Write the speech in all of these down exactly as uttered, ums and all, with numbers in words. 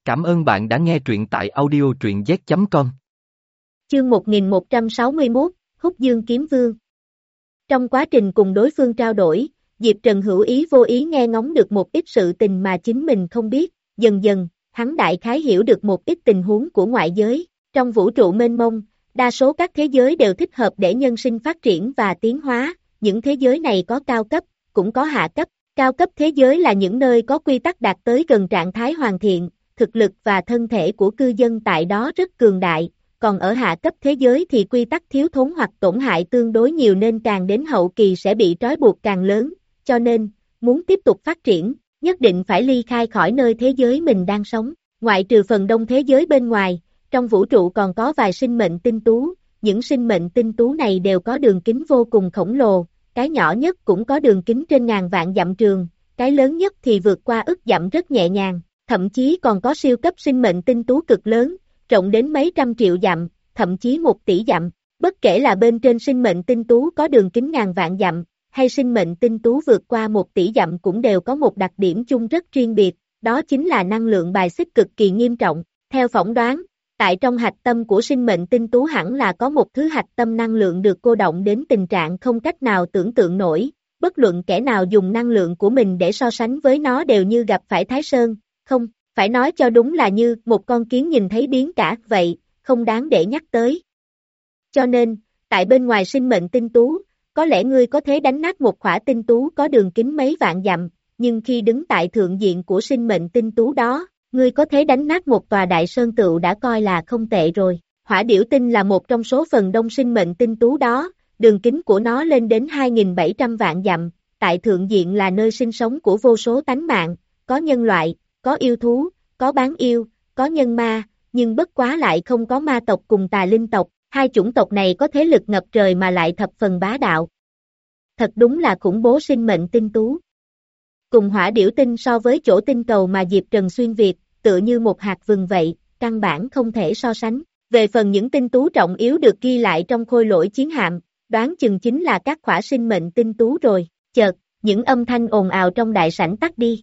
Cảm ơn bạn đã nghe truyện tại audio truyện z chấm com. Chương một nghìn một trăm sáu mươi mốt, Húc Dương Kiếm Vương. Trong quá trình cùng đối phương trao đổi, Diệp Trần hữu ý vô ý nghe ngóng được một ít sự tình mà chính mình không biết, dần dần, hắn đại khái hiểu được một ít tình huống của ngoại giới. Trong vũ trụ mênh mông, đa số các thế giới đều thích hợp để nhân sinh phát triển và tiến hóa, những thế giới này có cao cấp, cũng có hạ cấp. Cao cấp thế giới là những nơi có quy tắc đạt tới gần trạng thái hoàn thiện, thực lực và thân thể của cư dân tại đó rất cường đại, còn ở hạ cấp thế giới thì quy tắc thiếu thốn hoặc tổn hại tương đối nhiều nên càng đến hậu kỳ sẽ bị trói buộc càng lớn, cho nên, muốn tiếp tục phát triển, nhất định phải ly khai khỏi nơi thế giới mình đang sống. Ngoại trừ phần đông thế giới bên ngoài, trong vũ trụ còn có vài sinh mệnh tinh tú, những sinh mệnh tinh tú này đều có đường kính vô cùng khổng lồ, cái nhỏ nhất cũng có đường kính trên ngàn vạn dặm trường, cái lớn nhất thì vượt qua ức dặm rất nhẹ nhàng, thậm chí còn có siêu cấp sinh mệnh tinh tú cực lớn, rộng đến mấy trăm triệu dặm, thậm chí một tỷ dặm. Bất kể là bên trên sinh mệnh tinh tú có đường kính ngàn vạn dặm, hay sinh mệnh tinh tú vượt qua một tỷ dặm cũng đều có một đặc điểm chung rất riêng biệt, đó chính là năng lượng bài xích cực kỳ nghiêm trọng. Theo phỏng đoán, tại trong hạch tâm của sinh mệnh tinh tú hẳn là có một thứ hạch tâm năng lượng được cô động đến tình trạng không cách nào tưởng tượng nổi, bất luận kẻ nào dùng năng lượng của mình để so sánh với nó đều như gặp phải Thái Sơn, không, phải nói cho đúng là như một con kiến nhìn thấy biến cả vậy, không đáng để nhắc tới. Cho nên, tại bên ngoài sinh mệnh tinh tú, có lẽ ngươi có thể đánh nát một khỏa tinh tú có đường kính mấy vạn dặm, nhưng khi đứng tại thượng diện của sinh mệnh tinh tú đó, ngươi có thể đánh nát một tòa đại sơn tựu đã coi là không tệ rồi. Hỏa điểu tinh là một trong số phần đông sinh mệnh tinh tú đó, đường kính của nó lên đến hai nghìn bảy trăm vạn dặm, tại thượng diện là nơi sinh sống của vô số tánh mạng, có nhân loại, có yêu thú, có bán yêu, có nhân ma, nhưng bất quá lại không có ma tộc cùng tà linh tộc, hai chủng tộc này có thế lực ngập trời mà lại thập phần bá đạo. Thật đúng là khủng bố sinh mệnh tinh tú. Cùng hỏa điểu tinh so với chỗ tinh cầu mà Diệp Trần xuyên việt, tựa như một hạt vừng vậy, căn bản không thể so sánh. Về phần những tinh tú trọng yếu được ghi lại trong khôi lỗi chiến hạm, đoán chừng chính là các khỏa sinh mệnh tinh tú rồi. Chợt, những âm thanh ồn ào trong đại sảnh tắt đi.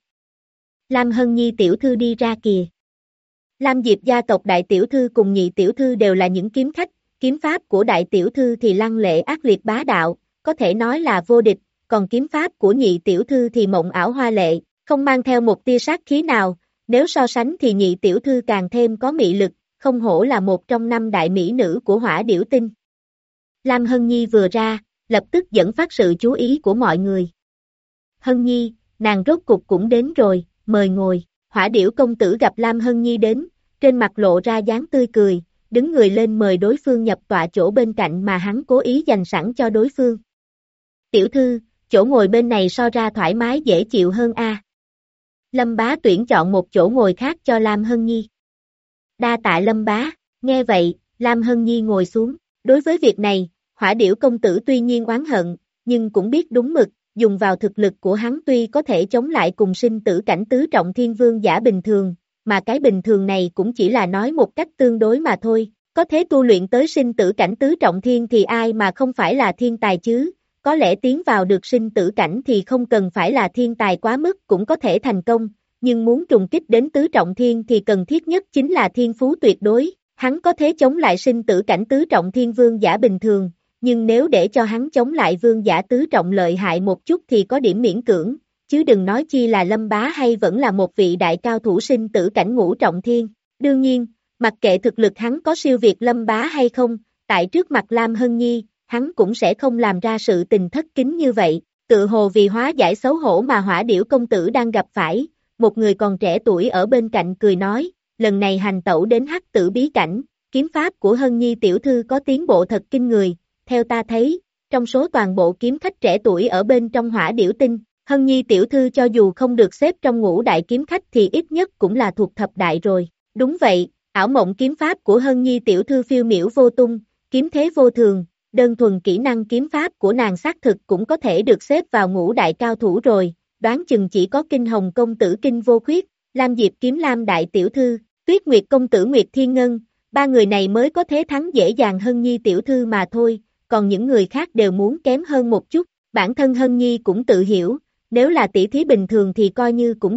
Lam Hân Nhi tiểu thư đi ra kìa. Lam Diệp gia tộc đại tiểu thư cùng nhị tiểu thư đều là những kiếm khách, kiếm pháp của đại tiểu thư thì lăng lệ ác liệt bá đạo, có thể nói là vô địch, còn kiếm pháp của nhị tiểu thư thì mộng ảo hoa lệ, không mang theo một tia sát khí nào, nếu so sánh thì nhị tiểu thư càng thêm có mị lực, không hổ là một trong năm đại mỹ nữ của hỏa điểu tinh. Lam Hân Nhi vừa ra, lập tức dẫn phát sự chú ý của mọi người. Hân Nhi, nàng rốt cục cũng đến rồi, mời ngồi. Hỏa điểu công tử gặp Lam Hân Nhi đến, trên mặt lộ ra dáng tươi cười, đứng người lên mời đối phương nhập tọa chỗ bên cạnh mà hắn cố ý dành sẵn cho đối phương. Tiểu thư, chỗ ngồi bên này so ra thoải mái dễ chịu hơn a. Lâm bá tuyển chọn một chỗ ngồi khác cho Lam Hân Nhi. Đa tạ Lâm bá, nghe vậy, Lam Hân Nhi ngồi xuống. Đối với việc này, hỏa điểu công tử tuy nhiên oán hận, nhưng cũng biết đúng mực, dùng vào thực lực của hắn tuy có thể chống lại cùng sinh tử cảnh tứ trọng thiên vương giả bình thường, mà cái bình thường này cũng chỉ là nói một cách tương đối mà thôi, có thể tu luyện tới sinh tử cảnh tứ trọng thiên thì ai mà không phải là thiên tài chứ, có lẽ tiến vào được sinh tử cảnh thì không cần phải là thiên tài quá mức cũng có thể thành công, nhưng muốn trùng kích đến tứ trọng thiên thì cần thiết nhất chính là thiên phú tuyệt đối, hắn có thể chống lại sinh tử cảnh tứ trọng thiên vương giả bình thường. Nhưng nếu để cho hắn chống lại vương giả tứ trọng lợi hại một chút thì có điểm miễn cưỡng, chứ đừng nói chi là Lâm bá hay vẫn là một vị đại cao thủ sinh tử cảnh ngũ trọng thiên. Đương nhiên, mặc kệ thực lực hắn có siêu việt Lâm bá hay không, tại trước mặt Lam Hân Nhi, hắn cũng sẽ không làm ra sự tình thất kính như vậy, tự hồ vì hóa giải xấu hổ mà hỏa điểu công tử đang gặp phải, một người còn trẻ tuổi ở bên cạnh cười nói, lần này hành tẩu đến hắc tử bí cảnh, kiếm pháp của Hân Nhi tiểu thư có tiến bộ thật kinh người. Theo ta thấy, trong số toàn bộ kiếm khách trẻ tuổi ở bên trong hỏa điểu tinh, Hân Nhi tiểu thư cho dù không được xếp trong ngũ đại kiếm khách thì ít nhất cũng là thuộc thập đại rồi. Đúng vậy, ảo mộng kiếm pháp của Hân Nhi tiểu thư phiêu miểu vô tung, kiếm thế vô thường, đơn thuần kỹ năng kiếm pháp của nàng xác thực cũng có thể được xếp vào ngũ đại cao thủ rồi, đoán chừng chỉ có Kinh Hồng công tử Kinh Vô Khuyết, Lam Diệp kiếm Lam đại tiểu thư, Tuyết Nguyệt công tử Nguyệt Thiên Ngân, ba người này mới có thể thắng dễ dàng Hân Nhi tiểu thư mà thôi. Còn những người khác đều muốn kém hơn một chút, bản thân Hân Nhi cũng tự hiểu, nếu là tỷ thí bình thường thì coi như cũng được,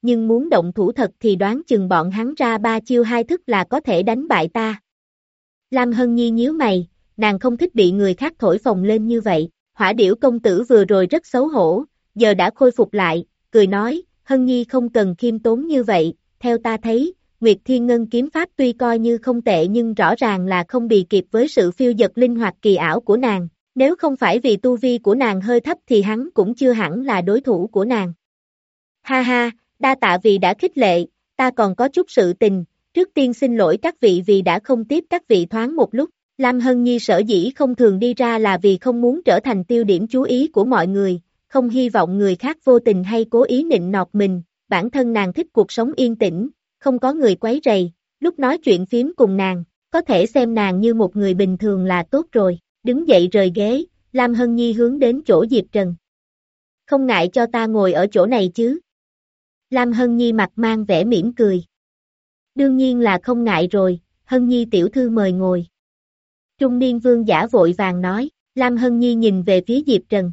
nhưng muốn động thủ thật thì đoán chừng bọn hắn ra ba chiêu hai thức là có thể đánh bại ta. Lam Hân Nhi nhíu mày, nàng không thích bị người khác thổi phồng lên như vậy, Hỏa Điểu công tử vừa rồi rất xấu hổ, giờ đã khôi phục lại, cười nói, Hân Nhi không cần khiêm tốn như vậy, theo ta thấy, Nguyệt Thiên Ngân kiếm pháp tuy coi như không tệ nhưng rõ ràng là không bì kịp với sự phiêu dật linh hoạt kỳ ảo của nàng, nếu không phải vì tu vi của nàng hơi thấp thì hắn cũng chưa hẳn là đối thủ của nàng. Ha ha, đa tạ vì đã khích lệ, ta còn có chút sự tình, trước tiên xin lỗi các vị vì đã không tiếp các vị thoáng một lúc. Lam Hân Nhi sở dĩ không thường đi ra là vì không muốn trở thành tiêu điểm chú ý của mọi người, không hy vọng người khác vô tình hay cố ý nịnh nọt mình, bản thân nàng thích cuộc sống yên tĩnh, không có người quấy rầy, lúc nói chuyện phím cùng nàng, có thể xem nàng như một người bình thường là tốt rồi, đứng dậy rời ghế, Lam Hân Nhi hướng đến chỗ Diệp Trần. Không ngại cho ta ngồi ở chỗ này chứ? Lam Hân Nhi mặt mang vẻ mỉm cười. Đương nhiên là không ngại rồi, Hân Nhi tiểu thư mời ngồi. Trung niên vương giả vội vàng nói, Lam Hân Nhi nhìn về phía Diệp Trần.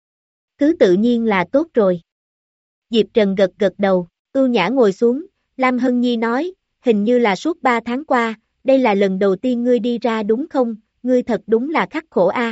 Cứ tự nhiên là tốt rồi. Diệp Trần gật gật đầu, ưu nhã ngồi xuống, Lam Hân Nhi nói, hình như là suốt ba tháng qua, đây là lần đầu tiên ngươi đi ra đúng không, ngươi thật đúng là khắc khổ a.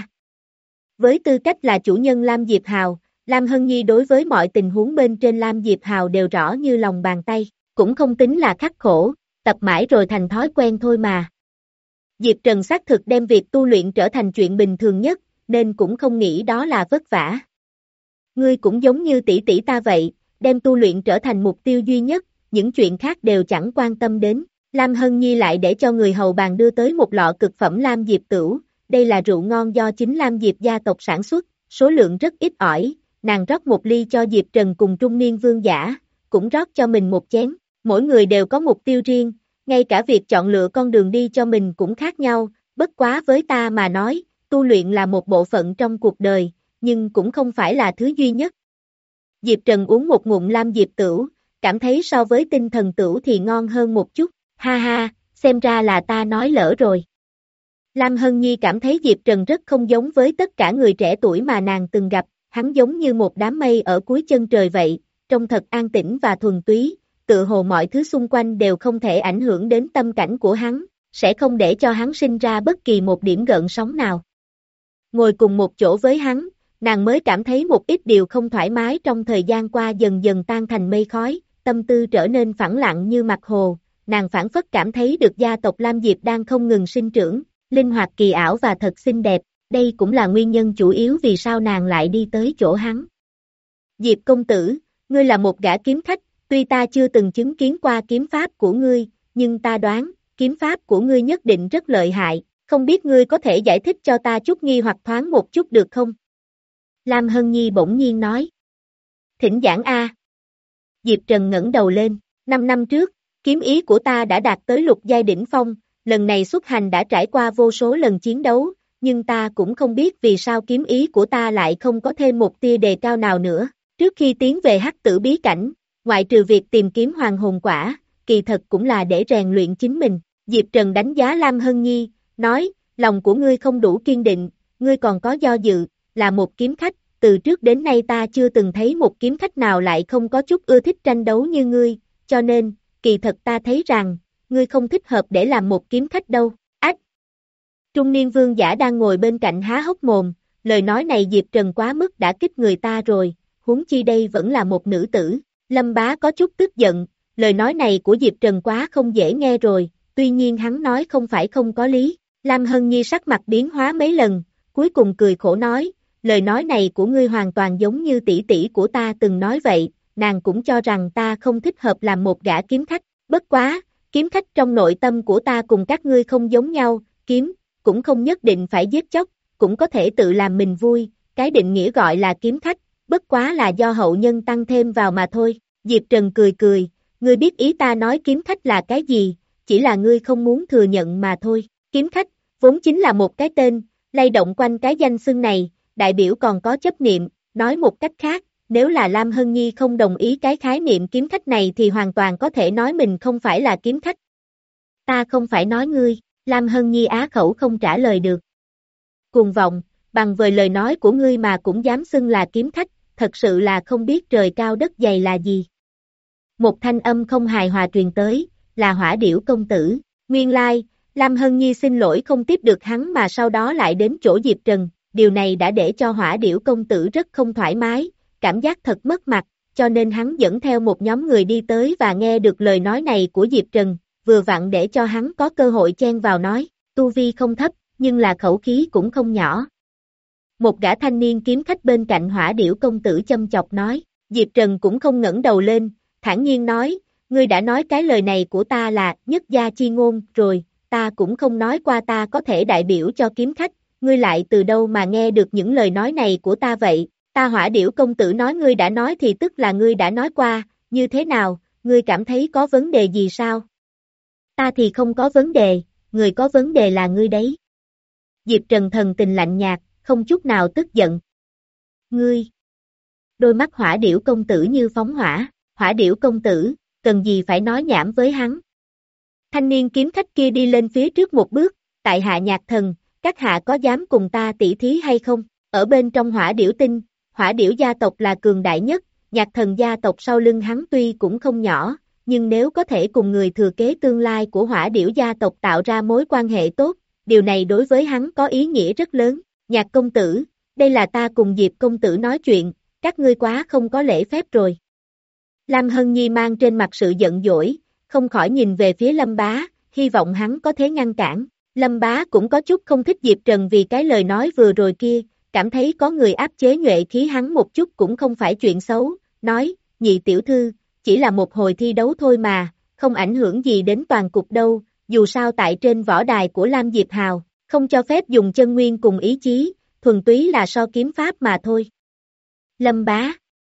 Với tư cách là chủ nhân Lam Diệp Hào, Lam Hân Nhi đối với mọi tình huống bên trên Lam Diệp Hào đều rõ như lòng bàn tay, cũng không tính là khắc khổ, tập mãi rồi thành thói quen thôi mà. Diệp Trần xác thực đem việc tu luyện trở thành chuyện bình thường nhất, nên cũng không nghĩ đó là vất vả. Ngươi cũng giống như tỷ tỷ ta vậy, đem tu luyện trở thành mục tiêu duy nhất, những chuyện khác đều chẳng quan tâm đến. Lam Hân Nhi lại để cho người hầu bàn đưa tới một lọ cực phẩm Lam Diệp Tửu, đây là rượu ngon do chính Lam Diệp gia tộc sản xuất, số lượng rất ít ỏi, nàng rót một ly cho Diệp Trần cùng trung niên vương giả, cũng rót cho mình một chén, mỗi người đều có mục tiêu riêng, ngay cả việc chọn lựa con đường đi cho mình cũng khác nhau, bất quá với ta mà nói, tu luyện là một bộ phận trong cuộc đời, nhưng cũng không phải là thứ duy nhất. Diệp Trần uống một ngụm Lam Diệp Tửu, cảm thấy so với tinh thần tửu thì ngon hơn một chút, ha ha, xem ra là ta nói lỡ rồi. Lam Hân Nhi cảm thấy Diệp Trần rất không giống với tất cả người trẻ tuổi mà nàng từng gặp, hắn giống như một đám mây ở cuối chân trời vậy, trông thật an tĩnh và thuần túy, tự hồ mọi thứ xung quanh đều không thể ảnh hưởng đến tâm cảnh của hắn, sẽ không để cho hắn sinh ra bất kỳ một điểm gợn sóng nào. Ngồi cùng một chỗ với hắn, nàng mới cảm thấy một ít điều không thoải mái trong thời gian qua dần dần tan thành mây khói, tâm tư trở nên phẳng lặng như mặt hồ, nàng phảng phất cảm thấy được gia tộc Lam Diệp đang không ngừng sinh trưởng, linh hoạt kỳ ảo và thật xinh đẹp, đây cũng là nguyên nhân chủ yếu vì sao nàng lại đi tới chỗ hắn. Diệp công tử, ngươi là một gã kiếm khách, tuy ta chưa từng chứng kiến qua kiếm pháp của ngươi, nhưng ta đoán, kiếm pháp của ngươi nhất định rất lợi hại, không biết ngươi có thể giải thích cho ta chút nghi hoặc thoáng một chút được không? Lam Hân Nhi bỗng nhiên nói. Thỉnh giảng A. Diệp Trần ngẩng đầu lên, năm năm trước, kiếm ý của ta đã đạt tới lục giai đỉnh phong, lần này xuất hành đã trải qua vô số lần chiến đấu, nhưng ta cũng không biết vì sao kiếm ý của ta lại không có thêm một tia đề cao nào nữa. Trước khi tiến về hắc tử bí cảnh, ngoại trừ việc tìm kiếm hoàng hồn quả, kỳ thật cũng là để rèn luyện chính mình. Diệp Trần đánh giá Lam Hân Nhi, nói, lòng của ngươi không đủ kiên định, ngươi còn có do dự, là một kiếm khách, từ trước đến nay ta chưa từng thấy một kiếm khách nào lại không có chút ưa thích tranh đấu như ngươi, cho nên, kỳ thật ta thấy rằng, ngươi không thích hợp để làm một kiếm khách đâu. Ách! Trung niên vương giả đang ngồi bên cạnh há hốc mồm, lời nói này Diệp Trần quá mức đã kích người ta rồi, huống chi đây vẫn là một nữ tử. Lâm Bá có chút tức giận, lời nói này của Diệp Trần quá không dễ nghe rồi, tuy nhiên hắn nói không phải không có lý. Lam Hân Nhi sắc mặt biến hóa mấy lần, cuối cùng cười khổ nói, lời nói này của ngươi hoàn toàn giống như tỷ tỷ của ta từng nói vậy, nàng cũng cho rằng ta không thích hợp làm một gã kiếm khách, bất quá, kiếm khách trong nội tâm của ta cùng các ngươi không giống nhau, kiếm, cũng không nhất định phải giết chóc, cũng có thể tự làm mình vui, cái định nghĩa gọi là kiếm khách, bất quá là do hậu nhân tăng thêm vào mà thôi. Diệp Trần cười cười, ngươi biết ý ta nói kiếm khách là cái gì, chỉ là ngươi không muốn thừa nhận mà thôi, kiếm khách, vốn chính là một cái tên, lay động quanh cái danh xưng này, đại biểu còn có chấp niệm, nói một cách khác, nếu là Lam Hân Nhi không đồng ý cái khái niệm kiếm khách này thì hoàn toàn có thể nói mình không phải là kiếm khách. Ta không phải nói ngươi, Lam Hân Nhi á khẩu không trả lời được. Cuồng vọng, bằng vời lời nói của ngươi mà cũng dám xưng là kiếm khách, thật sự là không biết trời cao đất dày là gì. Một thanh âm không hài hòa truyền tới, là Hỏa Điểu công tử. Nguyên lai, Lam Hân Nhi xin lỗi không tiếp được hắn mà sau đó lại đến chỗ Diệp Trần, điều này đã để cho Hỏa Điểu công tử rất không thoải mái, cảm giác thật mất mặt, cho nên hắn dẫn theo một nhóm người đi tới và nghe được lời nói này của Diệp Trần, vừa vặn để cho hắn có cơ hội chen vào nói, tu vi không thấp, nhưng là khẩu khí cũng không nhỏ. Một gã thanh niên kiếm khách bên cạnh Hỏa Điểu công tử châm chọc nói, Diệp Trần cũng không ngẩng đầu lên, thản nhiên nói, ngươi đã nói cái lời này của ta là nhất gia chi ngôn rồi, ta cũng không nói qua ta có thể đại biểu cho kiếm khách, ngươi lại từ đâu mà nghe được những lời nói này của ta vậy, ta Hỏa Điểu công tử nói ngươi đã nói thì tức là ngươi đã nói qua, như thế nào, ngươi cảm thấy có vấn đề gì sao? Ta thì không có vấn đề, người có vấn đề là ngươi đấy. Diệp Trần thần tình lạnh nhạt, không chút nào tức giận. Ngươi! Đôi mắt Hỏa Điểu công tử như phóng hỏa, Hỏa Điểu công tử, cần gì phải nói nhảm với hắn. Thanh niên kiếm khách kia đi lên phía trước một bước, tại hạ nhạc thần, các hạ có dám cùng ta tỉ thí hay không? Ở bên trong Hỏa Điểu tinh, Hỏa Điểu gia tộc là cường đại nhất, nhạc thần gia tộc sau lưng hắn tuy cũng không nhỏ, nhưng nếu có thể cùng người thừa kế tương lai của Hỏa Điểu gia tộc tạo ra mối quan hệ tốt, điều này đối với hắn có ý nghĩa rất lớn. Nhạc công tử, đây là ta cùng Diệp công tử nói chuyện, các ngươi quá không có lễ phép rồi. Lam Hân Nhi mang trên mặt sự giận dỗi, không khỏi nhìn về phía Lâm Bá, hy vọng hắn có thể ngăn cản. Lâm Bá cũng có chút không thích Diệp Trần vì cái lời nói vừa rồi kia, cảm thấy có người áp chế nhuệ khí hắn một chút cũng không phải chuyện xấu, nói, nhị tiểu thư, chỉ là một hồi thi đấu thôi mà, không ảnh hưởng gì đến toàn cục đâu, dù sao tại trên võ đài của Lam Diệp Hào, không cho phép dùng chân nguyên cùng ý chí, thuần túy là so kiếm pháp mà thôi. Lâm Bá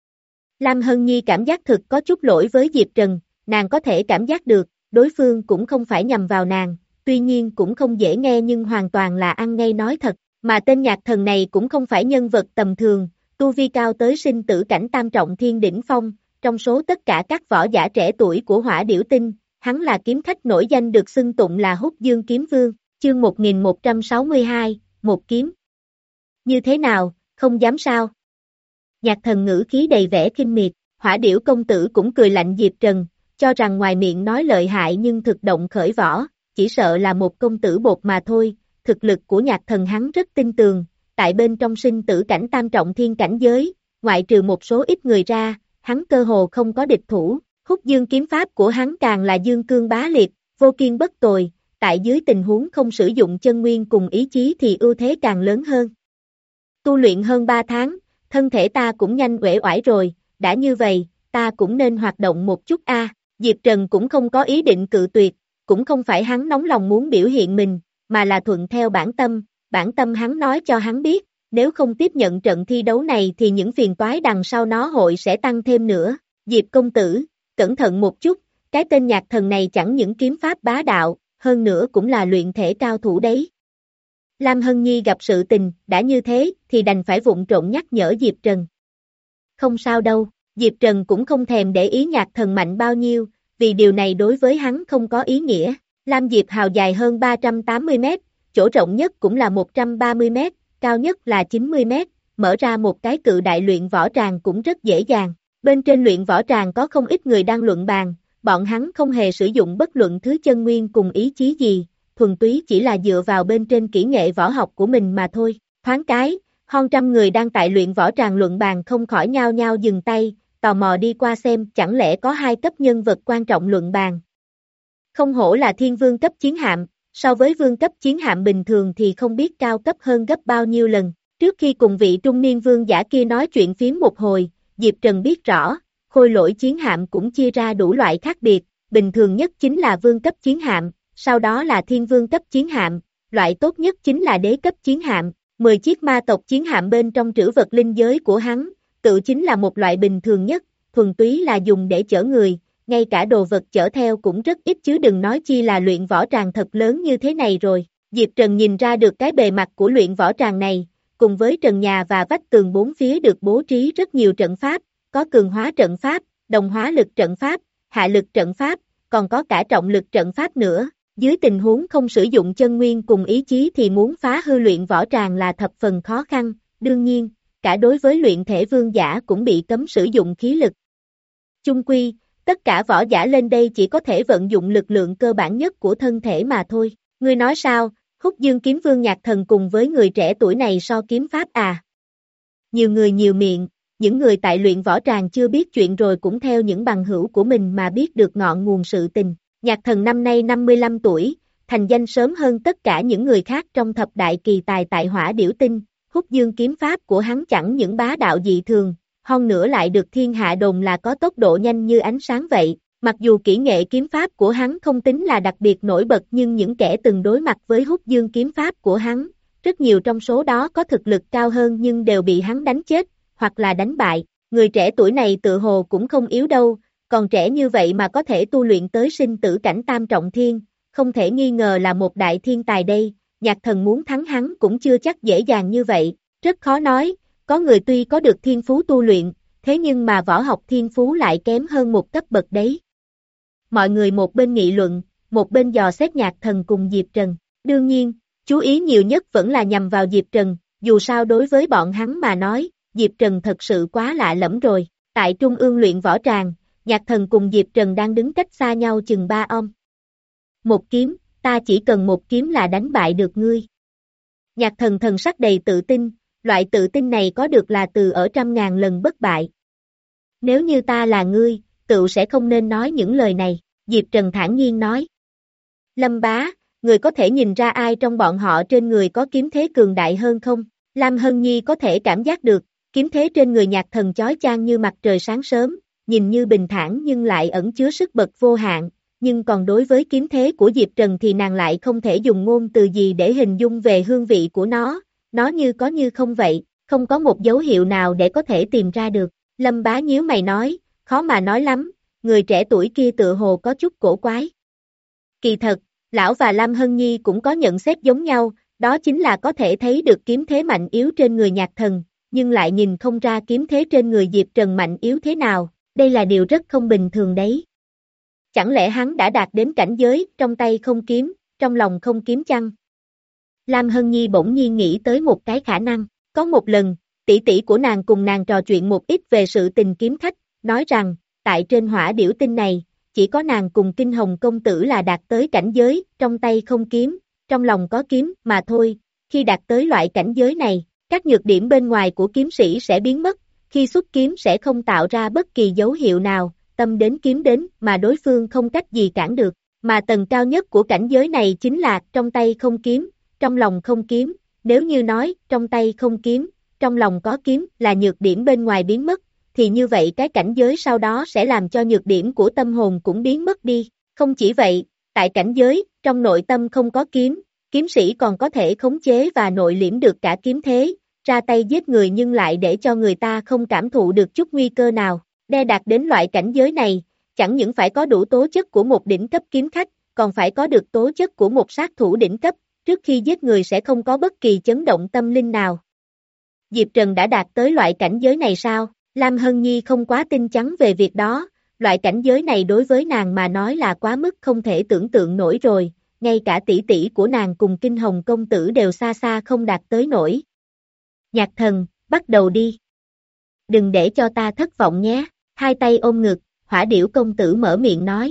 Lam Hân Nhi cảm giác thực có chút lỗi với Diệp Trần, nàng có thể cảm giác được, đối phương cũng không phải nhằm vào nàng, tuy nhiên cũng không dễ nghe nhưng hoàn toàn là ăn ngay nói thật, mà tên nhạc thần này cũng không phải nhân vật tầm thường, tu vi cao tới sinh tử cảnh tam trọng thiên đỉnh phong, trong số tất cả các võ giả trẻ tuổi của Hỏa Điểu tinh, hắn là kiếm khách nổi danh được xưng tụng là Húc Dương Kiếm Vương, chương một nghìn một trăm sáu mươi hai, một kiếm. Như thế nào, không dám sao? Nhạc thần ngữ khí đầy vẻ khinh miệt, Hỏa Điểu công tử cũng cười lạnh Diệp Trần, cho rằng ngoài miệng nói lợi hại nhưng thực động khởi võ, chỉ sợ là một công tử bột mà thôi, thực lực của nhạc thần hắn rất tin tường, tại bên trong sinh tử cảnh tam trọng thiên cảnh giới, ngoại trừ một số ít người ra, hắn cơ hồ không có địch thủ, Húc Dương kiếm pháp của hắn càng là dương cương bá liệt, vô kiên bất tồi, tại dưới tình huống không sử dụng chân nguyên cùng ý chí thì ưu thế càng lớn hơn. Tu luyện hơn ba tháng, thân thể ta cũng nhanh uể oải rồi, đã như vậy, ta cũng nên hoạt động một chút a. Diệp Trần cũng không có ý định cự tuyệt, cũng không phải hắn nóng lòng muốn biểu hiện mình, mà là thuận theo bản tâm, bản tâm hắn nói cho hắn biết, nếu không tiếp nhận trận thi đấu này thì những phiền toái đằng sau nó hội sẽ tăng thêm nữa. Diệp công tử, cẩn thận một chút, cái tên nhạc thần này chẳng những kiếm pháp bá đạo, hơn nữa cũng là luyện thể cao thủ đấy. Lam Hân Nhi gặp sự tình, đã như thế, thì đành phải vụng trộn nhắc nhở Diệp Trần. Không sao đâu, Diệp Trần cũng không thèm để ý nhạc thần mạnh bao nhiêu, vì điều này đối với hắn không có ý nghĩa. Lam Diệp Hào dài hơn ba trăm tám mươi mét, chỗ rộng nhất cũng là một trăm ba mươi mét, cao nhất là chín mươi mét, mở ra một cái cự đại luyện võ tràng cũng rất dễ dàng. Bên trên luyện võ tràng có không ít người đang luận bàn, bọn hắn không hề sử dụng bất luận thứ chân nguyên cùng ý chí gì, thuần túy chỉ là dựa vào bên trên kỹ nghệ võ học của mình mà thôi. Thoáng cái, hơn trăm người đang tại luyện võ tràng luận bàn không khỏi nhao nhao dừng tay, tò mò đi qua xem chẳng lẽ có hai cấp nhân vật quan trọng luận bàn. Không hổ là thiên vương cấp chiến hạm, so với vương cấp chiến hạm bình thường thì không biết cao cấp hơn gấp bao nhiêu lần. Trước khi cùng vị trung niên vương giả kia nói chuyện phiếm một hồi, Diệp Trần biết rõ, khôi lỗi chiến hạm cũng chia ra đủ loại khác biệt, bình thường nhất chính là vương cấp chiến hạm, sau đó là thiên vương cấp chiến hạm, loại tốt nhất chính là đế cấp chiến hạm, mười chiếc ma tộc chiến hạm bên trong trữ vật linh giới của hắn, tự chính là một loại bình thường nhất, thuần túy là dùng để chở người, ngay cả đồ vật chở theo cũng rất ít chứ đừng nói chi là luyện võ tràng thật lớn như thế này rồi. Diệp Trần nhìn ra được cái bề mặt của luyện võ tràng này, cùng với trần nhà và vách tường bốn phía được bố trí rất nhiều trận pháp, có cường hóa trận pháp, đồng hóa lực trận pháp, hạ lực trận pháp, còn có cả trọng lực trận pháp nữa. Dưới tình huống không sử dụng chân nguyên cùng ý chí thì muốn phá hư luyện võ tràng là thập phần khó khăn, đương nhiên, cả đối với luyện thể vương giả cũng bị cấm sử dụng khí lực. Chung quy, tất cả võ giả lên đây chỉ có thể vận dụng lực lượng cơ bản nhất của thân thể mà thôi. Ngươi nói sao, Húc Dương Kiếm Vương Nhạc Thần cùng với người trẻ tuổi này so kiếm pháp à? Nhiều người nhiều miệng, những người tại luyện võ tràng chưa biết chuyện rồi cũng theo những bằng hữu của mình mà biết được ngọn nguồn sự tình. Nhạc Thần năm nay năm mươi lăm tuổi, thành danh sớm hơn tất cả những người khác trong thập đại kỳ tài tại Hỏa Điểu Tinh. Húc Dương kiếm pháp của hắn chẳng những bá đạo dị thường, hơn nữa lại được thiên hạ đồn là có tốc độ nhanh như ánh sáng vậy. Mặc dù kỹ nghệ kiếm pháp của hắn không tính là đặc biệt nổi bật, nhưng những kẻ từng đối mặt với Húc Dương kiếm pháp của hắn, rất nhiều trong số đó có thực lực cao hơn nhưng đều bị hắn đánh chết, hoặc là đánh bại. Người trẻ tuổi này tự hồ cũng không yếu đâu, còn trẻ như vậy mà có thể tu luyện tới sinh tử cảnh tam trọng thiên, không thể nghi ngờ là một đại thiên tài đây. Nhạc Thần muốn thắng hắn cũng chưa chắc dễ dàng như vậy, rất khó nói, có người tuy có được thiên phú tu luyện, thế nhưng mà võ học thiên phú lại kém hơn một cấp bậc đấy. Mọi người một bên nghị luận, một bên dò xét Nhạc Thần cùng Diệp Trần. Đương nhiên, chú ý nhiều nhất vẫn là nhằm vào Diệp Trần, dù sao đối với bọn hắn mà nói, Diệp Trần thật sự quá lạ lẫm rồi. Tại Trung ương luyện võ tràng, Nhạc Thần cùng Diệp Trần đang đứng cách xa nhau chừng ba om. Một kiếm, ta chỉ cần một kiếm là đánh bại được ngươi. Nhạc Thần thần sắc đầy tự tin, loại tự tin này có được là từ ở trăm ngàn lần bất bại. Nếu như ta là ngươi, tựu sẽ không nên nói những lời này, Diệp Trần thản nhiên nói. Lâm Bá, người có thể nhìn ra ai trong bọn họ trên người có kiếm thế cường đại hơn không? Lam Hân Nhi có thể cảm giác được, kiếm thế trên người Nhạc Thần chói chang như mặt trời sáng sớm, nhìn như bình thản nhưng lại ẩn chứa sức bật vô hạn, nhưng còn đối với kiếm thế của Diệp Trần thì nàng lại không thể dùng ngôn từ gì để hình dung về hương vị của nó, nó như có như không vậy, không có một dấu hiệu nào để có thể tìm ra được. Lâm Bá nhíu mày nói, khó mà nói lắm, người trẻ tuổi kia tựa hồ có chút cổ quái. Kỳ thật, lão và Lam Hân Nhi cũng có nhận xét giống nhau, đó chính là có thể thấy được kiếm thế mạnh yếu trên người Nhạc Thần, nhưng lại nhìn không ra kiếm thế trên người Diệp Trần mạnh yếu thế nào, đây là điều rất không bình thường đấy. Chẳng lẽ hắn đã đạt đến cảnh giới, trong tay không kiếm, trong lòng không kiếm chăng? Lam Hân Nhi bỗng nhiên nghĩ tới một cái khả năng, có một lần, tỷ tỷ của nàng cùng nàng trò chuyện một ít về sự tình kiếm khách, nói rằng, tại trên Hỏa Điểu Tinh này, chỉ có nàng cùng Kinh Hồng công tử là đạt tới cảnh giới, trong tay không kiếm, trong lòng có kiếm, mà thôi. Khi đạt tới loại cảnh giới này, các nhược điểm bên ngoài của kiếm sĩ sẽ biến mất, khi xuất kiếm sẽ không tạo ra bất kỳ dấu hiệu nào, tâm đến kiếm đến mà đối phương không cách gì cản được, mà tầng cao nhất của cảnh giới này chính là trong tay không kiếm, trong lòng không kiếm. Nếu như nói trong tay không kiếm, trong lòng có kiếm là nhược điểm bên ngoài biến mất, thì như vậy cái cảnh giới sau đó sẽ làm cho nhược điểm của tâm hồn cũng biến mất đi. Không chỉ vậy, tại cảnh giới, trong nội tâm không có kiếm, kiếm sĩ còn có thể khống chế và nội liễm được cả kiếm thế, ra tay giết người nhưng lại để cho người ta không cảm thụ được chút nguy cơ nào. Để đạt đến loại cảnh giới này, chẳng những phải có đủ tố chất của một đỉnh cấp kiếm khách, còn phải có được tố chất của một sát thủ đỉnh cấp, trước khi giết người sẽ không có bất kỳ chấn động tâm linh nào. Diệp Trần đã đạt tới loại cảnh giới này sao? Lam Hân Nhi không quá tin chắn về việc đó, loại cảnh giới này đối với nàng mà nói là quá mức không thể tưởng tượng nổi rồi, ngay cả tỷ tỷ của nàng cùng Kinh Hồng công tử đều xa xa không đạt tới nổi. Nhạc Thần, bắt đầu đi. Đừng để cho ta thất vọng nhé, hai tay ôm ngực, Hỏa Điểu công tử mở miệng nói.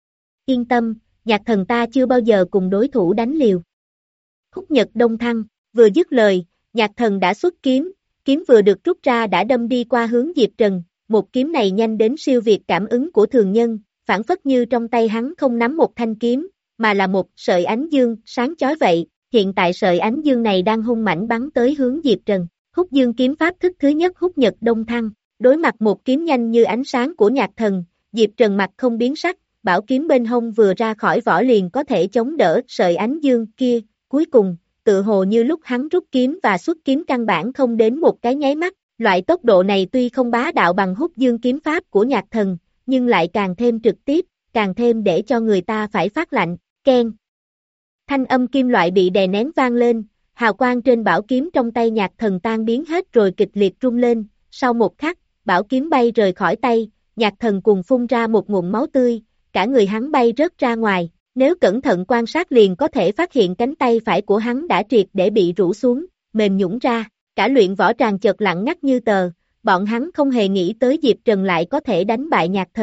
Yên tâm, Nhạc Thần ta chưa bao giờ cùng đối thủ đánh liều. Khúc Nhật Đông Thăng, vừa dứt lời, Nhạc Thần đã xuất kiếm, kiếm vừa được rút ra đã đâm đi qua hướng Diệp Trần, một kiếm này nhanh đến siêu việt cảm ứng của thường nhân, phản phất như trong tay hắn không nắm một thanh kiếm, mà là một sợi ánh dương sáng chói vậy. Hiện tại sợi ánh dương này đang hung mãnh bắn tới hướng Diệp Trần. Húc Dương kiếm pháp thức thứ nhất Húc Nhật Đông Thăng, đối mặt một kiếm nhanh như ánh sáng của Nhạc Thần, Diệp Trần mặt không biến sắc, bảo kiếm bên hông vừa ra khỏi vỏ liền có thể chống đỡ sợi ánh dương kia. Cuối cùng, tự hồ như lúc hắn rút kiếm và xuất kiếm căn bản không đến một cái nháy mắt, loại tốc độ này tuy không bá đạo bằng Húc Dương kiếm pháp của Nhạc Thần, nhưng lại càng thêm trực tiếp, càng thêm để cho người ta phải phát lạnh. Keng. Thanh âm kim loại bị đè nén vang lên, hào quang trên bảo kiếm trong tay Nhạc Thần tan biến hết rồi kịch liệt rung lên, sau một khắc, bảo kiếm bay rời khỏi tay, Nhạc Thần cùng phun ra một ngụm máu tươi, cả người hắn bay rớt ra ngoài, nếu cẩn thận quan sát liền có thể phát hiện cánh tay phải của hắn đã triệt để bị rũ xuống, mềm nhũn ra, cả luyện võ tràng chợt lặng ngắt như tờ, bọn hắn không hề nghĩ tới Diệp Trần lại có thể đánh bại Nhạc Thần,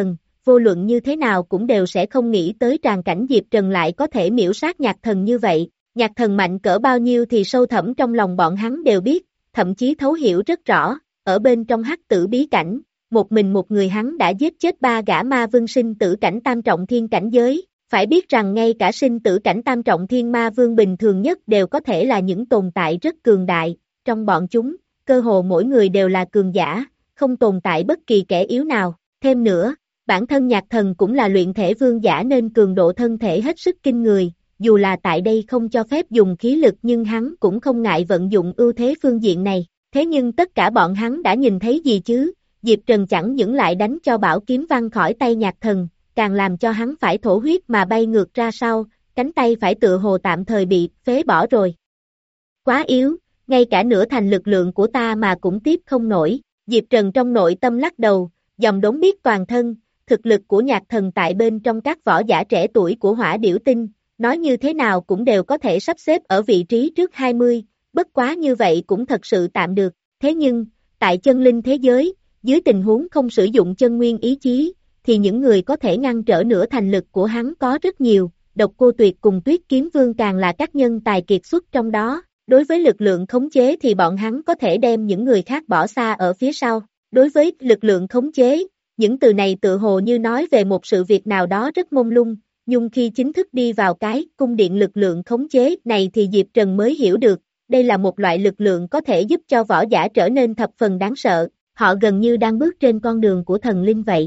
vô luận như thế nào cũng đều sẽ không nghĩ tới tràn cảnh Diệp Trần lại có thể miễu sát nhạc thần như vậy. Nhạc thần mạnh cỡ bao nhiêu thì sâu thẳm trong lòng bọn hắn đều biết, thậm chí thấu hiểu rất rõ, ở bên trong hắc tử bí cảnh, một mình một người hắn đã giết chết ba gã ma vương sinh tử cảnh tam trọng thiên cảnh giới, phải biết rằng ngay cả sinh tử cảnh tam trọng thiên ma vương bình thường nhất đều có thể là những tồn tại rất cường đại, trong bọn chúng, cơ hồ mỗi người đều là cường giả, không tồn tại bất kỳ kẻ yếu nào, thêm nữa, bản thân nhạc thần cũng là luyện thể vương giả nên cường độ thân thể hết sức kinh người, dù là tại đây không cho phép dùng khí lực nhưng hắn cũng không ngại vận dụng ưu thế phương diện này, thế nhưng tất cả bọn hắn đã nhìn thấy gì chứ, Diệp Trần chẳng những lại đánh cho bảo kiếm văng khỏi tay nhạc thần, càng làm cho hắn phải thổ huyết mà bay ngược ra sau, cánh tay phải tựa hồ tạm thời bị phế bỏ rồi. Quá yếu, ngay cả nửa thành lực lượng của ta mà cũng tiếp không nổi, Diệp Trần trong nội tâm lắc đầu, dòng đống biết toàn thân, thực lực của nhạc thần tại bên trong các võ giả trẻ tuổi của hỏa điểu tinh, nói như thế nào cũng đều có thể sắp xếp ở vị trí trước hai mươi, bất quá như vậy cũng thật sự tạm được, thế nhưng, tại chân linh thế giới, dưới tình huống không sử dụng chân nguyên ý chí, thì những người có thể ngăn trở nửa thành lực của hắn có rất nhiều, Độc Cô Tuyệt cùng Tuyết Kiếm Vương càng là các nhân tài kiệt xuất trong đó, đối với lực lượng khống chế thì bọn hắn có thể đem những người khác bỏ xa ở phía sau, đối với lực lượng khống chế, những từ này tự hồ như nói về một sự việc nào đó rất mông lung, nhưng khi chính thức đi vào cái cung điện lực lượng khống chế này thì Diệp Trần mới hiểu được, đây là một loại lực lượng có thể giúp cho võ giả trở nên thập phần đáng sợ, họ gần như đang bước trên con đường của thần linh vậy.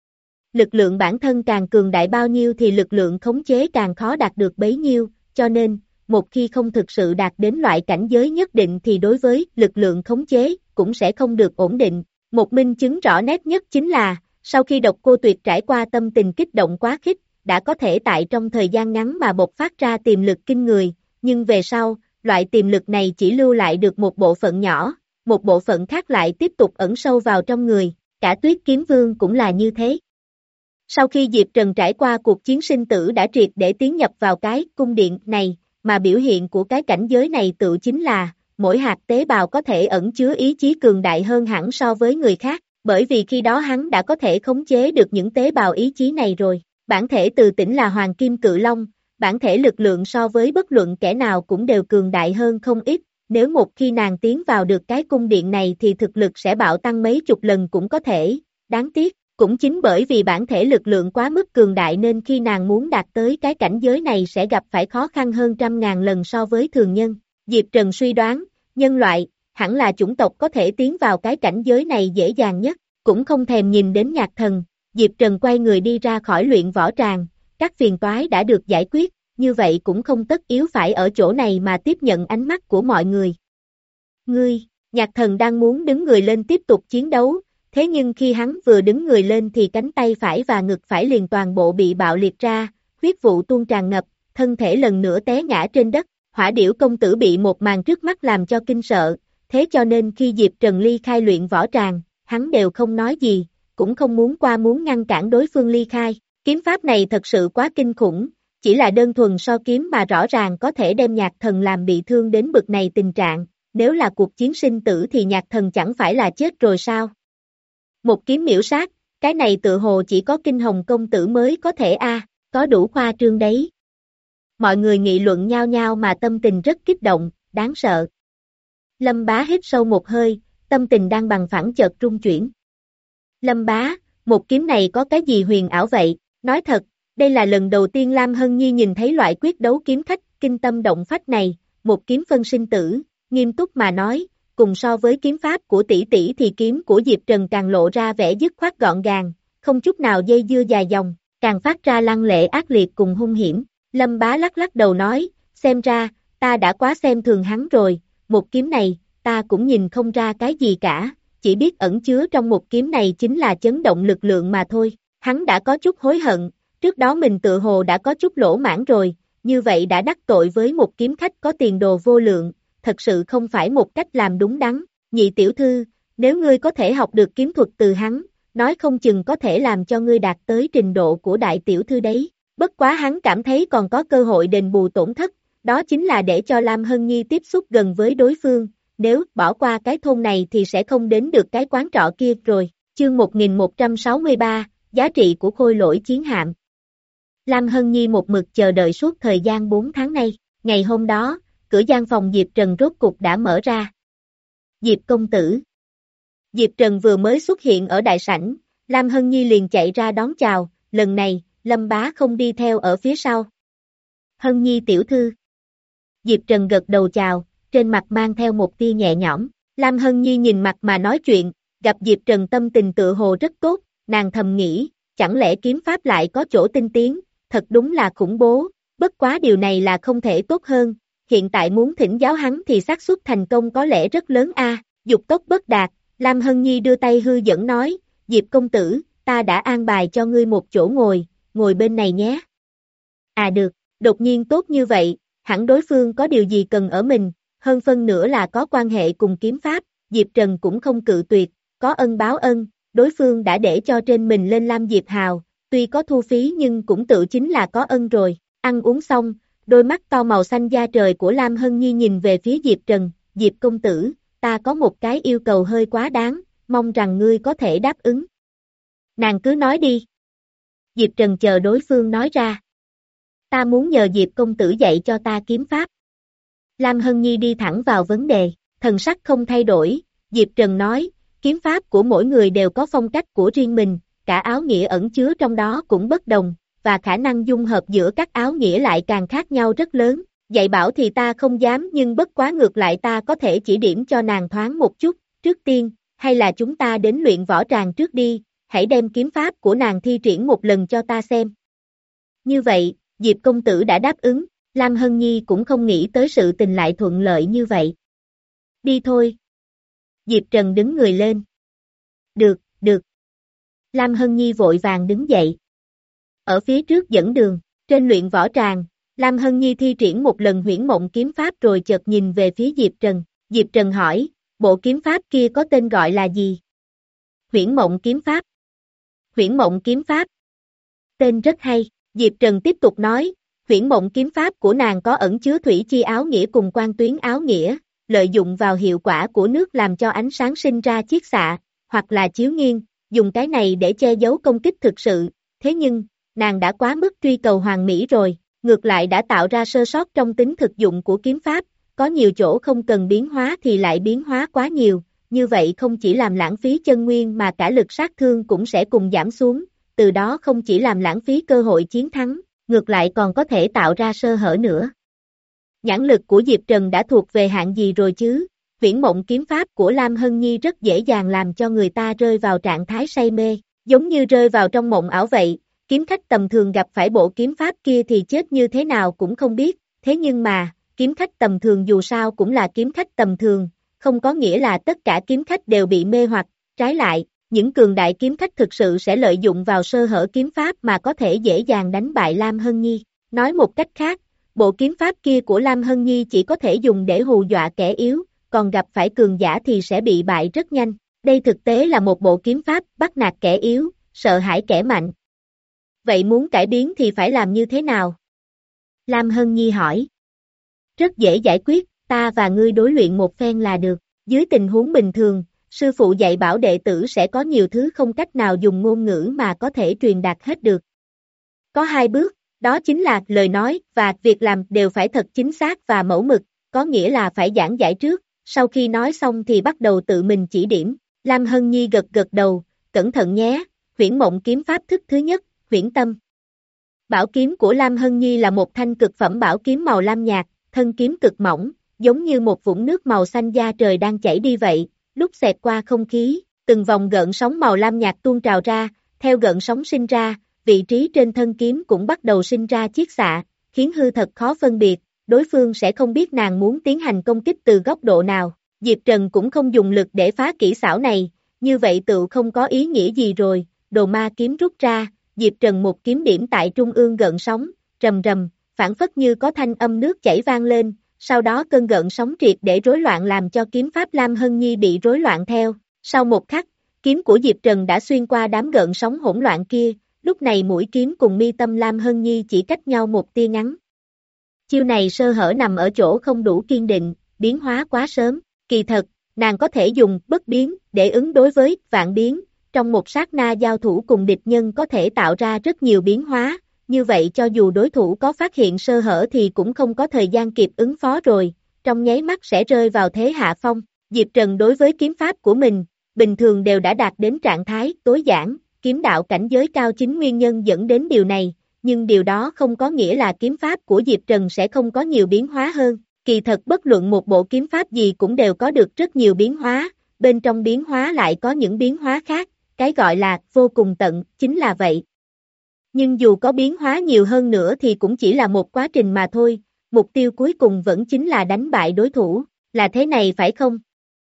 Lực lượng bản thân càng cường đại bao nhiêu thì lực lượng khống chế càng khó đạt được bấy nhiêu, cho nên, một khi không thực sự đạt đến loại cảnh giới nhất định thì đối với lực lượng khống chế cũng sẽ không được ổn định. Một minh chứng rõ nét nhất chính là, sau khi Độc Cô Tuyệt trải qua tâm tình kích động quá khích, đã có thể tại trong thời gian ngắn mà bộc phát ra tiềm lực kinh người, nhưng về sau, loại tiềm lực này chỉ lưu lại được một bộ phận nhỏ, một bộ phận khác lại tiếp tục ẩn sâu vào trong người, cả Tuyết Kiếm Vương cũng là như thế. Sau khi Diệp Trần trải qua cuộc chiến sinh tử đã triệt để tiến nhập vào cái cung điện này, mà biểu hiện của cái cảnh giới này tự chính là, mỗi hạt tế bào có thể ẩn chứa ý chí cường đại hơn hẳn so với người khác, bởi vì khi đó hắn đã có thể khống chế được những tế bào ý chí này rồi. Bản thể từ tỉnh là Hoàng Kim Cự Long, bản thể lực lượng so với bất luận kẻ nào cũng đều cường đại hơn không ít, nếu một khi nàng tiến vào được cái cung điện này thì thực lực sẽ bạo tăng mấy chục lần cũng có thể, đáng tiếc, cũng chính bởi vì bản thể lực lượng quá mức cường đại nên khi nàng muốn đạt tới cái cảnh giới này sẽ gặp phải khó khăn hơn trăm ngàn lần so với thường nhân. Diệp Trần suy đoán, nhân loại, hẳn là chủng tộc có thể tiến vào cái cảnh giới này dễ dàng nhất, cũng không thèm nhìn đến nhạc thần. Diệp Trần quay người đi ra khỏi luyện võ tràng, các phiền toái đã được giải quyết, như vậy cũng không tất yếu phải ở chỗ này mà tiếp nhận ánh mắt của mọi người. Ngươi, nhạc thần đang muốn đứng người lên tiếp tục chiến đấu, thế nhưng khi hắn vừa đứng người lên thì cánh tay phải và ngực phải liền toàn bộ bị bạo liệt ra, huyết vụ tuôn tràn ngập, thân thể lần nữa té ngã trên đất, Hỏa Điểu công tử bị một màn trước mắt làm cho kinh sợ, thế cho nên khi Diệp Trần ly khai luyện võ tràng, hắn đều không nói gì, cũng không muốn qua muốn ngăn cản đối phương ly khai, kiếm pháp này thật sự quá kinh khủng, chỉ là đơn thuần so kiếm mà rõ ràng có thể đem nhạc thần làm bị thương đến bực này tình trạng, nếu là cuộc chiến sinh tử thì nhạc thần chẳng phải là chết rồi sao? Một kiếm miễu sát, cái này tự hồ chỉ có Kinh Hồng công tử mới có thể a, à, có đủ khoa trương đấy. Mọi người nghị luận nhao nhao mà tâm tình rất kích động, đáng sợ. Lâm Bá hít sâu một hơi, tâm tình đang bằng phẳng chợt rung chuyển. Lâm Bá, một kiếm này có cái gì huyền ảo vậy? Nói thật, đây là lần đầu tiên Lam Hân Nhi nhìn thấy loại quyết đấu kiếm khách kinh tâm động phách này, một kiếm phân sinh tử, nghiêm túc mà nói, cùng so với kiếm pháp của tỷ tỷ thì kiếm của Diệp Trần càng lộ ra vẻ dứt khoát gọn gàng, không chút nào dây dưa dài dòng, càng phát ra lăng lệ ác liệt cùng hung hiểm. Lâm Bá lắc lắc đầu nói, xem ra, ta đã quá xem thường hắn rồi, một kiếm này, ta cũng nhìn không ra cái gì cả, chỉ biết ẩn chứa trong một kiếm này chính là chấn động lực lượng mà thôi. Hắn đã có chút hối hận, trước đó mình tự hồ đã có chút lỗ mãn rồi, như vậy đã đắc tội với một kiếm khách có tiền đồ vô lượng, thật sự không phải một cách làm đúng đắn. Nhị tiểu thư, nếu ngươi có thể học được kiếm thuật từ hắn, nói không chừng có thể làm cho ngươi đạt tới trình độ của đại tiểu thư đấy. Bất quá hắn cảm thấy còn có cơ hội đền bù tổn thất, đó chính là để cho Lam Hân Nhi tiếp xúc gần với đối phương, nếu bỏ qua cái thôn này thì sẽ không đến được cái quán trọ kia rồi. Chương một nghìn một trăm sáu mươi ba, giá trị của khôi lỗi chiến hạm. Lam Hân Nhi một mực chờ đợi suốt thời gian bốn tháng nay, ngày hôm đó, cửa gian phòng Diệp Trần rốt cục đã mở ra. Diệp công tử. Diệp Trần vừa mới xuất hiện ở đại sảnh, Lam Hân Nhi liền chạy ra đón chào, lần này, Lâm Bá không đi theo ở phía sau. Hân Nhi tiểu thư. Diệp Trần gật đầu chào, trên mặt mang theo một tia nhẹ nhõm. Lam Hân Nhi nhìn mặt mà nói chuyện, gặp Diệp Trần tâm tình tự hồ rất tốt, nàng thầm nghĩ, chẳng lẽ kiếm pháp lại có chỗ tinh tiến, thật đúng là khủng bố, bất quá điều này là không thể tốt hơn, hiện tại muốn thỉnh giáo hắn thì xác suất thành công có lẽ rất lớn a. Dục tốc bất đạt, Lam Hân Nhi đưa tay hư dẫn nói, Diệp công tử, ta đã an bài cho ngươi một chỗ ngồi, ngồi bên này nhé. À được, đột nhiên tốt như vậy, hẳn đối phương có điều gì cần ở mình, hơn phân nữa là có quan hệ cùng kiếm pháp, Diệp Trần cũng không cự tuyệt, có ân báo ân, đối phương đã để cho trên mình lên Lam Diệp Hào, tuy có thu phí nhưng cũng tự chính là có ân rồi, ăn uống xong, đôi mắt to màu xanh da trời của Lam Hân Nhi nhìn về phía Diệp Trần, Diệp công tử, ta có một cái yêu cầu hơi quá đáng, mong rằng ngươi có thể đáp ứng. Nàng cứ nói đi. Diệp Trần chờ đối phương nói ra. Ta muốn nhờ Diệp công tử dạy cho ta kiếm pháp. Lam Hân Nhi đi thẳng vào vấn đề, thần sắc không thay đổi, Diệp Trần nói, kiếm pháp của mỗi người đều có phong cách của riêng mình, cả áo nghĩa ẩn chứa trong đó cũng bất đồng, và khả năng dung hợp giữa các áo nghĩa lại càng khác nhau rất lớn, dạy bảo thì ta không dám nhưng bất quá ngược lại ta có thể chỉ điểm cho nàng thoáng một chút, trước tiên, hay là chúng ta đến luyện võ tràng trước đi, hãy đem kiếm pháp của nàng thi triển một lần cho ta xem. Như vậy, Diệp công tử đã đáp ứng, Lam Hân Nhi cũng không nghĩ tới sự tình lại thuận lợi như vậy. Đi thôi. Diệp Trần đứng người lên. Được, được. Lam Hân Nhi vội vàng đứng dậy. Ở phía trước dẫn đường, trên luyện võ tràng, Lam Hân Nhi thi triển một lần huyễn mộng kiếm pháp rồi chợt nhìn về phía Diệp Trần. Diệp Trần hỏi, bộ kiếm pháp kia có tên gọi là gì? Huyễn mộng kiếm pháp. Huyễn mộng kiếm pháp. Tên rất hay, Diệp Trần tiếp tục nói, huyễn mộng kiếm pháp của nàng có ẩn chứa thủy chi áo nghĩa cùng quan tuyến áo nghĩa, lợi dụng vào hiệu quả của nước làm cho ánh sáng sinh ra chiết xạ, hoặc là chiếu nghiêng, dùng cái này để che giấu công kích thực sự, thế nhưng, nàng đã quá mức truy cầu hoàn mỹ rồi, ngược lại đã tạo ra sơ sót trong tính thực dụng của kiếm pháp, có nhiều chỗ không cần biến hóa thì lại biến hóa quá nhiều, như vậy không chỉ làm lãng phí chân nguyên mà cả lực sát thương cũng sẽ cùng giảm xuống, từ đó không chỉ làm lãng phí cơ hội chiến thắng, ngược lại còn có thể tạo ra sơ hở nữa. Nhãn lực của Diệp Trần đã thuộc về hạng gì rồi chứ? Huyễn mộng kiếm pháp của Lam Hân Nhi rất dễ dàng làm cho người ta rơi vào trạng thái say mê, giống như rơi vào trong mộng ảo vậy, kiếm khách tầm thường gặp phải bộ kiếm pháp kia thì chết như thế nào cũng không biết, thế nhưng mà, kiếm khách tầm thường dù sao cũng là kiếm khách tầm thường, không có nghĩa là tất cả kiếm khách đều bị mê hoặc, trái lại, những cường đại kiếm khách thực sự sẽ lợi dụng vào sơ hở kiếm pháp mà có thể dễ dàng đánh bại Lam Hân Nhi. Nói một cách khác, bộ kiếm pháp kia của Lam Hân Nhi chỉ có thể dùng để hù dọa kẻ yếu, còn gặp phải cường giả thì sẽ bị bại rất nhanh. Đây thực tế là một bộ kiếm pháp bắt nạt kẻ yếu, sợ hãi kẻ mạnh. Vậy muốn cải biến thì phải làm như thế nào? Lam Hân Nhi hỏi. Rất dễ giải quyết, ta và ngươi đối luyện một phen là được. Dưới tình huống bình thường, sư phụ dạy bảo đệ tử sẽ có nhiều thứ không cách nào dùng ngôn ngữ mà có thể truyền đạt hết được. Có hai bước, đó chính là lời nói và việc làm đều phải thật chính xác và mẫu mực, có nghĩa là phải giảng giải trước, sau khi nói xong thì bắt đầu tự mình chỉ điểm. Lam Hân Nhi gật gật đầu, cẩn thận nhé, huyễn mộng kiếm pháp thức thứ nhất, huyễn tâm. Bảo kiếm của Lam Hân Nhi là một thanh cực phẩm bảo kiếm màu lam nhạt, thân kiếm cực mỏng, giống như một vũng nước màu xanh da trời đang chảy đi vậy, lúc xẹt qua không khí, từng vòng gợn sóng màu lam nhạt tuôn trào ra, theo gợn sóng sinh ra, vị trí trên thân kiếm cũng bắt đầu sinh ra chiết xạ, khiến hư thật khó phân biệt, đối phương sẽ không biết nàng muốn tiến hành công kích từ góc độ nào. Diệp Trần cũng không dùng lực để phá kỹ xảo này, như vậy tự không có ý nghĩa gì rồi, đồ ma kiếm rút ra, Diệp Trần một kiếm điểm tại trung ương gợn sóng, rầm rầm, phản phất như có thanh âm nước chảy vang lên, sau đó cơn gợn sóng triệt để rối loạn làm cho kiếm pháp Lam Hân Nhi bị rối loạn theo, sau một khắc, kiếm của Diệp Trần đã xuyên qua đám gợn sóng hỗn loạn kia, lúc này mũi kiếm cùng mi tâm Lam Hân Nhi chỉ cách nhau một tia ngắn. Chiêu này sơ hở nằm ở chỗ không đủ kiên định, biến hóa quá sớm, kỳ thật, nàng có thể dùng bất biến để ứng đối với vạn biến, trong một sát na giao thủ cùng địch nhân có thể tạo ra rất nhiều biến hóa, như vậy cho dù đối thủ có phát hiện sơ hở thì cũng không có thời gian kịp ứng phó rồi, trong nháy mắt sẽ rơi vào thế hạ phong. Diệp Trần đối với kiếm pháp của mình, bình thường đều đã đạt đến trạng thái tối giản, kiếm đạo cảnh giới cao chính nguyên nhân dẫn đến điều này, nhưng điều đó không có nghĩa là kiếm pháp của Diệp Trần sẽ không có nhiều biến hóa hơn. Kỳ thật bất luận một bộ kiếm pháp gì cũng đều có được rất nhiều biến hóa, bên trong biến hóa lại có những biến hóa khác, cái gọi là vô cùng tận, chính là vậy. Nhưng dù có biến hóa nhiều hơn nữa thì cũng chỉ là một quá trình mà thôi, mục tiêu cuối cùng vẫn chính là đánh bại đối thủ, là thế này phải không?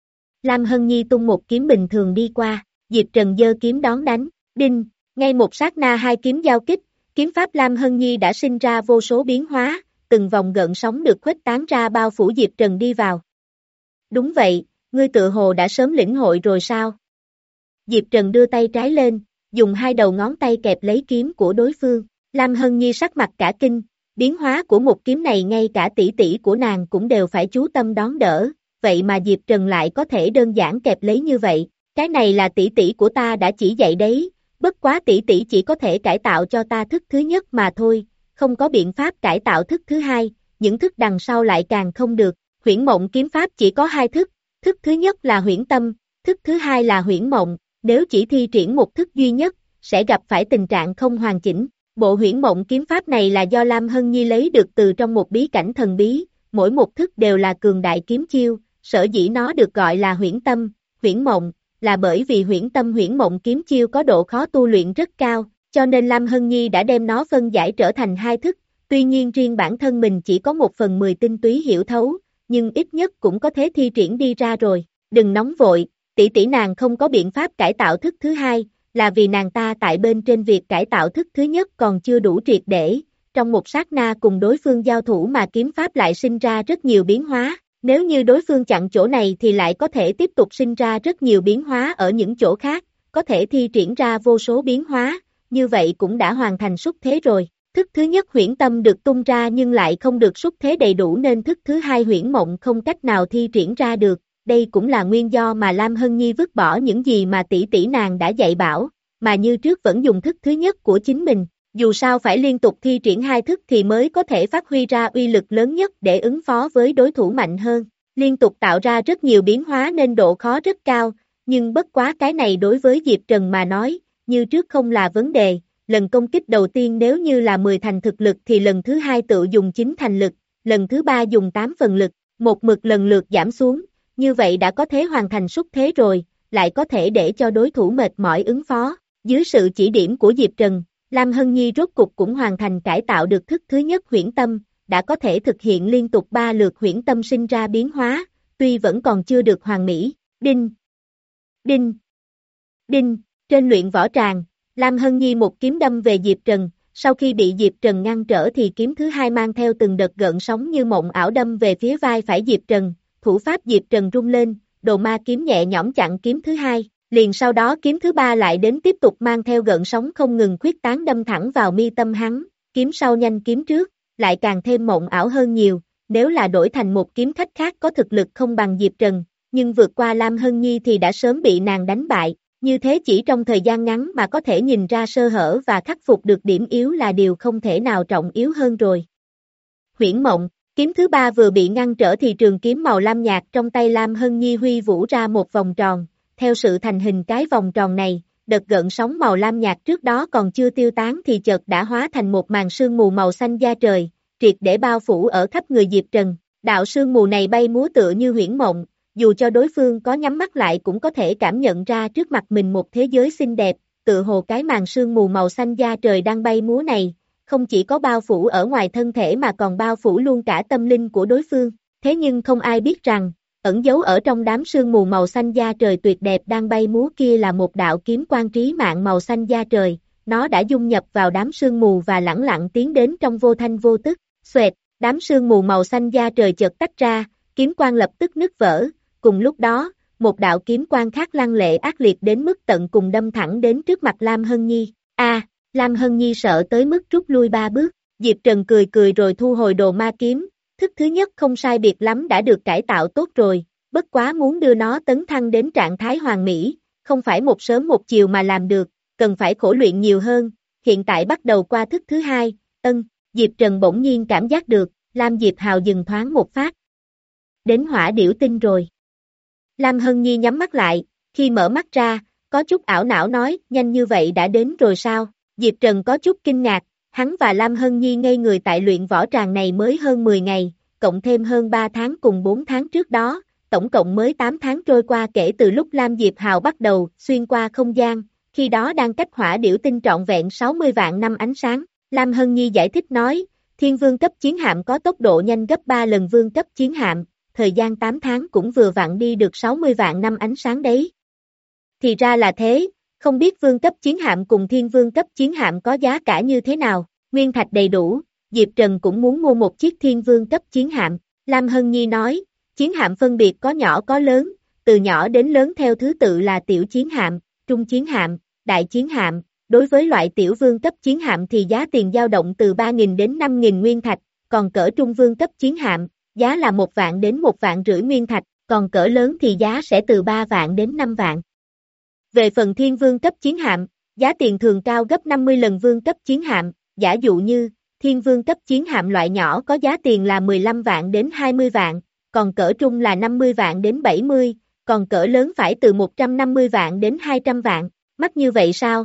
Lam Hân Nhi tung một kiếm bình thường đi qua, Diệp Trần giơ kiếm đón đánh, đinh, ngay một sát na hai kiếm giao kích, kiếm pháp Lam Hân Nhi đã sinh ra vô số biến hóa, từng vòng gợn sóng được khuếch tán ra bao phủ Diệp Trần đi vào. Đúng vậy, ngươi tự hồ đã sớm lĩnh hội rồi sao? Diệp Trần đưa tay trái lên, dùng hai đầu ngón tay kẹp lấy kiếm của đối phương, Lam Hân Nhi sắc mặt cả kinh, biến hóa của một kiếm này ngay cả tỷ tỷ của nàng cũng đều phải chú tâm đón đỡ, vậy mà Diệp Trần lại có thể đơn giản kẹp lấy như vậy, cái này là tỷ tỷ của ta đã chỉ dạy đấy, bất quá tỷ tỷ chỉ có thể cải tạo cho ta thức thứ nhất mà thôi, không có biện pháp cải tạo thức thứ hai, những thức đằng sau lại càng không được, huyễn mộng kiếm pháp chỉ có hai thức, thức thứ nhất là huyễn tâm, thức thứ hai là huyễn mộng, nếu chỉ thi triển một thức duy nhất, sẽ gặp phải tình trạng không hoàn chỉnh. Bộ huyễn mộng kiếm pháp này là do Lam Hân Nhi lấy được từ trong một bí cảnh thần bí, mỗi một thức đều là cường đại kiếm chiêu, sở dĩ nó được gọi là huyễn tâm, huyễn mộng, là bởi vì huyễn tâm huyễn mộng kiếm chiêu có độ khó tu luyện rất cao, cho nên Lam Hân Nhi đã đem nó phân giải trở thành hai thức, tuy nhiên riêng bản thân mình chỉ có một phần mười tinh túy hiểu thấu, nhưng ít nhất cũng có thể thi triển đi ra rồi, đừng nóng vội, tỷ tỷ nàng không có biện pháp cải tạo thức thứ hai, là vì nàng ta tại bên trên việc cải tạo thức thứ nhất còn chưa đủ triệt để, trong một sát na cùng đối phương giao thủ mà kiếm pháp lại sinh ra rất nhiều biến hóa, nếu như đối phương chặn chỗ này thì lại có thể tiếp tục sinh ra rất nhiều biến hóa ở những chỗ khác, có thể thi triển ra vô số biến hóa, như vậy cũng đã hoàn thành xúc thế rồi. Thức thứ nhất huyễn tâm được tung ra nhưng lại không được xúc thế đầy đủ nên thức thứ hai huyễn mộng không cách nào thi triển ra được, đây cũng là nguyên do mà Lam Hân Nhi vứt bỏ những gì mà tỷ tỷ nàng đã dạy bảo, mà như trước vẫn dùng thức thứ nhất của chính mình, dù sao phải liên tục thi triển hai thức thì mới có thể phát huy ra uy lực lớn nhất để ứng phó với đối thủ mạnh hơn, liên tục tạo ra rất nhiều biến hóa nên độ khó rất cao, nhưng bất quá cái này đối với Diệp Trần mà nói, như trước không là vấn đề. Lần công kích đầu tiên nếu như là mười thành thực lực thì lần thứ hai tự dùng chín thành lực, lần thứ ba dùng tám phần lực, một mực lần lượt giảm xuống, như vậy đã có thể hoàn thành xúc thế rồi, lại có thể để cho đối thủ mệt mỏi ứng phó. Dưới sự chỉ điểm của Diệp Trần, Lam Hân Nhi rốt cục cũng hoàn thành cải tạo được thức thứ nhất huyễn tâm, đã có thể thực hiện liên tục ba lượt huyễn tâm sinh ra biến hóa, tuy vẫn còn chưa được hoàn mỹ. Đinh, đinh, đinh, trên luyện võ tràng. Lam Hân Nhi một kiếm đâm về Diệp Trần, sau khi bị Diệp Trần ngăn trở thì kiếm thứ hai mang theo từng đợt gợn sóng như mộng ảo đâm về phía vai phải Diệp Trần, thủ pháp Diệp Trần rung lên, đồ ma kiếm nhẹ nhõm chặn kiếm thứ hai, liền sau đó kiếm thứ ba lại đến tiếp tục mang theo gợn sóng không ngừng khuyết tán đâm thẳng vào mi tâm hắn, kiếm sau nhanh kiếm trước, lại càng thêm mộng ảo hơn nhiều, nếu là đổi thành một kiếm khách khác có thực lực không bằng Diệp Trần, nhưng vượt qua Lam Hân Nhi thì đã sớm bị nàng đánh bại. Như thế chỉ trong thời gian ngắn mà có thể nhìn ra sơ hở và khắc phục được điểm yếu là điều không thể nào trọng yếu hơn rồi. Huyễn mộng, kiếm thứ ba vừa bị ngăn trở thì trường kiếm màu lam nhạt trong tay Lam Hân Nhi huy vũ ra một vòng tròn, theo sự thành hình cái vòng tròn này, đợt gợn sóng màu lam nhạt trước đó còn chưa tiêu tán thì chợt đã hóa thành một màn sương mù màu xanh da trời, triệt để bao phủ ở khắp người Diệp Trần, đạo sương mù này bay múa tựa như huyễn mộng. Dù cho đối phương có nhắm mắt lại cũng có thể cảm nhận ra trước mặt mình một thế giới xinh đẹp, tự hồ cái màn sương mù màu xanh da trời đang bay múa này, không chỉ có bao phủ ở ngoài thân thể mà còn bao phủ luôn cả tâm linh của đối phương. Thế nhưng không ai biết rằng, ẩn giấu ở trong đám sương mù màu xanh da trời tuyệt đẹp đang bay múa kia là một đạo kiếm quan trí mạng màu xanh da trời, nó đã dung nhập vào đám sương mù và lẳng lặng tiến đến trong vô thanh vô tức, xoẹt, đám sương mù màu xanh da trời chợt tách ra, kiếm quan lập tức nứt vỡ. Cùng lúc đó, một đạo kiếm quang khác lăng lệ ác liệt đến mức tận cùng đâm thẳng đến trước mặt Lam Hân Nhi. A, Lam Hân Nhi sợ tới mức rút lui ba bước, Diệp Trần cười cười rồi thu hồi đồ ma kiếm, thức thứ nhất không sai biệt lắm đã được cải tạo tốt rồi, bất quá muốn đưa nó tấn thăng đến trạng thái hoàn mỹ, không phải một sớm một chiều mà làm được, cần phải khổ luyện nhiều hơn, hiện tại bắt đầu qua thức thứ hai, ân, Diệp Trần bỗng nhiên cảm giác được, Lam Diệp Hào dừng thoáng một phát. Đến hỏa điểu tinh rồi. Lam Hân Nhi nhắm mắt lại, khi mở mắt ra, có chút ảo não nói, nhanh như vậy đã đến rồi sao? Diệp Trần có chút kinh ngạc, hắn và Lam Hân Nhi ngây người tại luyện võ tràng này mới hơn mười ngày, cộng thêm hơn ba tháng cùng bốn tháng trước đó, tổng cộng mới tám tháng trôi qua kể từ lúc Lam Diệp Hào bắt đầu xuyên qua không gian, khi đó đang cách hỏa điểu tinh trọn vẹn sáu mươi vạn năm ánh sáng. Lam Hân Nhi giải thích nói, thiên vương cấp chiến hạm có tốc độ nhanh gấp ba lần vương cấp chiến hạm, thời gian tám tháng cũng vừa vặn đi được sáu mươi vạn năm ánh sáng đấy. Thì ra là thế, không biết vương cấp chiến hạm cùng thiên vương cấp chiến hạm có giá cả như thế nào, nguyên thạch đầy đủ, Diệp Trần cũng muốn mua một chiếc thiên vương cấp chiến hạm. Lam Hân Nhi nói, chiến hạm phân biệt có nhỏ có lớn, từ nhỏ đến lớn theo thứ tự là tiểu chiến hạm, trung chiến hạm, đại chiến hạm. Đối với loại tiểu vương cấp chiến hạm thì giá tiền dao động từ ba nghìn đến năm nghìn nguyên thạch, còn cỡ trung vương cấp chiến hạm, giá là một vạn đến một vạn rưỡi nguyên thạch, còn cỡ lớn thì giá sẽ từ ba vạn đến năm vạn. Về phần thiên vương cấp chiến hạm, giá tiền thường cao gấp năm mươi lần vương cấp chiến hạm, giả dụ như, thiên vương cấp chiến hạm loại nhỏ có giá tiền là mười lăm vạn đến hai mươi vạn, còn cỡ trung là năm mươi vạn đến bảy mươi, còn cỡ lớn phải từ một trăm năm mươi vạn đến hai trăm vạn, mắc như vậy sao?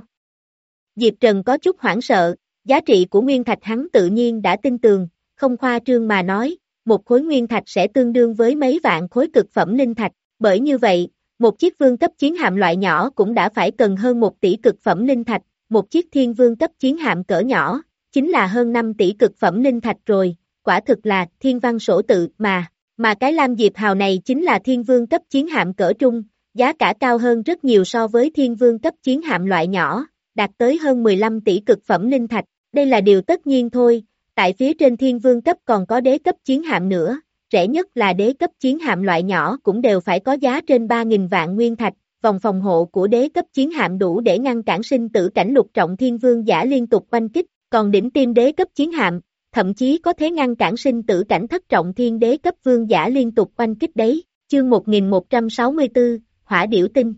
Diệp Trần có chút hoảng sợ, giá trị của nguyên thạch hắn tự nhiên đã tin tường, không khoa trương mà nói, một khối nguyên thạch sẽ tương đương với mấy vạn khối cực phẩm linh thạch, bởi như vậy, một chiếc vương cấp chiến hạm loại nhỏ cũng đã phải cần hơn một tỷ cực phẩm linh thạch, một chiếc thiên vương cấp chiến hạm cỡ nhỏ, chính là hơn năm tỷ cực phẩm linh thạch rồi, quả thực là thiên văn sổ tự mà, mà cái Lam Diệp Hào này chính là thiên vương cấp chiến hạm cỡ trung, giá cả cao hơn rất nhiều so với thiên vương cấp chiến hạm loại nhỏ, đạt tới hơn mười lăm tỷ cực phẩm linh thạch, đây là điều tất nhiên thôi, tại phía trên thiên vương cấp còn có đế cấp chiến hạm nữa, rẻ nhất là đế cấp chiến hạm loại nhỏ cũng đều phải có giá trên ba nghìn vạn nguyên thạch, vòng phòng hộ của đế cấp chiến hạm đủ để ngăn cản sinh tử cảnh lục trọng thiên vương giả liên tục oanh kích, còn đỉnh tim đế cấp chiến hạm, thậm chí có thể ngăn cản sinh tử cảnh thất trọng thiên đế cấp vương giả liên tục oanh kích đấy, chương một nghìn một trăm sáu mươi tư, Hỏa Điểu Tinh.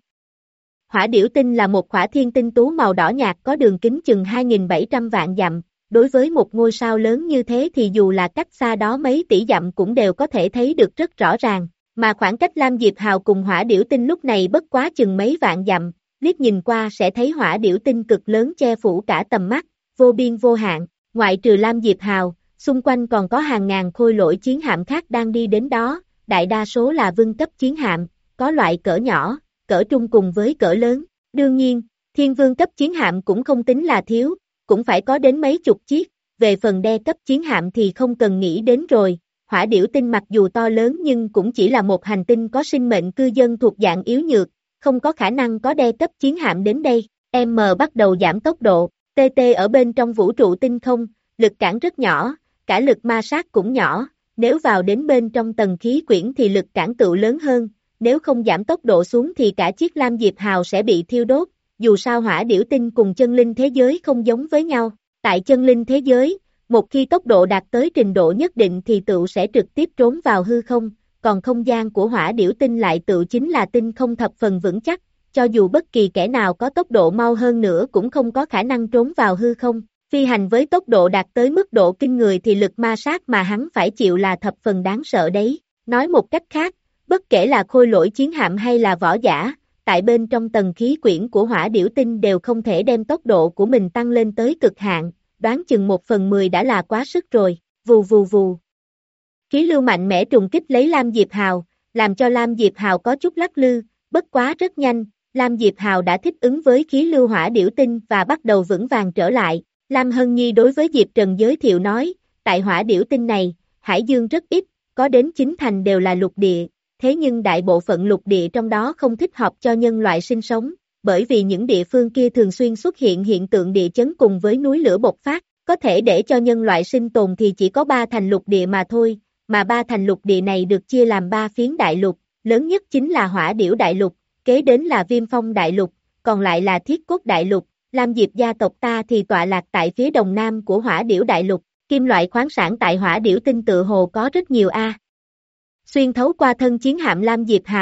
Hỏa Điểu Tinh là một khỏa thiên tinh tú màu đỏ nhạt có đường kính chừng hai nghìn bảy trăm vạn dặm, đối với một ngôi sao lớn như thế thì dù là cách xa đó mấy tỷ dặm cũng đều có thể thấy được rất rõ ràng, mà khoảng cách Lam Diệp Hào cùng Hỏa Điểu Tinh lúc này bất quá chừng mấy vạn dặm, liếc nhìn qua sẽ thấy Hỏa Điểu Tinh cực lớn che phủ cả tầm mắt, vô biên vô hạn, ngoại trừ Lam Diệp Hào, xung quanh còn có hàng ngàn khôi lỗi chiến hạm khác đang đi đến đó, đại đa số là vương cấp chiến hạm, có loại cỡ nhỏ, cỡ trung cùng với cỡ lớn, đương nhiên, thiên vương cấp chiến hạm cũng không tính là thiếu, cũng phải có đến mấy chục chiếc, về phần đe cấp chiến hạm thì không cần nghĩ đến rồi, Hỏa Điểu Tinh mặc dù to lớn nhưng cũng chỉ là một hành tinh có sinh mệnh cư dân thuộc dạng yếu nhược, không có khả năng có đe cấp chiến hạm đến đây, M bắt đầu giảm tốc độ, tê tê ở bên trong vũ trụ tinh không, lực cản rất nhỏ, cả lực ma sát cũng nhỏ, nếu vào đến bên trong tầng khí quyển thì lực cản tựu lớn hơn, nếu không giảm tốc độ xuống thì cả chiếc Lam Diệp Hào sẽ bị thiêu đốt, dù sao Hỏa Điểu Tinh cùng chân linh thế giới không giống với nhau, tại chân linh thế giới, một khi tốc độ đạt tới trình độ nhất định thì tựu sẽ trực tiếp trốn vào hư không, còn không gian của Hỏa Điểu Tinh lại tựu chính là tinh không thập phần vững chắc, cho dù bất kỳ kẻ nào có tốc độ mau hơn nữa cũng không có khả năng trốn vào hư không. Phi hành với tốc độ đạt tới mức độ kinh người thì lực ma sát mà hắn phải chịu là thập phần đáng sợ đấy. Nói một cách khác, bất kể là khôi lỗi chiến hạm hay là võ giả, tại bên trong tầng khí quyển của Hỏa Điểu Tinh đều không thể đem tốc độ của mình tăng lên tới cực hạn, đoán chừng một phần mười đã là quá sức rồi, vù vù vù. Khí lưu mạnh mẽ trùng kích lấy Lam Diệp Hào, làm cho Lam Diệp Hào có chút lắc lư, bất quá rất nhanh, Lam Diệp Hào đã thích ứng với khí lưu Hỏa Điểu Tinh và bắt đầu vững vàng trở lại. Lam Hân Nhi đối với Diệp Trần giới thiệu nói, tại Hỏa Điểu Tinh này, hải dương rất ít, có đến chín thành đều là lục địa, thế nhưng đại bộ phận lục địa trong đó không thích hợp cho nhân loại sinh sống, bởi vì những địa phương kia thường xuyên xuất hiện hiện tượng địa chấn cùng với núi lửa bộc phát, có thể để cho nhân loại sinh tồn thì chỉ có ba thành lục địa mà thôi, mà ba thành lục địa này được chia làm ba phiến đại lục, lớn nhất chính là Hỏa Điểu Đại Lục, kế đến là Viêm Phong Đại Lục, còn lại là Thiết Cốt Đại Lục. Lam Diệp gia tộc ta thì tọa lạc tại phía đông nam của Hỏa Điểu Đại Lục, kim loại khoáng sản tại Hỏa Điểu Tinh tự hồ có rất nhiều a. Xuyên thấu qua thân chiến hạm Lam Diệp Hào,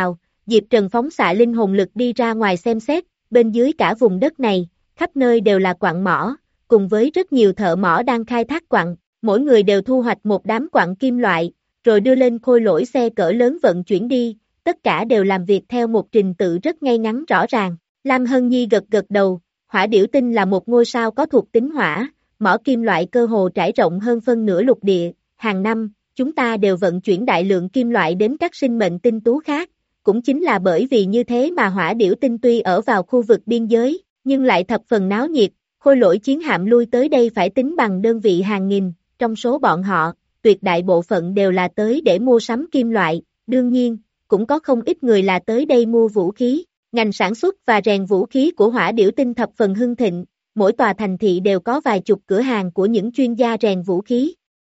Diệp Trần phóng xạ linh hồn lực đi ra ngoài xem xét, bên dưới cả vùng đất này, khắp nơi đều là quặng mỏ, cùng với rất nhiều thợ mỏ đang khai thác quặng, mỗi người đều thu hoạch một đám quặng kim loại, rồi đưa lên khôi lỗi xe cỡ lớn vận chuyển đi, tất cả đều làm việc theo một trình tự rất ngay ngắn rõ ràng. Lam Hân Nhi gật gật đầu, Hỏa Điểu Tinh là một ngôi sao có thuộc tính hỏa, mỏ kim loại cơ hồ trải rộng hơn phân nửa lục địa, hàng năm, chúng ta đều vận chuyển đại lượng kim loại đến các sinh mệnh tinh tú khác, cũng chính là bởi vì như thế mà Hỏa Điểu Tinh tuy ở vào khu vực biên giới, nhưng lại thập phần náo nhiệt, khôi lỗi chiến hạm lui tới đây phải tính bằng đơn vị hàng nghìn, trong số bọn họ, tuyệt đại bộ phận đều là tới để mua sắm kim loại, đương nhiên, cũng có không ít người là tới đây mua vũ khí. Ngành sản xuất và rèn vũ khí của Hỏa Điểu Tinh thập phần hưng thịnh, mỗi tòa thành thị đều có vài chục cửa hàng của những chuyên gia rèn vũ khí.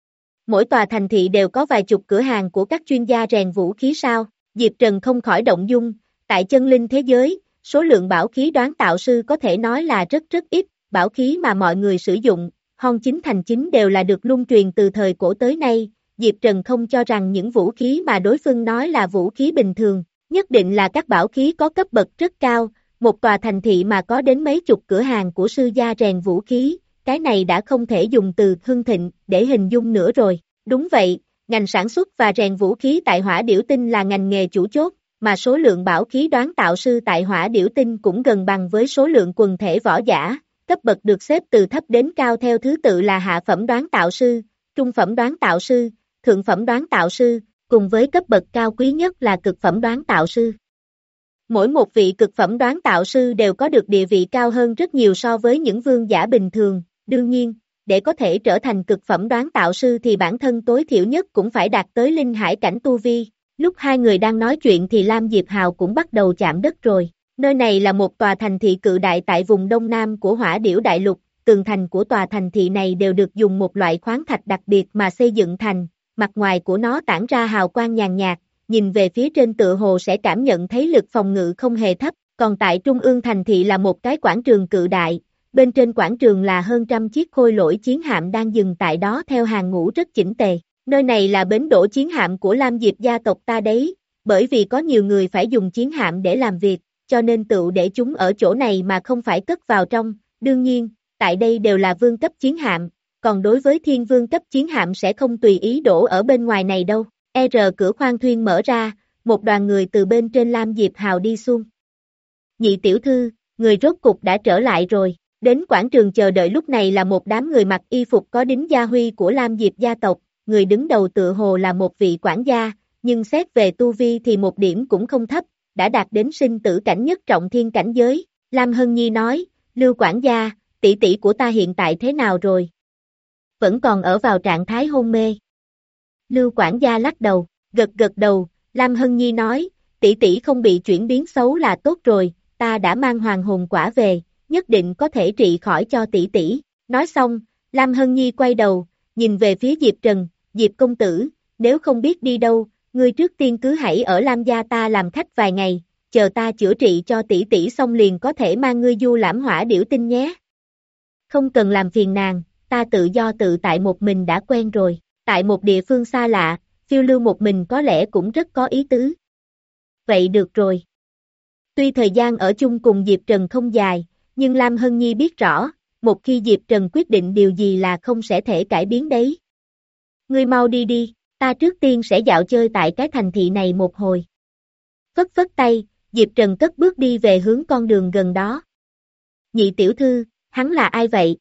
Mỗi tòa thành thị đều có vài chục cửa hàng của các chuyên gia rèn vũ khí sao? Diệp Trần không khỏi động dung, tại chân linh thế giới, số lượng bảo khí đoán tạo sư có thể nói là rất rất ít, bảo khí mà mọi người sử dụng, hon chính thành chính đều là được luân truyền từ thời cổ tới nay, Diệp Trần không cho rằng những vũ khí mà đối phương nói là vũ khí bình thường, nhất định là các bảo khí có cấp bậc rất cao, một tòa thành thị mà có đến mấy chục cửa hàng của sư gia rèn vũ khí, cái này đã không thể dùng từ hưng thịnh để hình dung nữa rồi. Đúng vậy, ngành sản xuất và rèn vũ khí tại Hỏa Điểu Tinh là ngành nghề chủ chốt, mà số lượng bảo khí đoán tạo sư tại Hỏa Điểu Tinh cũng gần bằng với số lượng quần thể võ giả, cấp bậc được xếp từ thấp đến cao theo thứ tự là hạ phẩm đoán tạo sư, trung phẩm đoán tạo sư, thượng phẩm đoán tạo sư, cùng với cấp bậc cao quý nhất là cực phẩm đoán tạo sư. Mỗi một vị cực phẩm đoán tạo sư đều có được địa vị cao hơn rất nhiều so với những vương giả bình thường, đương nhiên, để có thể trở thành cực phẩm đoán tạo sư thì bản thân tối thiểu nhất cũng phải đạt tới linh hải cảnh tu vi. Lúc hai người đang nói chuyện thì Lam Diệp Hào cũng bắt đầu chạm đất rồi. Nơi này là một tòa thành thị cự đại tại vùng đông nam của Hỏa Điểu Đại Lục, tường thành của tòa thành thị này đều được dùng một loại khoáng thạch đặc biệt mà xây dựng thành, mặt ngoài của nó tản ra hào quang nhàn nhạt, nhìn về phía trên tựa hồ sẽ cảm nhận thấy lực phòng ngự không hề thấp, còn tại trung ương thành thị là một cái quảng trường cự đại, bên trên quảng trường là hơn trăm chiếc khôi lỗi chiến hạm đang dừng tại đó theo hàng ngũ rất chỉnh tề. Nơi này là bến đỗ chiến hạm của Lam Diệp gia tộc ta đấy, bởi vì có nhiều người phải dùng chiến hạm để làm việc, cho nên tự để chúng ở chỗ này mà không phải cất vào trong, đương nhiên, tại đây đều là vương cấp chiến hạm, còn đối với thiên vương cấp chiến hạm sẽ không tùy ý đổ ở bên ngoài này đâu. R cửa khoang thuyền mở ra, một đoàn người từ bên trên Lam Diệp Hào đi xuống. Nhị tiểu thư, người rốt cục đã trở lại rồi, đến quảng trường chờ đợi lúc này là một đám người mặc y phục có đính gia huy của Lam Diệp gia tộc, người đứng đầu tựa hồ là một vị quản gia, nhưng xét về tu vi thì một điểm cũng không thấp, đã đạt đến sinh tử cảnh nhất trọng thiên cảnh giới. Lam Hân Nhi nói, Lưu quản gia, tỷ tỷ của ta hiện tại thế nào rồi? Vẫn còn ở vào trạng thái hôn mê. Lưu quản gia lắc đầu, gật gật đầu, Lam Hân Nhi nói, tỷ tỷ không bị chuyển biến xấu là tốt rồi, ta đã mang hoàng hồn quả về, nhất định có thể trị khỏi cho tỷ tỷ. Nói xong, Lam Hân Nhi quay đầu, nhìn về phía Diệp Trần, Diệp công tử, nếu không biết đi đâu, ngươi trước tiên cứ hãy ở Lam gia ta làm khách vài ngày, chờ ta chữa trị cho tỷ tỷ xong liền có thể mang ngươi du lãm Hỏa Điểu Tinh nhé. Không cần làm phiền nàng, ta tự do tự tại một mình đã quen rồi, tại một địa phương xa lạ, phiêu lưu một mình có lẽ cũng rất có ý tứ. Vậy được rồi. Tuy thời gian ở chung cùng Diệp Trần không dài, nhưng Lam Hân Nhi biết rõ, một khi Diệp Trần quyết định điều gì là không sẽ thể cải biến đấy. Ngươi mau đi đi, ta trước tiên sẽ dạo chơi tại cái thành thị này một hồi. Phất phất tay, Diệp Trần cất bước đi về hướng con đường gần đó. Nhị tiểu thư, hắn là ai vậy?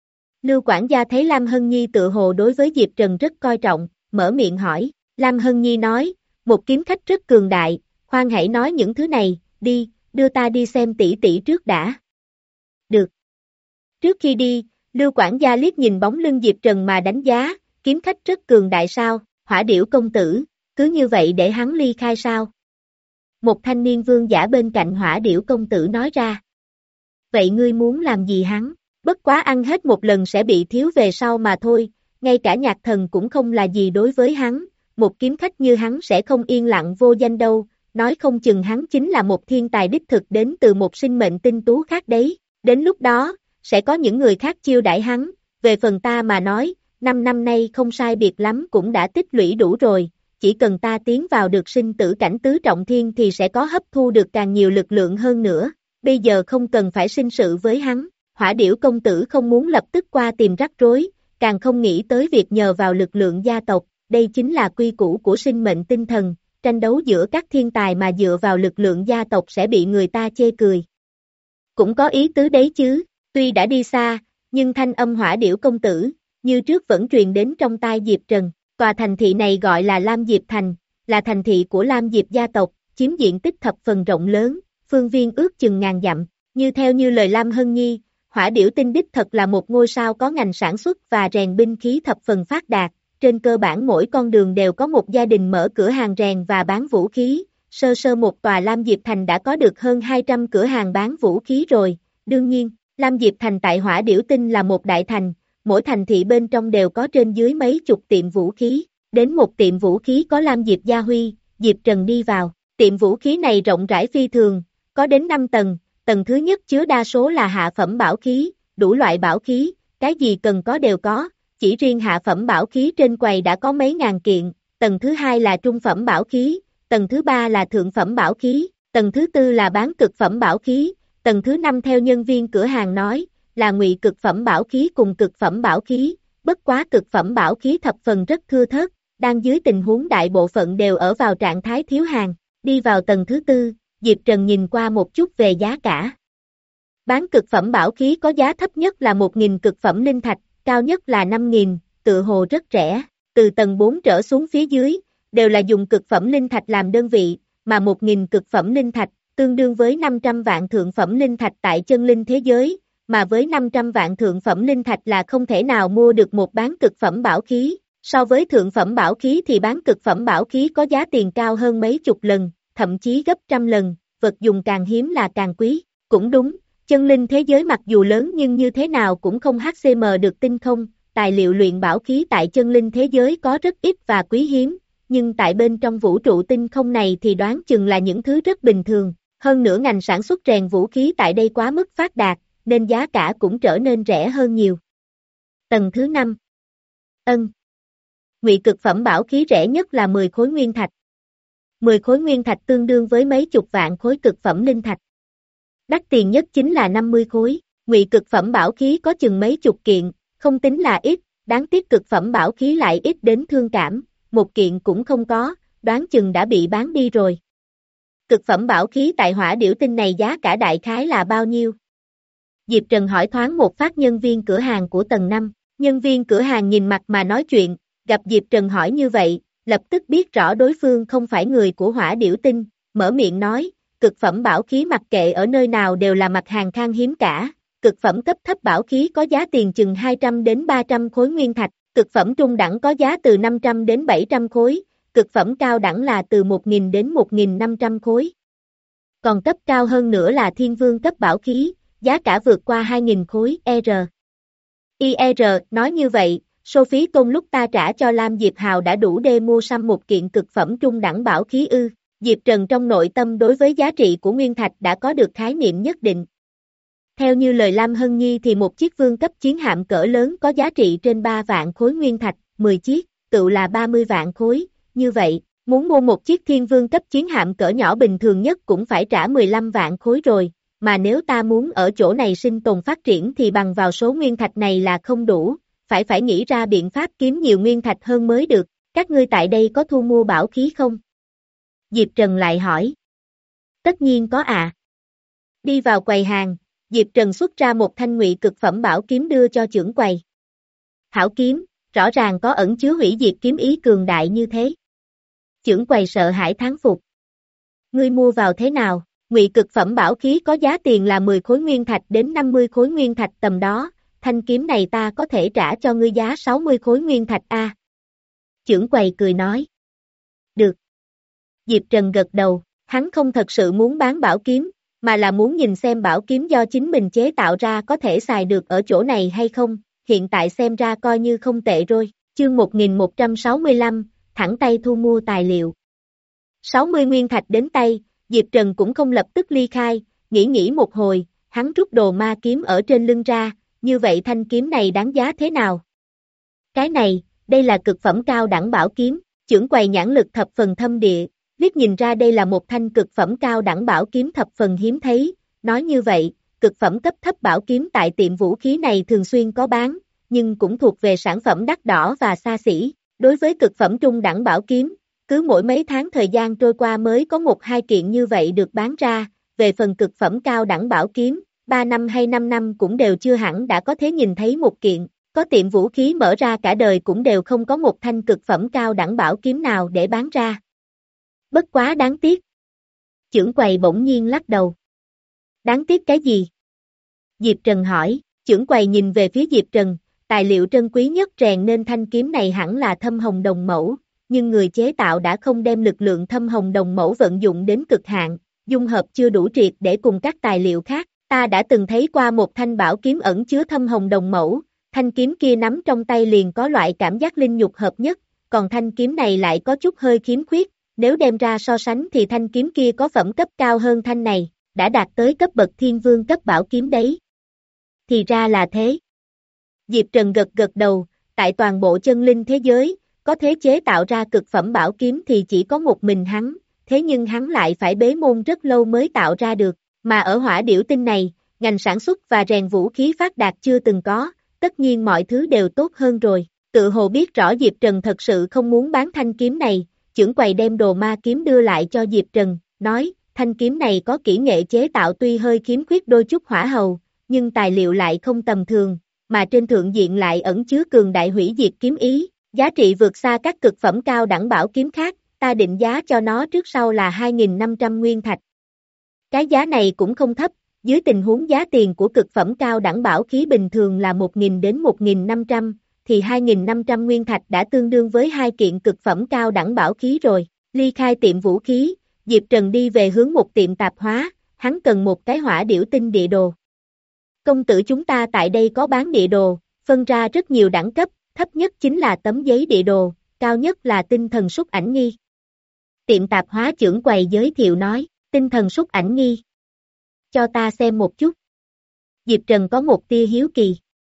Lưu quản gia thấy Lam Hân Nhi tự hồ đối với Diệp Trần rất coi trọng, mở miệng hỏi. Lam Hân Nhi nói, một kiếm khách rất cường đại, khoan hãy nói những thứ này, đi, đưa ta đi xem tỷ tỷ trước đã. Được. Trước khi đi, Lưu quản gia liếc nhìn bóng lưng Diệp Trần mà đánh giá, kiếm khách rất cường đại sao, Hỏa Điểu công tử, cứ như vậy để hắn ly khai sao? Một thanh niên vương giả bên cạnh Hỏa Điểu công tử nói ra. Vậy ngươi muốn làm gì hắn? Bất quá ăn hết một lần sẽ bị thiếu về sau mà thôi, ngay cả nhạc thần cũng không là gì đối với hắn, một kiếm khách như hắn sẽ không yên lặng vô danh đâu, nói không chừng hắn chính là một thiên tài đích thực đến từ một sinh mệnh tinh tú khác đấy, đến lúc đó, sẽ có những người khác chiêu đãi hắn, về phần ta mà nói, năm năm nay không sai biệt lắm cũng đã tích lũy đủ rồi, chỉ cần ta tiến vào được sinh tử cảnh tứ trọng thiên thì sẽ có hấp thu được càng nhiều lực lượng hơn nữa, bây giờ không cần phải sinh sự với hắn. Hỏa Điểu công tử không muốn lập tức qua tìm rắc rối, càng không nghĩ tới việc nhờ vào lực lượng gia tộc, đây chính là quy củ của sinh mệnh tinh thần, tranh đấu giữa các thiên tài mà dựa vào lực lượng gia tộc sẽ bị người ta chê cười. Cũng có ý tứ đấy chứ, tuy đã đi xa, nhưng thanh âm Hỏa Điểu công tử, như trước vẫn truyền đến trong tai Diệp Trần. Tòa thành thị này gọi là Lam Diệp Thành, là thành thị của Lam Diệp gia tộc, chiếm diện tích thập phần rộng lớn, phương viên ước chừng ngàn dặm, như theo như lời Lam Hân Nhi, Hỏa Điểu Tinh đích thật là một ngôi sao có ngành sản xuất và rèn binh khí thập phần phát đạt, trên cơ bản mỗi con đường đều có một gia đình mở cửa hàng rèn và bán vũ khí, sơ sơ một tòa Lam Diệp Thành đã có được hơn hai trăm cửa hàng bán vũ khí rồi, đương nhiên, Lam Diệp Thành tại Hỏa Điểu Tinh là một đại thành, mỗi thành thị bên trong đều có trên dưới mấy chục tiệm vũ khí, đến một tiệm vũ khí có Lam Diệp Gia Huy, Diệp Trần đi vào, tiệm vũ khí này rộng rãi phi thường, có đến năm tầng, tầng thứ nhất chứa đa số là hạ phẩm bảo khí, đủ loại bảo khí, cái gì cần có đều có, chỉ riêng hạ phẩm bảo khí trên quầy đã có mấy ngàn kiện, tầng thứ hai là trung phẩm bảo khí, tầng thứ ba là thượng phẩm bảo khí, tầng thứ tư là bán cực phẩm bảo khí, tầng thứ năm theo nhân viên cửa hàng nói, là ngụy cực phẩm bảo khí cùng cực phẩm bảo khí, bất quá cực phẩm bảo khí thập phần rất thưa thớt, đang dưới tình huống đại bộ phận đều ở vào trạng thái thiếu hàng, đi vào tầng thứ tư, Diệp Trần nhìn qua một chút về giá cả. Bán cực phẩm bảo khí có giá thấp nhất là một nghìn cực phẩm linh thạch, cao nhất là năm nghìn, tự hồ rất rẻ, từ tầng bốn trở xuống phía dưới, đều là dùng cực phẩm linh thạch làm đơn vị, mà một nghìn cực phẩm linh thạch, tương đương với năm trăm vạn thượng phẩm linh thạch tại chân linh thế giới, mà với năm trăm vạn thượng phẩm linh thạch là không thể nào mua được một bán cực phẩm bảo khí, so với thượng phẩm bảo khí thì bán cực phẩm bảo khí có giá tiền cao hơn mấy chục lần, thậm chí gấp trăm lần, vật dùng càng hiếm là càng quý, cũng đúng, chân linh thế giới mặc dù lớn nhưng như thế nào cũng không hát xê em được tinh không, tài liệu luyện bảo khí tại chân linh thế giới có rất ít và quý hiếm, nhưng tại bên trong vũ trụ tinh không này thì đoán chừng là những thứ rất bình thường, hơn nữa ngành sản xuất rèn vũ khí tại đây quá mức phát đạt, nên giá cả cũng trở nên rẻ hơn nhiều. Tầng thứ năm. Ân. Ngụy cực phẩm bảo khí rẻ nhất là mười khối nguyên thạch. mười khối nguyên thạch tương đương với mấy chục vạn khối cực phẩm linh thạch. Đắt tiền nhất chính là năm mươi khối, ngụy cực phẩm bảo khí có chừng mấy chục kiện, không tính là ít, đáng tiếc cực phẩm bảo khí lại ít đến thương cảm, một kiện cũng không có, đoán chừng đã bị bán đi rồi. Cực phẩm bảo khí tại Hỏa Điểu Tinh này giá cả đại khái là bao nhiêu? Diệp Trần hỏi thoáng một phát nhân viên cửa hàng của tầng năm, nhân viên cửa hàng nhìn mặt mà nói chuyện, gặp Diệp Trần hỏi như vậy, lập tức biết rõ đối phương không phải người của Hỏa Điểu Tinh, mở miệng nói, cực phẩm bảo khí mặc kệ ở nơi nào đều là mặt hàng khan hiếm cả, cực phẩm cấp thấp bảo khí có giá tiền chừng hai trăm đến ba trăm khối nguyên thạch, cực phẩm trung đẳng có giá từ năm trăm đến bảy trăm khối, cực phẩm cao đẳng là từ một nghìn đến một nghìn năm trăm khối. Còn cấp cao hơn nữa là thiên vương cấp bảo khí, giá cả vượt qua hai nghìn khối, R. i R nói như vậy, số phí công lúc ta trả cho Lam Diệp Hào đã đủ để mua xăm một kiện cực phẩm trung đẳng bảo khí ư. Diệp Trần trong nội tâm đối với giá trị của nguyên thạch đã có được khái niệm nhất định. Theo như lời Lam Hân Nhi thì một chiếc vương cấp chiến hạm cỡ lớn có giá trị trên ba vạn khối nguyên thạch, mười chiếc, tự là ba mươi vạn khối, như vậy, muốn mua một chiếc thiên vương cấp chiến hạm cỡ nhỏ bình thường nhất cũng phải trả mười lăm vạn khối rồi, mà nếu ta muốn ở chỗ này sinh tồn phát triển thì bằng vào số nguyên thạch này là không đủ, phải phải nghĩ ra biện pháp kiếm nhiều nguyên thạch hơn mới được, các ngươi tại đây có thu mua bảo khí không? Diệp Trần lại hỏi. Tất nhiên có ạ. À. Đi vào quầy hàng, Diệp Trần xuất ra một thanh ngụy cực phẩm bảo kiếm đưa cho trưởng quầy. Hảo kiếm, rõ ràng có ẩn chứa hủy diệt kiếm ý cường đại như thế. Trưởng quầy sợ hãi thán phục. Ngươi mua vào thế nào? Ngụy cực phẩm bảo khí có giá tiền là mười khối nguyên thạch đến năm mươi khối nguyên thạch tầm đó, thanh kiếm này ta có thể trả cho ngươi giá sáu mươi khối nguyên thạch a. À. Trưởng quầy cười nói. Được. Diệp Trần gật đầu, hắn không thật sự muốn bán bảo kiếm, mà là muốn nhìn xem bảo kiếm do chính mình chế tạo ra có thể xài được ở chỗ này hay không, hiện tại xem ra coi như không tệ rồi, chương một nghìn một trăm sáu mươi lăm, thẳng tay thu mua tài liệu. sáu mươi nguyên thạch đến tay, Diệp Trần cũng không lập tức ly khai, nghĩ nghĩ một hồi, hắn rút đồ ma kiếm ở trên lưng ra, như vậy thanh kiếm này đáng giá thế nào? Cái này, đây là cực phẩm cao đẳng bảo kiếm, Chưởng quầy nhãn lực thập phần thâm địa, liếc nhìn ra đây là một thanh cực phẩm cao đẳng bảo kiếm thập phần hiếm thấy, nói như vậy, cực phẩm cấp thấp bảo kiếm tại tiệm vũ khí này thường xuyên có bán, nhưng cũng thuộc về sản phẩm đắt đỏ và xa xỉ. Đối với cực phẩm trung đẳng bảo kiếm, cứ mỗi mấy tháng thời gian trôi qua mới có một hai kiện như vậy được bán ra, về phần cực phẩm cao đẳng bảo kiếm, ba năm hay năm năm cũng đều chưa hẳn đã có thể nhìn thấy một kiện, có tiệm vũ khí mở ra cả đời cũng đều không có một thanh cực phẩm cao đẳng bảo kiếm nào để bán ra. Bất quá đáng tiếc. Chưởng quầy bỗng nhiên lắc đầu. Đáng tiếc cái gì? Diệp Trần hỏi, chưởng quầy nhìn về phía Diệp Trần, tài liệu trân quý nhất rèn nên thanh kiếm này hẳn là thâm hồng đồng mẫu, nhưng người chế tạo đã không đem lực lượng thâm hồng đồng mẫu vận dụng đến cực hạn, dung hợp chưa đủ triệt để cùng các tài liệu khác. Ta đã từng thấy qua một thanh bảo kiếm ẩn chứa thâm hồng đồng mẫu, thanh kiếm kia nắm trong tay liền có loại cảm giác linh nhục hợp nhất, còn thanh kiếm này lại có chút hơi khiếm khuyết, nếu đem ra so sánh thì thanh kiếm kia có phẩm cấp cao hơn thanh này, đã đạt tới cấp bậc thiên vương cấp bảo kiếm đấy. Thì ra là thế. Diệp Trần gật gật đầu, tại toàn bộ chân linh thế giới, có thế chế tạo ra cực phẩm bảo kiếm thì chỉ có một mình hắn, thế nhưng hắn lại phải bế môn rất lâu mới tạo ra được, mà ở hỏa điểu tinh này, ngành sản xuất và rèn vũ khí phát đạt chưa từng có, tất nhiên mọi thứ đều tốt hơn rồi. Tự hồ biết rõ Diệp Trần thật sự không muốn bán thanh kiếm này, chưởng quầy đem đồ ma kiếm đưa lại cho Diệp Trần, nói, thanh kiếm này có kỹ nghệ chế tạo tuy hơi khiếm khuyết đôi chút hỏa hầu, nhưng tài liệu lại không tầm thường, mà trên thượng diện lại ẩn chứa cường đại hủy diệt kiếm ý, giá trị vượt xa các cực phẩm cao đẳng bảo kiếm khác, ta định giá cho nó trước sau là hai nghìn năm trăm nguyên thạch. Cái giá này cũng không thấp, dưới tình huống giá tiền của cực phẩm cao đẳng bảo khí bình thường là một nghìn đến một nghìn năm trăm, thì hai nghìn năm trăm nguyên thạch đã tương đương với hai kiện cực phẩm cao đẳng bảo khí rồi. Ly khai tiệm vũ khí, Diệp Trần đi về hướng một tiệm tạp hóa, hắn cần một cái hỏa điểu tinh địa đồ. Công tử chúng ta tại đây có bán địa đồ, phân ra rất nhiều đẳng cấp, thấp nhất chính là tấm giấy địa đồ, cao nhất là tinh thần xúc ảnh nghi. Tiệm tạp hóa chưởng quầy giới thiệu nói, tinh thần xúc ảnh nghi. Cho ta xem một chút. Diệp Trần có một tia hiếu kỳ.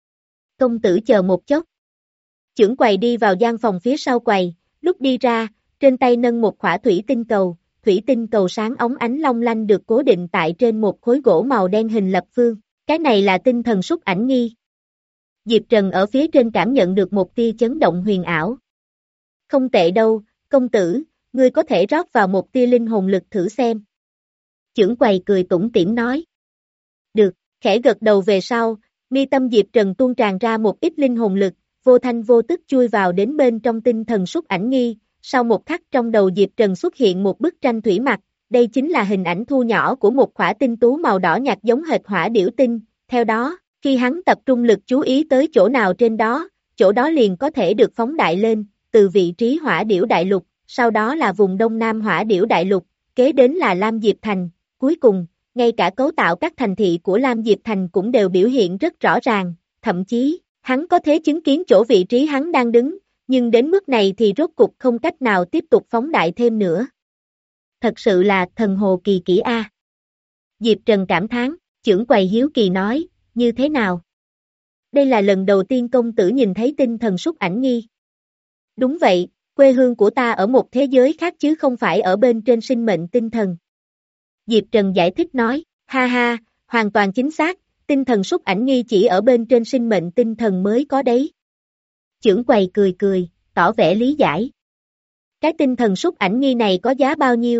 Công tử chờ một chốc. Chưởng quầy đi vào gian phòng phía sau quầy, lúc đi ra, trên tay nâng một khỏa thủy tinh cầu, thủy tinh cầu sáng óng ánh long lanh được cố định tại trên một khối gỗ màu đen hình lập phương. Cái này là tinh thần xúc ảnh nghi. Diệp Trần ở phía trên cảm nhận được một tia chấn động huyền ảo. Không tệ đâu, công tử, ngươi có thể rót vào một tia linh hồn lực thử xem. Chưởng quầy cười tủm tỉm nói. Được, khẽ gật đầu về sau, mi tâm Diệp Trần tuôn tràn ra một ít linh hồn lực, vô thanh vô tức chui vào đến bên trong tinh thần xúc ảnh nghi, sau một khắc trong đầu Diệp Trần xuất hiện một bức tranh thủy mặc, đây chính là hình ảnh thu nhỏ của một khỏa tinh tú màu đỏ nhạt giống hệt hỏa điểu tinh, theo đó, khi hắn tập trung lực chú ý tới chỗ nào trên đó, chỗ đó liền có thể được phóng đại lên, từ vị trí hỏa điểu đại lục, sau đó là vùng đông nam hỏa điểu đại lục, kế đến là Lam Diệp Thành, cuối cùng, ngay cả cấu tạo các thành thị của Lam Diệp Thành cũng đều biểu hiện rất rõ ràng, thậm chí, hắn có thể chứng kiến chỗ vị trí hắn đang đứng, nhưng đến mức này thì rốt cục không cách nào tiếp tục phóng đại thêm nữa. Thật sự là thần hồ kỳ kỹ a. Diệp Trần cảm thán, chưởng quầy hiếu kỳ nói, như thế nào? Đây là lần đầu tiên công tử nhìn thấy tinh thần xúc ảnh nghi. Đúng vậy, quê hương của ta ở một thế giới khác chứ không phải ở bên trên sinh mệnh tinh thần. Diệp Trần giải thích nói, ha ha, hoàn toàn chính xác, tinh thần xúc ảnh nghi chỉ ở bên trên sinh mệnh tinh thần mới có đấy. Chưởng quầy cười cười, tỏ vẻ lý giải. Cái tinh thần xúc ảnh nghi này có giá bao nhiêu?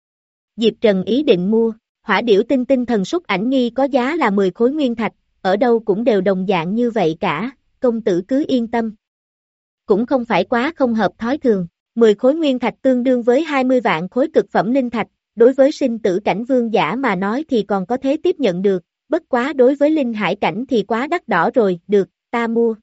Diệp Trần ý định mua, hỏa điểu tinh tinh thần xúc ảnh nghi có giá là mười khối nguyên thạch, ở đâu cũng đều đồng dạng như vậy cả, công tử cứ yên tâm. Cũng không phải quá không hợp thói thường, mười khối nguyên thạch tương đương với hai mươi vạn khối cực phẩm linh thạch, đối với sinh tử cảnh vương giả mà nói thì còn có thể tiếp nhận được, bất quá đối với linh hải cảnh thì quá đắt đỏ rồi, được, ta mua.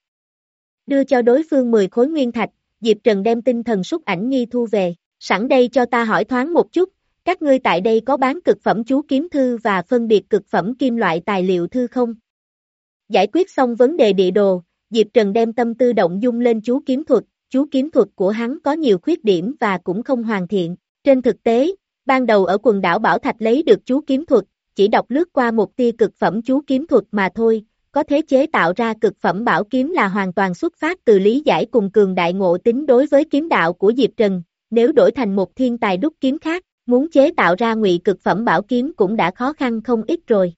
Đưa cho đối phương mười khối nguyên thạch, Diệp Trần đem tinh thần xúc ảnh nghi thu về, sẵn đây cho ta hỏi thoáng một chút, các ngươi tại đây có bán cực phẩm chú kiếm thư và phân biệt cực phẩm kim loại tài liệu thư không? Giải quyết xong vấn đề địa đồ, Diệp Trần đem tâm tư động dung lên chú kiếm thuật, chú kiếm thuật của hắn có nhiều khuyết điểm và cũng không hoàn thiện. Trên thực tế, ban đầu ở quần đảo Bảo Thạch lấy được chú kiếm thuật, chỉ đọc lướt qua một tia cực phẩm chú kiếm thuật mà thôi, có thể chế tạo ra cực phẩm bảo kiếm là hoàn toàn xuất phát từ lý giải cùng cường đại ngộ tính đối với kiếm đạo của Diệp Trần, nếu đổi thành một thiên tài đúc kiếm khác, muốn chế tạo ra ngụy cực phẩm bảo kiếm cũng đã khó khăn không ít rồi.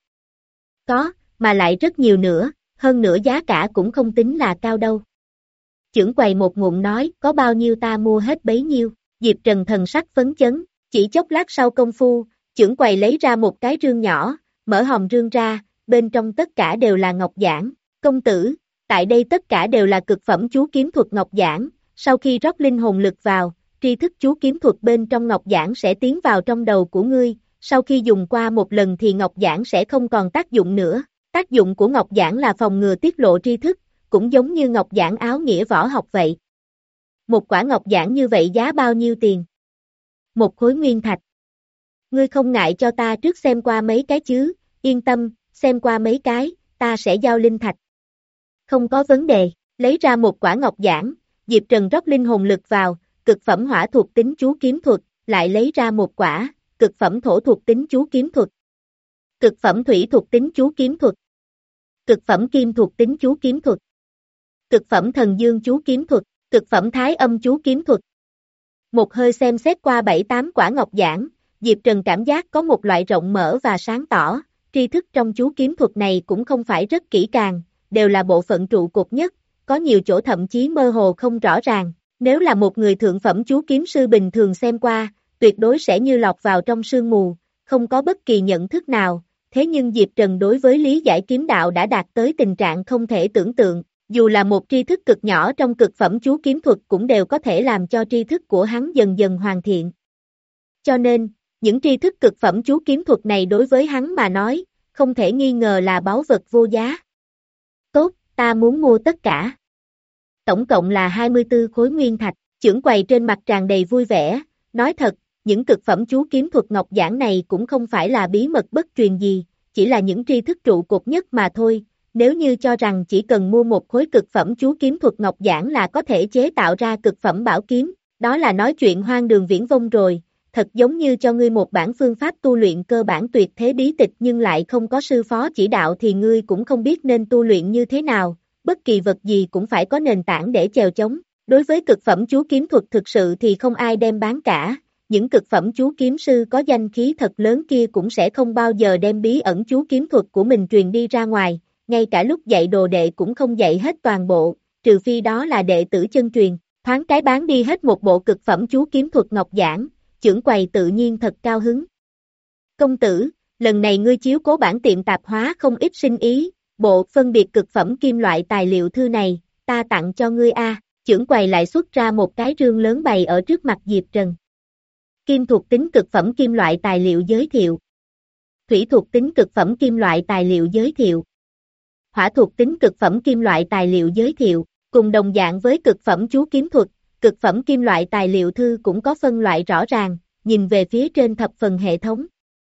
Có, mà lại rất nhiều nữa, hơn nữa giá cả cũng không tính là cao đâu. Chưởng quầy một ngụm nói, có bao nhiêu ta mua hết bấy nhiêu, Diệp Trần thần sắc phấn chấn, chỉ chốc lát sau công phu, chưởng quầy lấy ra một cái rương nhỏ, mở hòm rương ra, bên trong tất cả đều là ngọc giản, công tử, tại đây tất cả đều là cực phẩm chú kiếm thuật ngọc giản, sau khi rót linh hồn lực vào, tri thức chú kiếm thuật bên trong ngọc giản sẽ tiến vào trong đầu của ngươi, sau khi dùng qua một lần thì ngọc giản sẽ không còn tác dụng nữa, tác dụng của ngọc giản là phòng ngừa tiết lộ tri thức, cũng giống như ngọc giản áo nghĩa võ học vậy. Một quả ngọc giản như vậy giá bao nhiêu tiền? Một khối nguyên thạch. Ngươi không ngại cho ta trước xem qua mấy cái chứ, yên tâm, xem qua mấy cái, ta sẽ giao linh thạch. Không có vấn đề, lấy ra một quả ngọc giản, Diệp Trần rót linh hồn lực vào, cực phẩm hỏa thuộc tính chú kiếm thuật, lại lấy ra một quả, cực phẩm thổ thuộc tính chú kiếm thuật, cực phẩm thủy thuộc tính chú kiếm thuật, cực phẩm kim thuộc tính chú kiếm thuật, cực phẩm thần dương chú kiếm thuật, cực phẩm thái âm chú kiếm thuật. Một hơi xem xét qua bảy tám quả ngọc giản, Diệp Trần cảm giác có một loại rộng mở và sáng tỏ, tri thức trong chú kiếm thuật này cũng không phải rất kỹ càng, đều là bộ phận trụ cột nhất, có nhiều chỗ thậm chí mơ hồ không rõ ràng, nếu là một người thượng phẩm chú kiếm sư bình thường xem qua, tuyệt đối sẽ như lọt vào trong sương mù, không có bất kỳ nhận thức nào, thế nhưng Diệp Trần đối với lý giải kiếm đạo đã đạt tới tình trạng không thể tưởng tượng, dù là một tri thức cực nhỏ trong cực phẩm chú kiếm thuật cũng đều có thể làm cho tri thức của hắn dần dần hoàn thiện. Cho nên, những tri thức cực phẩm chú kiếm thuật này đối với hắn mà nói, không thể nghi ngờ là báu vật vô giá. Tốt, ta muốn mua tất cả. Tổng cộng là hai mươi tư khối nguyên thạch, chưởng quầy trên mặt tràn đầy vui vẻ, nói thật, những cực phẩm chú kiếm thuật ngọc giản này cũng không phải là bí mật bất truyền gì, chỉ là những tri thức trụ cột nhất mà thôi. Nếu như cho rằng chỉ cần mua một khối cực phẩm chú kiếm thuật ngọc giản là có thể chế tạo ra cực phẩm bảo kiếm, đó là nói chuyện hoang đường viển vông rồi, thật giống như cho ngươi một bản phương pháp tu luyện cơ bản tuyệt thế bí tịch nhưng lại không có sư phó chỉ đạo thì ngươi cũng không biết nên tu luyện như thế nào, bất kỳ vật gì cũng phải có nền tảng để chèo chống, đối với cực phẩm chú kiếm thuật thực sự thì không ai đem bán cả, những cực phẩm chú kiếm sư có danh khí thật lớn kia cũng sẽ không bao giờ đem bí ẩn chú kiếm thuật của mình truyền đi ra ngoài. Ngay cả lúc dạy đồ đệ cũng không dạy hết toàn bộ, trừ phi đó là đệ tử chân truyền, thoáng cái bán đi hết một bộ cực phẩm chú kiếm thuật ngọc giản, chưởng quầy tự nhiên thật cao hứng. Công tử, lần này ngươi chiếu cố bản tiệm tạp hóa không ít sinh ý, bộ phân biệt cực phẩm kim loại tài liệu thư này, ta tặng cho ngươi a. Chưởng quầy lại xuất ra một cái rương lớn bày ở trước mặt Diệp Trần. Kim thuộc tính cực phẩm kim loại tài liệu giới thiệu. Thủy thuộc tính cực phẩm kim loại tài liệu giới thiệu. Hỏa thuộc tính cực phẩm kim loại tài liệu giới thiệu, cùng đồng dạng với cực phẩm chú kiếm thuật, cực phẩm kim loại tài liệu thư cũng có phân loại rõ ràng, nhìn về phía trên thập phần hệ thống.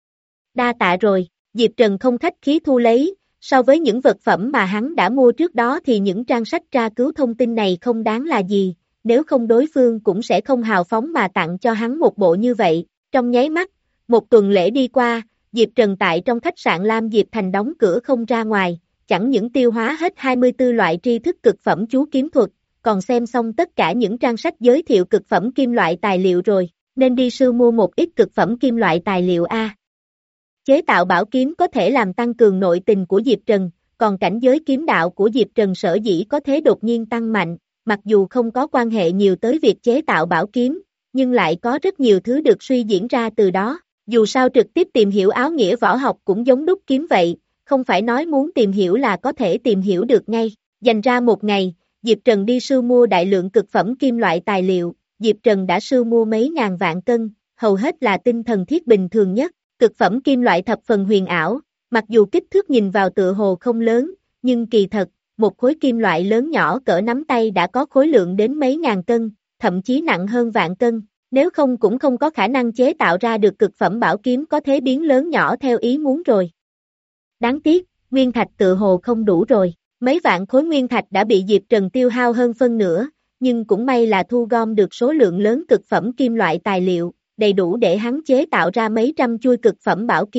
Đa tạ rồi, Diệp Trần không khách khí thu lấy, so với những vật phẩm mà hắn đã mua trước đó thì những trang sách tra cứu thông tin này không đáng là gì, nếu không đối phương cũng sẽ không hào phóng mà tặng cho hắn một bộ như vậy, trong nháy mắt, một tuần lễ đi qua, Diệp Trần tại trong khách sạn Lam Diệp Thành đóng cửa không ra ngoài. Chẳng những tiêu hóa hết hai mươi tư loại tri thức cực phẩm chú kiếm thuật, còn xem xong tất cả những trang sách giới thiệu cực phẩm kim loại tài liệu rồi, nên đi sưu mua một ít cực phẩm kim loại tài liệu A. Chế tạo bảo kiếm có thể làm tăng cường nội tình của Diệp Trần, còn cảnh giới kiếm đạo của Diệp Trần sở dĩ có thế đột nhiên tăng mạnh, mặc dù không có quan hệ nhiều tới việc chế tạo bảo kiếm, nhưng lại có rất nhiều thứ được suy diễn ra từ đó, dù sao trực tiếp tìm hiểu áo nghĩa võ học cũng giống đúc kiếm vậy. Không phải nói muốn tìm hiểu là có thể tìm hiểu được ngay, dành ra một ngày, Diệp Trần đi sưu mua đại lượng cực phẩm kim loại tài liệu, Diệp Trần đã sưu mua mấy ngàn vạn cân, hầu hết là tinh thần thiết bình thường nhất, cực phẩm kim loại thập phần huyền ảo, mặc dù kích thước nhìn vào tựa hồ không lớn, nhưng kỳ thật, một khối kim loại lớn nhỏ cỡ nắm tay đã có khối lượng đến mấy ngàn cân, thậm chí nặng hơn vạn cân, nếu không cũng không có khả năng chế tạo ra được cực phẩm bảo kiếm có thế biến lớn nhỏ theo ý muốn rồi. Đáng tiếc, nguyên thạch tự hồ không đủ rồi, mấy vạn khối nguyên thạch đã bị Diệp Trần tiêu hao hơn phân nửa, nhưng cũng may là thu gom được số lượng lớn cực phẩm kim loại tài liệu, đầy đủ để hắn chế tạo ra mấy trăm chuôi cực phẩm bảo kiếm,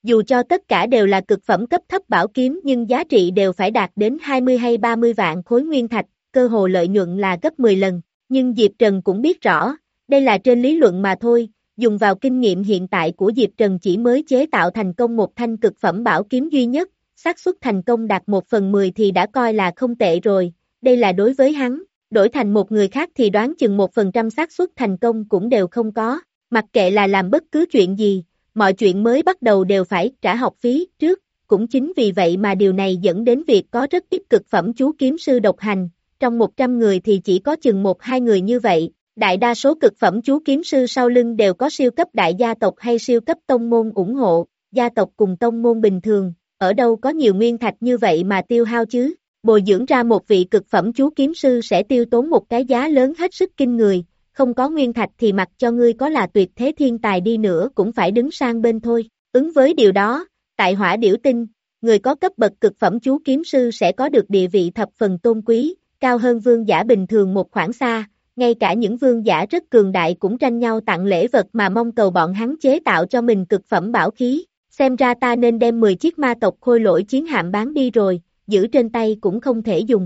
Dù cho tất cả đều là cực phẩm cấp thấp bảo kiếm nhưng giá trị đều phải đạt đến hai mươi hay ba mươi vạn khối nguyên thạch, cơ hồ lợi nhuận là gấp mười lần. Nhưng Diệp Trần cũng biết rõ, đây là trên lý luận mà thôi, dùng vào kinh nghiệm hiện tại của Diệp Trần chỉ mới chế tạo thành công một thanh cực phẩm bảo kiếm duy nhất, xác suất thành công đạt một phần mười thì đã coi là không tệ rồi, đây là đối với hắn, đổi thành một người khác thì đoán chừng một phần trăm xác suất thành công cũng đều không có, mặc kệ là làm bất cứ chuyện gì, mọi chuyện mới bắt đầu đều phải trả học phí trước, cũng chính vì vậy mà điều này dẫn đến việc có rất ít cực phẩm chú kiếm sư độc hành, trong một trăm người thì chỉ có chừng một hai người như vậy. Đại đa số cực phẩm chú kiếm sư sau lưng đều có siêu cấp đại gia tộc hay siêu cấp tông môn ủng hộ, gia tộc cùng tông môn bình thường, ở đâu có nhiều nguyên thạch như vậy mà tiêu hao chứ, bồi dưỡng ra một vị cực phẩm chú kiếm sư sẽ tiêu tốn một cái giá lớn hết sức kinh người, không có nguyên thạch thì mặc cho ngươi có là tuyệt thế thiên tài đi nữa cũng phải đứng sang bên thôi, ứng với điều đó, tại Hỏa Điểu Tinh, người có cấp bậc cực phẩm chú kiếm sư sẽ có được địa vị thập phần tôn quý, cao hơn vương giả bình thường một khoảng xa. Ngay cả những vương giả rất cường đại cũng tranh nhau tặng lễ vật mà mong cầu bọn hắn chế tạo cho mình cực phẩm bảo khí, xem ra ta nên đem mười chiếc ma tộc khôi lỗi chiến hạm bán đi rồi, giữ trên tay cũng không thể dùng.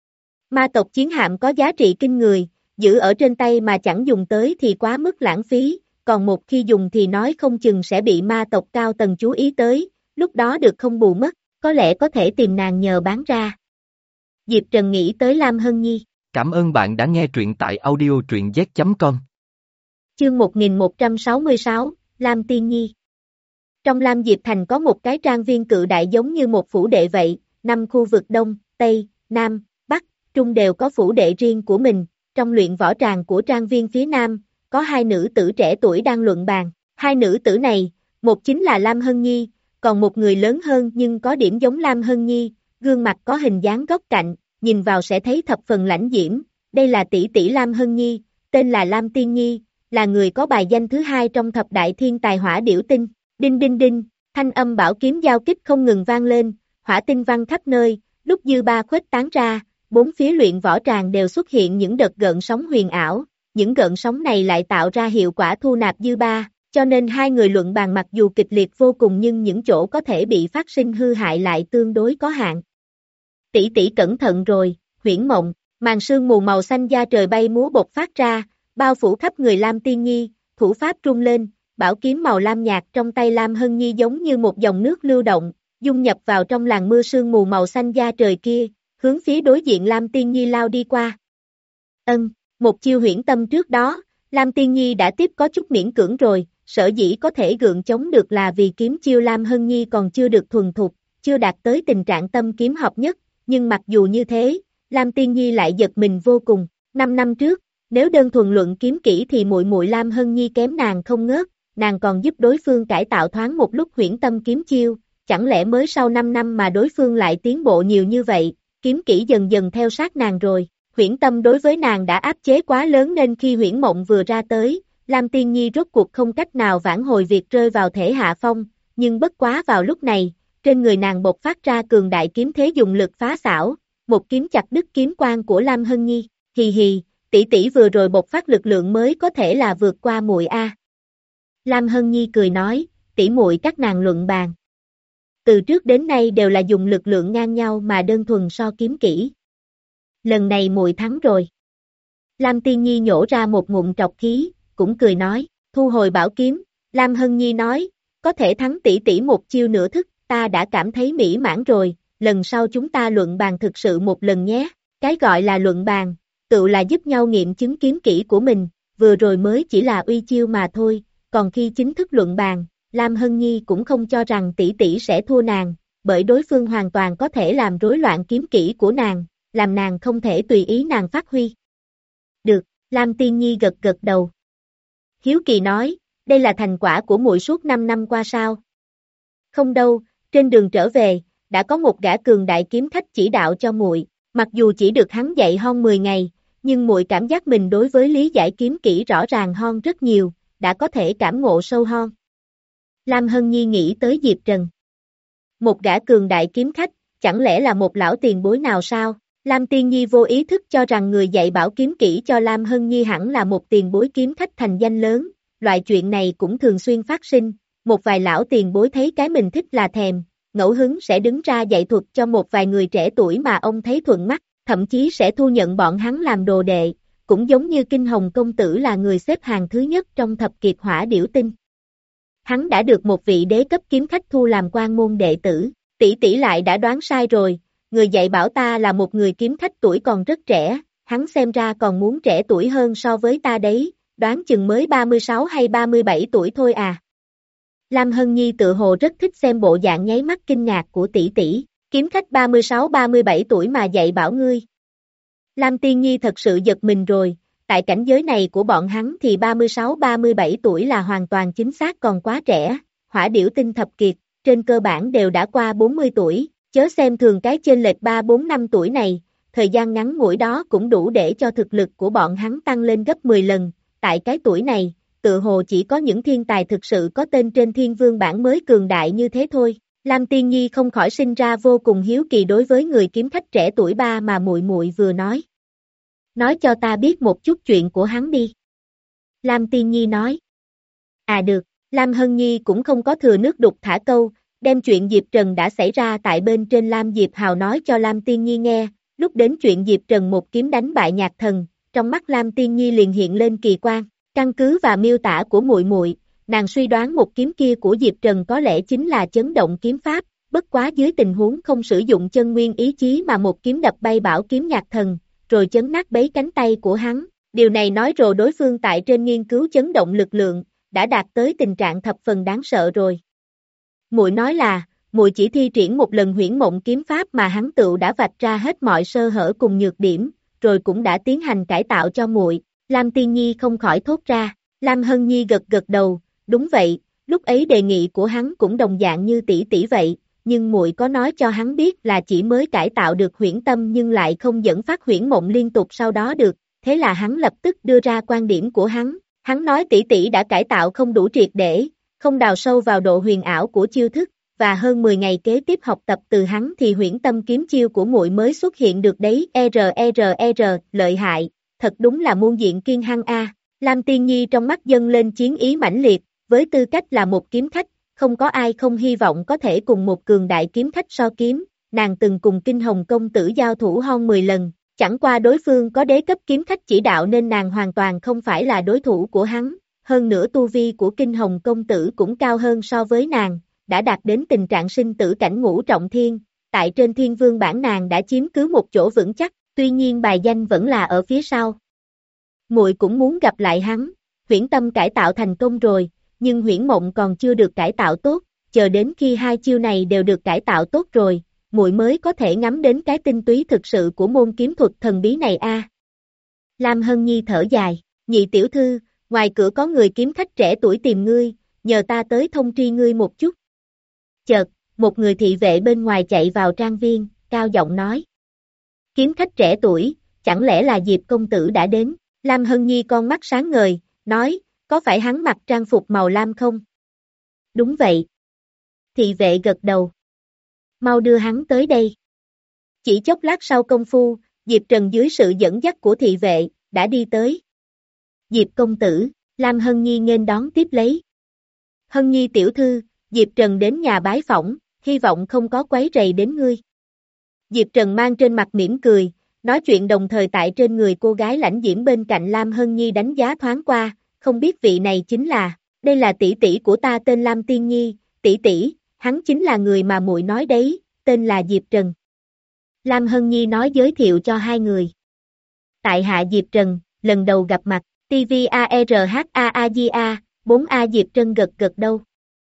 Ma tộc chiến hạm có giá trị kinh người, giữ ở trên tay mà chẳng dùng tới thì quá mức lãng phí, còn một khi dùng thì nói không chừng sẽ bị ma tộc cao tầng chú ý tới, lúc đó được không bù mất, có lẽ có thể tìm nàng nhờ bán ra. Diệp Trần nghĩ tới Lam Hân Nhi. Cảm ơn bạn đã nghe truyện tại audio truyện z chấm com. Chương một nghìn một trăm sáu mươi sáu, Lam Tiên Nhi. Trong Lam Diệp Thành có một cái trang viên cự đại giống như một phủ đệ vậy, năm khu vực Đông, Tây, Nam, Bắc, Trung đều có phủ đệ riêng của mình, trong luyện võ tràng của trang viên phía Nam, có hai nữ tử trẻ tuổi đang luận bàn, hai nữ tử này, một chính là Lam Hân Nhi, còn một người lớn hơn nhưng có điểm giống Lam Hân Nhi, gương mặt có hình dáng góc cạnh, nhìn vào sẽ thấy thập phần lãnh diễm, đây là tỷ tỷ Lam Hân Nhi, tên là Lam Tiên Nhi, là người có bài danh thứ hai trong thập đại thiên tài Hỏa Điểu Tinh, đinh đinh đinh, thanh âm bảo kiếm giao kích không ngừng vang lên, hỏa tinh văng khắp nơi, lúc dư ba khuếch tán ra, bốn phía luyện võ tràng đều xuất hiện những đợt gợn sóng huyền ảo, những gợn sóng này lại tạo ra hiệu quả thu nạp dư ba, cho nên hai người luận bàn mặc dù kịch liệt vô cùng nhưng những chỗ có thể bị phát sinh hư hại lại tương đối có hạn. Tỷ tỷ cẩn thận rồi, huyễn mộng, màn sương mù màu xanh da trời bay múa bộc phát ra, bao phủ khắp người Lam Tiên Nhi, thủ pháp trung lên, bảo kiếm màu lam nhạt trong tay Lam Hân Nhi giống như một dòng nước lưu động, dung nhập vào trong làn mưa sương mù màu xanh da trời kia, hướng phía đối diện Lam Tiên Nhi lao đi qua. Ân, một chiêu huyễn tâm trước đó, Lam Tiên Nhi đã tiếp có chút miễn cưỡng rồi, sở dĩ có thể gượng chống được là vì kiếm chiêu Lam Hân Nhi còn chưa được thuần thục, chưa đạt tới tình trạng tâm kiếm hợp nhất. Nhưng mặc dù như thế, Lam Tiên Nhi lại giật mình vô cùng, năm năm trước, nếu đơn thuần luận kiếm kỹ thì muội muội Lam Hân Nhi kém nàng không ngớt, nàng còn giúp đối phương cải tạo thoáng một lúc huyễn tâm kiếm chiêu, chẳng lẽ mới sau năm năm mà đối phương lại tiến bộ nhiều như vậy, kiếm kỹ dần dần theo sát nàng rồi, huyễn tâm đối với nàng đã áp chế quá lớn nên khi huyễn mộng vừa ra tới, Lam Tiên Nhi rốt cuộc không cách nào vãn hồi việc rơi vào thể hạ phong, nhưng bất quá vào lúc này, trên người nàng bộc phát ra cường đại kiếm thế dùng lực phá xảo, một kiếm chặt đứt kiếm quang của Lam Hân Nhi, hì hì, tỷ tỷ vừa rồi bộc phát lực lượng mới có thể là vượt qua muội a. Lam Hân Nhi cười nói, tỷ muội các nàng luận bàn. Từ trước đến nay đều là dùng lực lượng ngang nhau mà đơn thuần so kiếm kỹ. Lần này muội thắng rồi. Lam Tiên Nhi nhổ ra một ngụm trọc khí, cũng cười nói, thu hồi bảo kiếm, Lam Hân Nhi nói, có thể thắng tỷ tỷ một chiêu nửa thức. Ta đã cảm thấy mỹ mãn rồi, lần sau chúng ta luận bàn thực sự một lần nhé, cái gọi là luận bàn, tự là giúp nhau nghiệm chứng kiếm kỹ của mình, vừa rồi mới chỉ là uy chiêu mà thôi, còn khi chính thức luận bàn, Lam Hân Nhi cũng không cho rằng tỷ tỷ sẽ thua nàng, bởi đối phương hoàn toàn có thể làm rối loạn kiếm kỹ của nàng, làm nàng không thể tùy ý nàng phát huy. Được, Lam Tiên Nhi gật gật đầu. Hiếu Kỳ nói, đây là thành quả của muội suốt năm năm qua sao? Không đâu. Trên đường trở về, đã có một gã cường đại kiếm khách chỉ đạo cho muội, mặc dù chỉ được hắn dạy hon mười ngày, nhưng muội cảm giác mình đối với lý giải kiếm kỹ rõ ràng hon rất nhiều, đã có thể cảm ngộ sâu hon. Lam Hân Nhi nghĩ tới Diệp Trần. Một gã cường đại kiếm khách, chẳng lẽ là một lão tiền bối nào sao? Lam Tiên Nhi vô ý thức cho rằng người dạy bảo kiếm kỹ cho Lam Hân Nhi hẳn là một tiền bối kiếm khách thành danh lớn, loại chuyện này cũng thường xuyên phát sinh. một vài lão tiền bối thấy cái mình thích là thèm, ngẫu hứng sẽ đứng ra dạy thuật cho một vài người trẻ tuổi mà ông thấy thuận mắt, thậm chí sẽ thu nhận bọn hắn làm đồ đệ, cũng giống như Kinh Hồng công tử là người xếp hàng thứ nhất trong thập kiệt hỏa điểu tinh. Hắn đã được một vị đế cấp kiếm khách thu làm quan môn đệ tử, tỷ tỷ lại đã đoán sai rồi, người dạy bảo ta là một người kiếm khách tuổi còn rất trẻ, hắn xem ra còn muốn trẻ tuổi hơn so với ta đấy, đoán chừng mới ba mươi sáu hay ba mươi bảy tuổi thôi à. Lam Hân Nhi tự hồ rất thích xem bộ dạng nháy mắt kinh ngạc của tỷ tỷ, kiếm khách ba mươi sáu ba mươi bảy tuổi mà dạy bảo ngươi. Lam Tiên Nhi thật sự giật mình rồi, tại cảnh giới này của bọn hắn thì ba mươi sáu ba mươi bảy tuổi là hoàn toàn chính xác còn quá trẻ, hỏa điểu tinh thập kiệt, trên cơ bản đều đã qua bốn mươi tuổi, chớ xem thường cái chênh lệch ba bốn năm tuổi này, thời gian ngắn ngủi đó cũng đủ để cho thực lực của bọn hắn tăng lên gấp mười lần, tại cái tuổi này, tự hồ chỉ có những thiên tài thực sự có tên trên thiên vương bảng mới cường đại như thế thôi. Lam Tiên Nhi không khỏi sinh ra vô cùng hiếu kỳ đối với người kiếm khách trẻ tuổi ba mà muội muội vừa nói. Nói cho ta biết một chút chuyện của hắn đi. Lam Tiên Nhi nói. À được, Lam Hân Nhi cũng không có thừa nước đục thả câu, đem chuyện Diệp Trần đã xảy ra tại bên trên Lam Diệp Hào nói cho Lam Tiên Nhi nghe, lúc đến chuyện Diệp Trần một kiếm đánh bại nhạc thần, trong mắt Lam Tiên Nhi liền hiện lên kỳ quan, căn cứ và miêu tả của muội muội, nàng suy đoán một kiếm kia của Diệp Trần có lẽ chính là chấn động kiếm pháp, bất quá dưới tình huống không sử dụng chân nguyên ý chí mà một kiếm đập bay bảo kiếm nhạc thần, rồi chấn nát bấy cánh tay của hắn. Điều này nói rồi đối phương tại trên nghiên cứu chấn động lực lượng, đã đạt tới tình trạng thập phần đáng sợ rồi. Muội nói là, muội chỉ thi triển một lần huyễn mộng kiếm pháp mà hắn tựu đã vạch ra hết mọi sơ hở cùng nhược điểm, rồi cũng đã tiến hành cải tạo cho muội. Lam Tiên Nhi không khỏi thốt ra. Lam Hân Nhi gật gật đầu, đúng vậy, lúc ấy đề nghị của hắn cũng đồng dạng như tỷ tỷ vậy, nhưng muội có nói cho hắn biết là chỉ mới cải tạo được huyễn tâm nhưng lại không dẫn phát huyễn mộng liên tục sau đó được, thế là hắn lập tức đưa ra quan điểm của hắn, hắn nói tỷ tỷ đã cải tạo không đủ triệt để, không đào sâu vào độ huyền ảo của chiêu thức, và hơn mười ngày kế tiếp học tập từ hắn thì huyễn tâm kiếm chiêu của muội mới xuất hiện được đấy, R R R, lợi hại, thật đúng là muôn diện kiên hăng a. Lam Tiên Nhi trong mắt dâng lên chiến ý mãnh liệt, với tư cách là một kiếm khách, không có ai không hy vọng có thể cùng một cường đại kiếm khách so kiếm, nàng từng cùng Kinh Hồng công tử giao thủ hơn mười lần, chẳng qua đối phương có đế cấp kiếm khách chỉ đạo nên nàng hoàn toàn không phải là đối thủ của hắn, hơn nữa tu vi của Kinh Hồng công tử cũng cao hơn so với nàng, đã đạt đến tình trạng sinh tử cảnh ngũ trọng thiên, tại trên thiên vương bảng nàng đã chiếm cứ một chỗ vững chắc, tuy nhiên bài danh vẫn là ở phía sau. Muội cũng muốn gặp lại hắn, huyễn tâm cải tạo thành công rồi, nhưng huyễn mộng còn chưa được cải tạo tốt, chờ đến khi hai chiêu này đều được cải tạo tốt rồi, muội mới có thể ngắm đến cái tinh túy thực sự của môn kiếm thuật thần bí này a. Lam Hân Nhi thở dài, nhị tiểu thư, ngoài cửa có người kiếm khách trẻ tuổi tìm ngươi, nhờ ta tới thông tri ngươi một chút. Chợt, một người thị vệ bên ngoài chạy vào trang viên, cao giọng nói. Kiếm khách trẻ tuổi, chẳng lẽ là Diệp công tử đã đến? Lam Hân Nhi con mắt sáng ngời, nói, có phải hắn mặc trang phục màu lam không? Đúng vậy. Thị vệ gật đầu. Mau đưa hắn tới đây. Chỉ chốc lát sau công phu, Diệp Trần dưới sự dẫn dắt của thị vệ, đã đi tới. Diệp công tử, Lam Hân Nhi nghênh đón tiếp lấy. Hân Nhi tiểu thư, Diệp Trần đến nhà bái phỏng, hy vọng không có quấy rầy đến ngươi. Diệp Trần mang trên mặt mỉm cười, nói chuyện đồng thời tại trên người cô gái lãnh diễm bên cạnh Lam Hân Nhi đánh giá thoáng qua, không biết vị này chính là, đây là tỷ tỷ của ta tên Lam Tiên Nhi, tỷ tỷ, hắn chính là người mà muội nói đấy, tên là Diệp Trần. Lam Hân Nhi nói giới thiệu cho hai người. Tại hạ Diệp Trần, lần đầu gặp mặt, T V A R H A A G A, bốn A Diệp Trần gật gật đầu.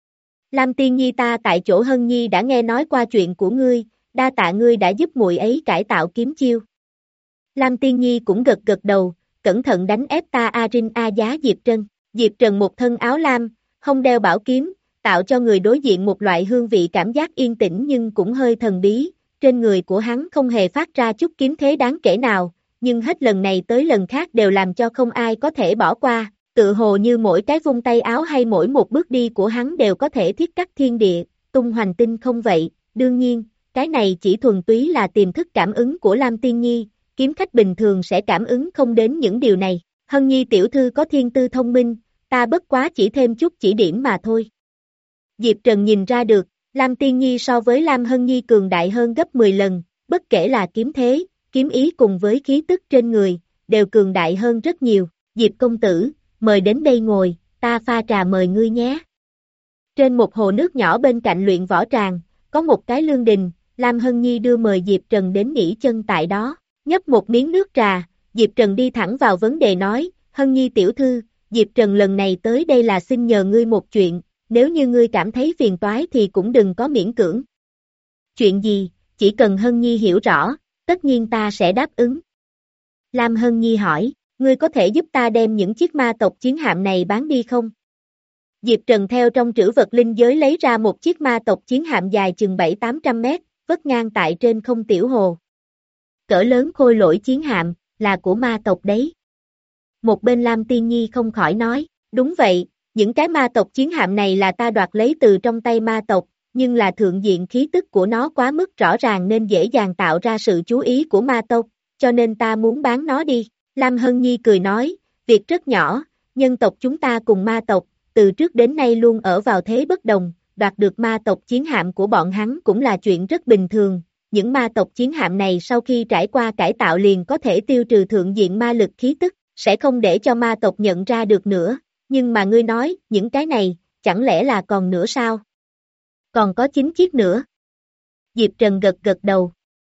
Lam Tiên Nhi ta tại chỗ Hân Nhi đã nghe nói qua chuyện của ngươi, đa tạ ngươi đã giúp muội ấy cải tạo kiếm chiêu. Lam Tiên Nhi cũng gật gật đầu, cẩn thận đánh ép ta A Rin A giá Diệp Trần. Diệp Trần một thân áo lam, không đeo bảo kiếm, tạo cho người đối diện một loại hương vị cảm giác yên tĩnh nhưng cũng hơi thần bí, trên người của hắn không hề phát ra chút kiếm thế đáng kể nào, nhưng hết lần này tới lần khác đều làm cho không ai có thể bỏ qua, tự hồ như mỗi cái vung tay áo hay mỗi một bước đi của hắn đều có thể thiết cắt thiên địa, tung hoành tinh không vậy, đương nhiên, cái này chỉ thuần túy là tiềm thức cảm ứng của Lam Tiên Nhi, kiếm khách bình thường sẽ cảm ứng không đến những điều này, Hân Nhi tiểu thư có thiên tư thông minh, ta bất quá chỉ thêm chút chỉ điểm mà thôi. Diệp Trần nhìn ra được, Lam Tiên Nhi so với Lam Hân Nhi cường đại hơn gấp mười lần, bất kể là kiếm thế, kiếm ý cùng với khí tức trên người, đều cường đại hơn rất nhiều. Diệp công tử, mời đến đây ngồi, ta pha trà mời ngươi nhé. Trên một hồ nước nhỏ bên cạnh luyện võ tràng, có một cái lương đình, Lam Hân Nhi đưa mời Diệp Trần đến nghỉ chân tại đó, nhấp một miếng nước trà, Diệp Trần đi thẳng vào vấn đề nói, Hân Nhi tiểu thư, Diệp Trần lần này tới đây là xin nhờ ngươi một chuyện, nếu như ngươi cảm thấy phiền toái thì cũng đừng có miễn cưỡng. Chuyện gì, chỉ cần Hân Nhi hiểu rõ, tất nhiên ta sẽ đáp ứng. Lam Hân Nhi hỏi, ngươi có thể giúp ta đem những chiếc ma tộc chiến hạm này bán đi không? Diệp Trần theo trong trữ vật linh giới lấy ra một chiếc ma tộc chiến hạm dài chừng bảy tám trăm mét, vất ngang tại trên không tiểu hồ. Cỡ lớn khôi lỗi chiến hạm, là của ma tộc đấy. Một bên Lam Tiên Nhi không khỏi nói, đúng vậy, những cái ma tộc chiến hạm này là ta đoạt lấy từ trong tay ma tộc, nhưng là thượng diện khí tức của nó quá mức rõ ràng nên dễ dàng tạo ra sự chú ý của ma tộc, cho nên ta muốn bán nó đi. Lam Hân Nhi cười nói, việc rất nhỏ, nhân tộc chúng ta cùng ma tộc, từ trước đến nay luôn ở vào thế bất đồng, đoạt được ma tộc chiến hạm của bọn hắn cũng là chuyện rất bình thường. Những ma tộc chiến hạm này sau khi trải qua cải tạo liền có thể tiêu trừ thượng diện ma lực khí tức, sẽ không để cho ma tộc nhận ra được nữa. Nhưng mà ngươi nói, những cái này, chẳng lẽ là còn nữa sao? Còn có chín chiếc nữa. Diệp Trần gật gật đầu.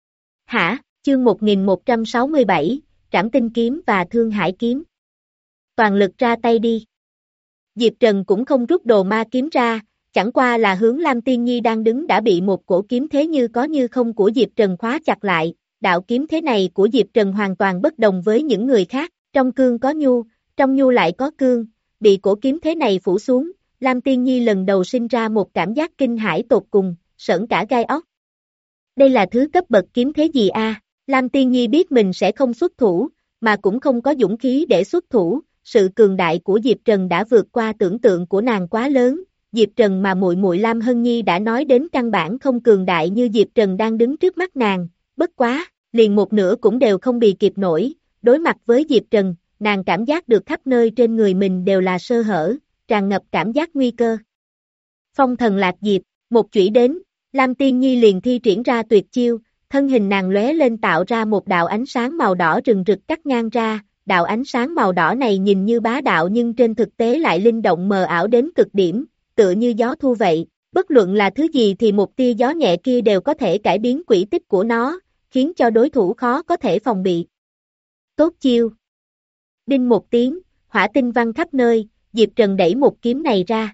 Hả, chương một nghìn một trăm sáu mươi bảy, Trảm Tinh Kiếm và Thương Hải Kiếm. Toàn lực ra tay đi. Diệp Trần cũng không rút đồ ma kiếm ra, chẳng qua là hướng Lam Tiên Nhi đang đứng đã bị một cổ kiếm thế như có như không của Diệp Trần khóa chặt lại. Đạo kiếm thế này của Diệp Trần hoàn toàn bất đồng với những người khác, trong cương có nhu, trong nhu lại có cương, bị cổ kiếm thế này phủ xuống, Lam Tiên Nhi lần đầu sinh ra một cảm giác kinh hãi tột cùng, sởn cả gai óc. Đây là thứ cấp bậc kiếm thế gì a? Lam Tiên Nhi biết mình sẽ không xuất thủ, mà cũng không có dũng khí để xuất thủ, sự cường đại của Diệp Trần đã vượt qua tưởng tượng của nàng quá lớn. Diệp Trần mà muội muội Lam Hân Nhi đã nói đến căn bản không cường đại như Diệp Trần đang đứng trước mắt nàng, bất quá, liền một nửa cũng đều không bì kịp nổi, đối mặt với Diệp Trần, nàng cảm giác được khắp nơi trên người mình đều là sơ hở, tràn ngập cảm giác nguy cơ. Phong thần lạc diệp, một chủy đến, Lam Tiên Nhi liền thi triển ra tuyệt chiêu, thân hình nàng lóe lên tạo ra một đạo ánh sáng màu đỏ rừng rực cắt ngang ra, đạo ánh sáng màu đỏ này nhìn như bá đạo nhưng trên thực tế lại linh động mờ ảo đến cực điểm, tựa như gió thu vậy, bất luận là thứ gì thì một tia gió nhẹ kia đều có thể cải biến quỹ tích của nó, khiến cho đối thủ khó có thể phòng bị. Tốt chiêu. Đinh một tiếng, hỏa tinh văng khắp nơi, Diệp Trần đẩy một kiếm này ra.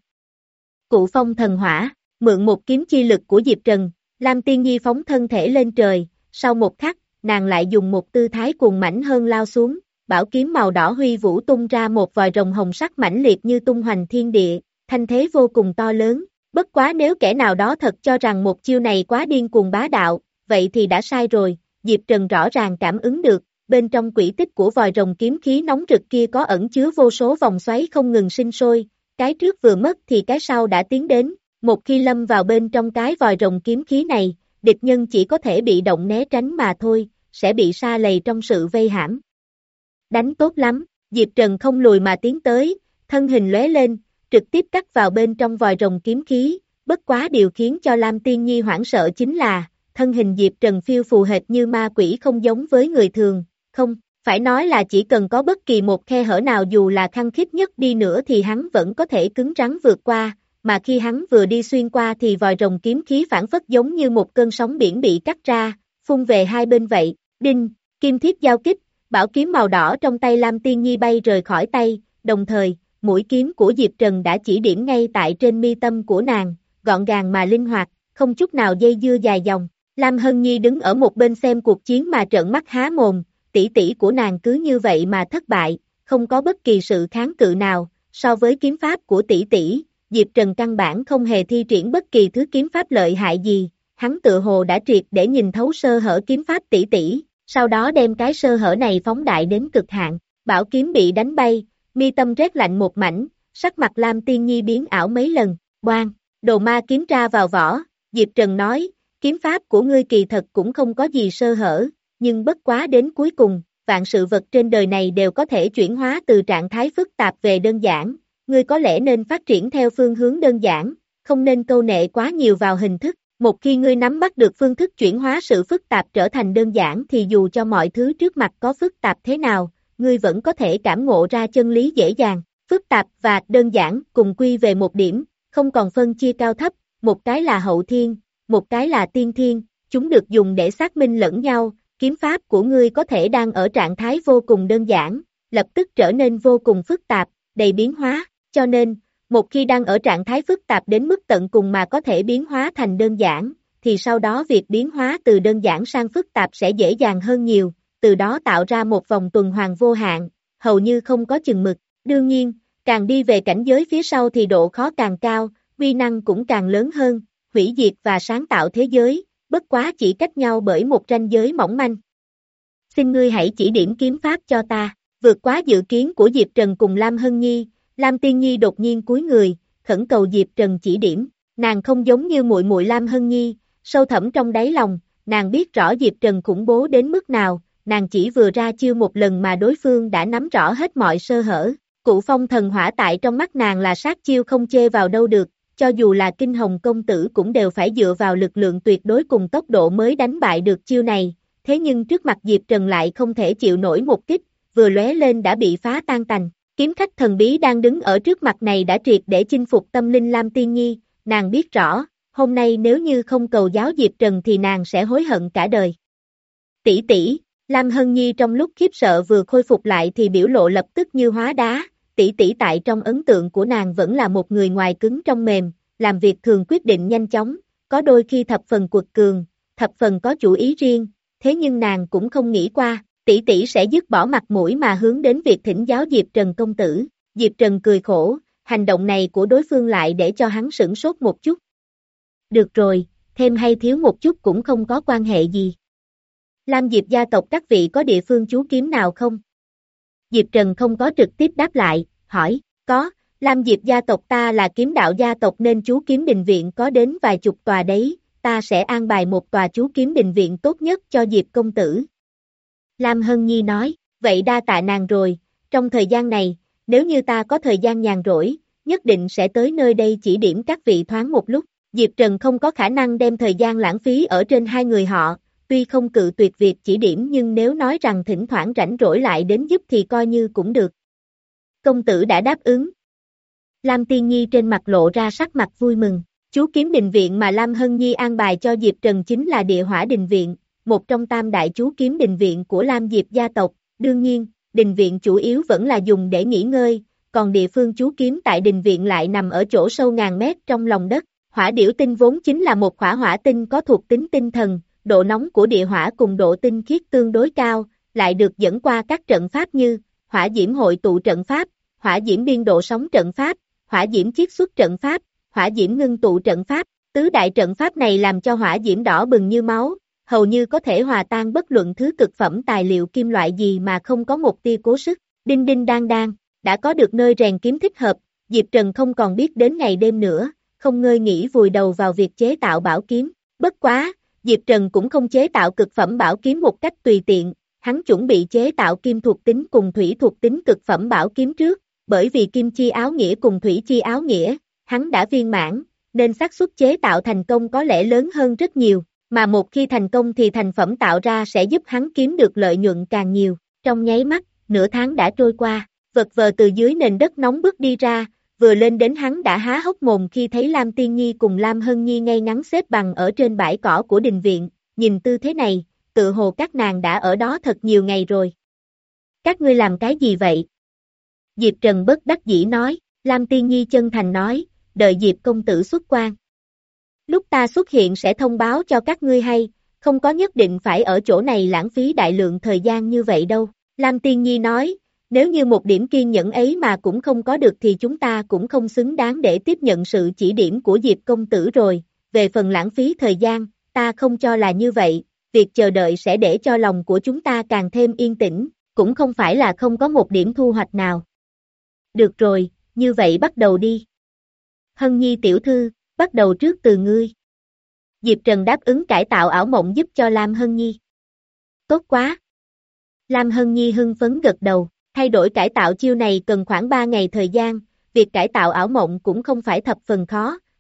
Cụ phong thần hỏa, mượn một kiếm chi lực của Diệp Trần, Lam Tiên Nhi phóng thân thể lên trời, sau một khắc, nàng lại dùng một tư thái cuồng mãnh hơn lao xuống, bảo kiếm màu đỏ huy vũ tung ra một vòi rồng hồng sắc mãnh liệt như tung hoành thiên địa, thanh thế vô cùng to lớn, bất quá nếu kẻ nào đó thật cho rằng một chiêu này quá điên cuồng bá đạo, vậy thì đã sai rồi, Diệp Trần rõ ràng cảm ứng được, bên trong quỹ tích của vòi rồng kiếm khí nóng rực kia có ẩn chứa vô số vòng xoáy không ngừng sinh sôi, cái trước vừa mất thì cái sau đã tiến đến, một khi lâm vào bên trong cái vòi rồng kiếm khí này, địch nhân chỉ có thể bị động né tránh mà thôi, sẽ bị sa lầy trong sự vây hãm. Đánh tốt lắm, Diệp Trần không lùi mà tiến tới, thân hình lóe lên, trực tiếp cắt vào bên trong vòi rồng kiếm khí, bất quá điều khiến cho Lam Tiên Nhi hoảng sợ chính là, thân hình Diệp Trần phiêu phù hệt như ma quỷ không giống với người thường, không, phải nói là chỉ cần có bất kỳ một khe hở nào dù là khăng khít nhất đi nữa thì hắn vẫn có thể cứng rắn vượt qua, mà khi hắn vừa đi xuyên qua thì vòi rồng kiếm khí phản phất giống như một cơn sóng biển bị cắt ra, phun về hai bên vậy, đinh, kim thiết giao kích, bảo kiếm màu đỏ trong tay Lam Tiên Nhi bay rời khỏi tay, đồng thời, mũi kiếm của Diệp Trần đã chỉ điểm ngay tại trên mi tâm của nàng, gọn gàng mà linh hoạt, không chút nào dây dưa dài dòng. Lam Hân Nhi đứng ở một bên xem cuộc chiến mà trợn mắt há mồm, tỷ tỷ của nàng cứ như vậy mà thất bại, không có bất kỳ sự kháng cự nào, so với kiếm pháp của tỷ tỷ, Diệp Trần căn bản không hề thi triển bất kỳ thứ kiếm pháp lợi hại gì, hắn tự hồ đã triệt để nhìn thấu sơ hở kiếm pháp tỷ tỷ, sau đó đem cái sơ hở này phóng đại đến cực hạn, bảo kiếm bị đánh bay, mi tâm rét lạnh một mảnh, sắc mặt Lam Tiên Nhi biến ảo mấy lần, oan, đồ ma kiếm ra vào vỏ, Diệp Trần nói, kiếm pháp của ngươi kỳ thật cũng không có gì sơ hở, nhưng bất quá đến cuối cùng, vạn sự vật trên đời này đều có thể chuyển hóa từ trạng thái phức tạp về đơn giản, ngươi có lẽ nên phát triển theo phương hướng đơn giản, không nên câu nệ quá nhiều vào hình thức. Một khi ngươi nắm bắt được phương thức chuyển hóa sự phức tạp trở thành đơn giản thì dù cho mọi thứ trước mặt có phức tạp thế nào, ngươi vẫn có thể cảm ngộ ra chân lý dễ dàng. Phức tạp và đơn giản cùng quy về một điểm, không còn phân chia cao thấp, một cái là hậu thiên, một cái là tiên thiên, chúng được dùng để xác minh lẫn nhau. Kiếm pháp của ngươi có thể đang ở trạng thái vô cùng đơn giản, lập tức trở nên vô cùng phức tạp, đầy biến hóa, cho nên, một khi đang ở trạng thái phức tạp đến mức tận cùng mà có thể biến hóa thành đơn giản, thì sau đó việc biến hóa từ đơn giản sang phức tạp sẽ dễ dàng hơn nhiều, từ đó tạo ra một vòng tuần hoàn vô hạn, hầu như không có chừng mực. Đương nhiên, càng đi về cảnh giới phía sau thì độ khó càng cao, uy năng cũng càng lớn hơn, hủy diệt và sáng tạo thế giới, bất quá chỉ cách nhau bởi một ranh giới mỏng manh. Xin ngươi hãy chỉ điểm kiếm pháp cho ta. Vượt quá dự kiến của Diệp Trần cùng Lam Hân Nhi, Lam Tiên Nhi đột nhiên cúi người, khẩn cầu Diệp Trần chỉ điểm. Nàng không giống như muội muội Lam Hân Nhi, sâu thẳm trong đáy lòng, nàng biết rõ Diệp Trần khủng bố đến mức nào, nàng chỉ vừa ra chiêu một lần mà đối phương đã nắm rõ hết mọi sơ hở. Cụ phong thần hỏa tại trong mắt nàng là sát chiêu không chê vào đâu được, cho dù là Kinh Hồng công tử cũng đều phải dựa vào lực lượng tuyệt đối cùng tốc độ mới đánh bại được chiêu này, thế nhưng trước mặt Diệp Trần lại không thể chịu nổi một kích, vừa lóe lên đã bị phá tan tành. Kiếm khách thần bí đang đứng ở trước mặt này đã triệt để chinh phục tâm linh Lam Tiên Nhi, nàng biết rõ, hôm nay nếu như không cầu giáo Diệp Trần thì nàng sẽ hối hận cả đời. Tỷ tỷ, Lam Hân Nhi trong lúc khiếp sợ vừa khôi phục lại thì biểu lộ lập tức như hóa đá, tỷ tỷ tại trong ấn tượng của nàng vẫn là một người ngoài cứng trong mềm, làm việc thường quyết định nhanh chóng, có đôi khi thập phần quật cường, thập phần có chủ ý riêng, thế nhưng nàng cũng không nghĩ qua, tỷ tỷ sẽ dứt bỏ mặt mũi mà hướng đến việc thỉnh giáo Diệp Trần công tử. Diệp Trần cười khổ, hành động này của đối phương lại để cho hắn sửng sốt một chút. Được rồi, thêm hay thiếu một chút cũng không có quan hệ gì. Lam Diệp gia tộc các vị có địa phương chú kiếm nào không? Diệp Trần không có trực tiếp đáp lại, hỏi, có, Lam Diệp gia tộc ta là kiếm đạo gia tộc nên chú kiếm đình viện có đến vài chục tòa đấy, ta sẽ an bài một tòa chú kiếm đình viện tốt nhất cho Diệp công tử. Lam Hân Nhi nói, vậy đa tạ nàng rồi, trong thời gian này, nếu như ta có thời gian nhàn rỗi, nhất định sẽ tới nơi đây chỉ điểm các vị thoáng một lúc. Diệp Trần không có khả năng đem thời gian lãng phí ở trên hai người họ, tuy không cự tuyệt việc chỉ điểm nhưng nếu nói rằng thỉnh thoảng rảnh rỗi lại đến giúp thì coi như cũng được. Công tử đã đáp ứng. Lam Tiên Nhi trên mặt lộ ra sắc mặt vui mừng, chú kiếm đình viện mà Lam Hân Nhi an bài cho Diệp Trần chính là Địa Hỏa Đình Viện, một trong tam đại chú kiếm đình viện của Lam Diệp gia tộc, đương nhiên, đình viện chủ yếu vẫn là dùng để nghỉ ngơi, còn địa phương chú kiếm tại đình viện lại nằm ở chỗ sâu ngàn mét trong lòng đất. Hỏa điểu tinh vốn chính là một khỏa hỏa tinh có thuộc tính tinh thần, độ nóng của địa hỏa cùng độ tinh khiết tương đối cao, lại được dẫn qua các trận pháp như hỏa diễm hội tụ trận pháp, hỏa diễm biên độ sóng trận pháp, hỏa diễm chiết xuất trận pháp, hỏa diễm ngưng tụ trận pháp. Tứ đại trận pháp này làm cho hỏa diễm đỏ bừng như máu, hầu như có thể hòa tan bất luận thứ cực phẩm tài liệu kim loại gì mà không có một tia cố sức. Đinh đinh đang đang, đã có được nơi rèn kiếm thích hợp, Diệp Trần không còn biết đến ngày đêm nữa, không ngơi nghỉ vùi đầu vào việc chế tạo bảo kiếm. Bất quá, Diệp Trần cũng không chế tạo cực phẩm bảo kiếm một cách tùy tiện, hắn chuẩn bị chế tạo kim thuộc tính cùng thủy thuộc tính cực phẩm bảo kiếm trước, bởi vì kim chi áo nghĩa cùng thủy chi áo nghĩa, hắn đã viên mãn, nên xác suất chế tạo thành công có lẽ lớn hơn rất nhiều, mà một khi thành công thì thành phẩm tạo ra sẽ giúp hắn kiếm được lợi nhuận càng nhiều. Trong nháy mắt, nửa tháng đã trôi qua, vật vờ từ dưới nền đất nóng bước đi ra, vừa lên đến hắn đã há hốc mồm khi thấy Lam Tiên Nhi cùng Lam Hân Nhi ngay ngắn xếp bằng ở trên bãi cỏ của đình viện, nhìn tư thế này, tự hồ các nàng đã ở đó thật nhiều ngày rồi. Các ngươi làm cái gì vậy? Diệp Trần bất đắc dĩ nói, Lam Tiên Nhi chân thành nói, đợi Diệp công tử xuất quan. Lúc ta xuất hiện sẽ thông báo cho các ngươi hay, không có nhất định phải ở chỗ này lãng phí đại lượng thời gian như vậy đâu. Lam Tiên Nhi nói, nếu như một điểm kiên nhẫn ấy mà cũng không có được thì chúng ta cũng không xứng đáng để tiếp nhận sự chỉ điểm của Diệp công tử rồi, về phần lãng phí thời gian, ta không cho là như vậy, việc chờ đợi sẽ để cho lòng của chúng ta càng thêm yên tĩnh, cũng không phải là không có một điểm thu hoạch nào. Được rồi, như vậy bắt đầu đi. Hân Nhi tiểu thư, bắt đầu trước từ ngươi. Diệp Trần đáp ứng cải tạo ảo mộng giúp cho Lam Hân Nhi. Tốt quá. Lam Hân Nhi hưng phấn gật đầu, thay đổi cải tạo chiêu này cần khoảng ba ngày thời gian, việc cải tạo ảo mộng cũng không phải thập phần khó,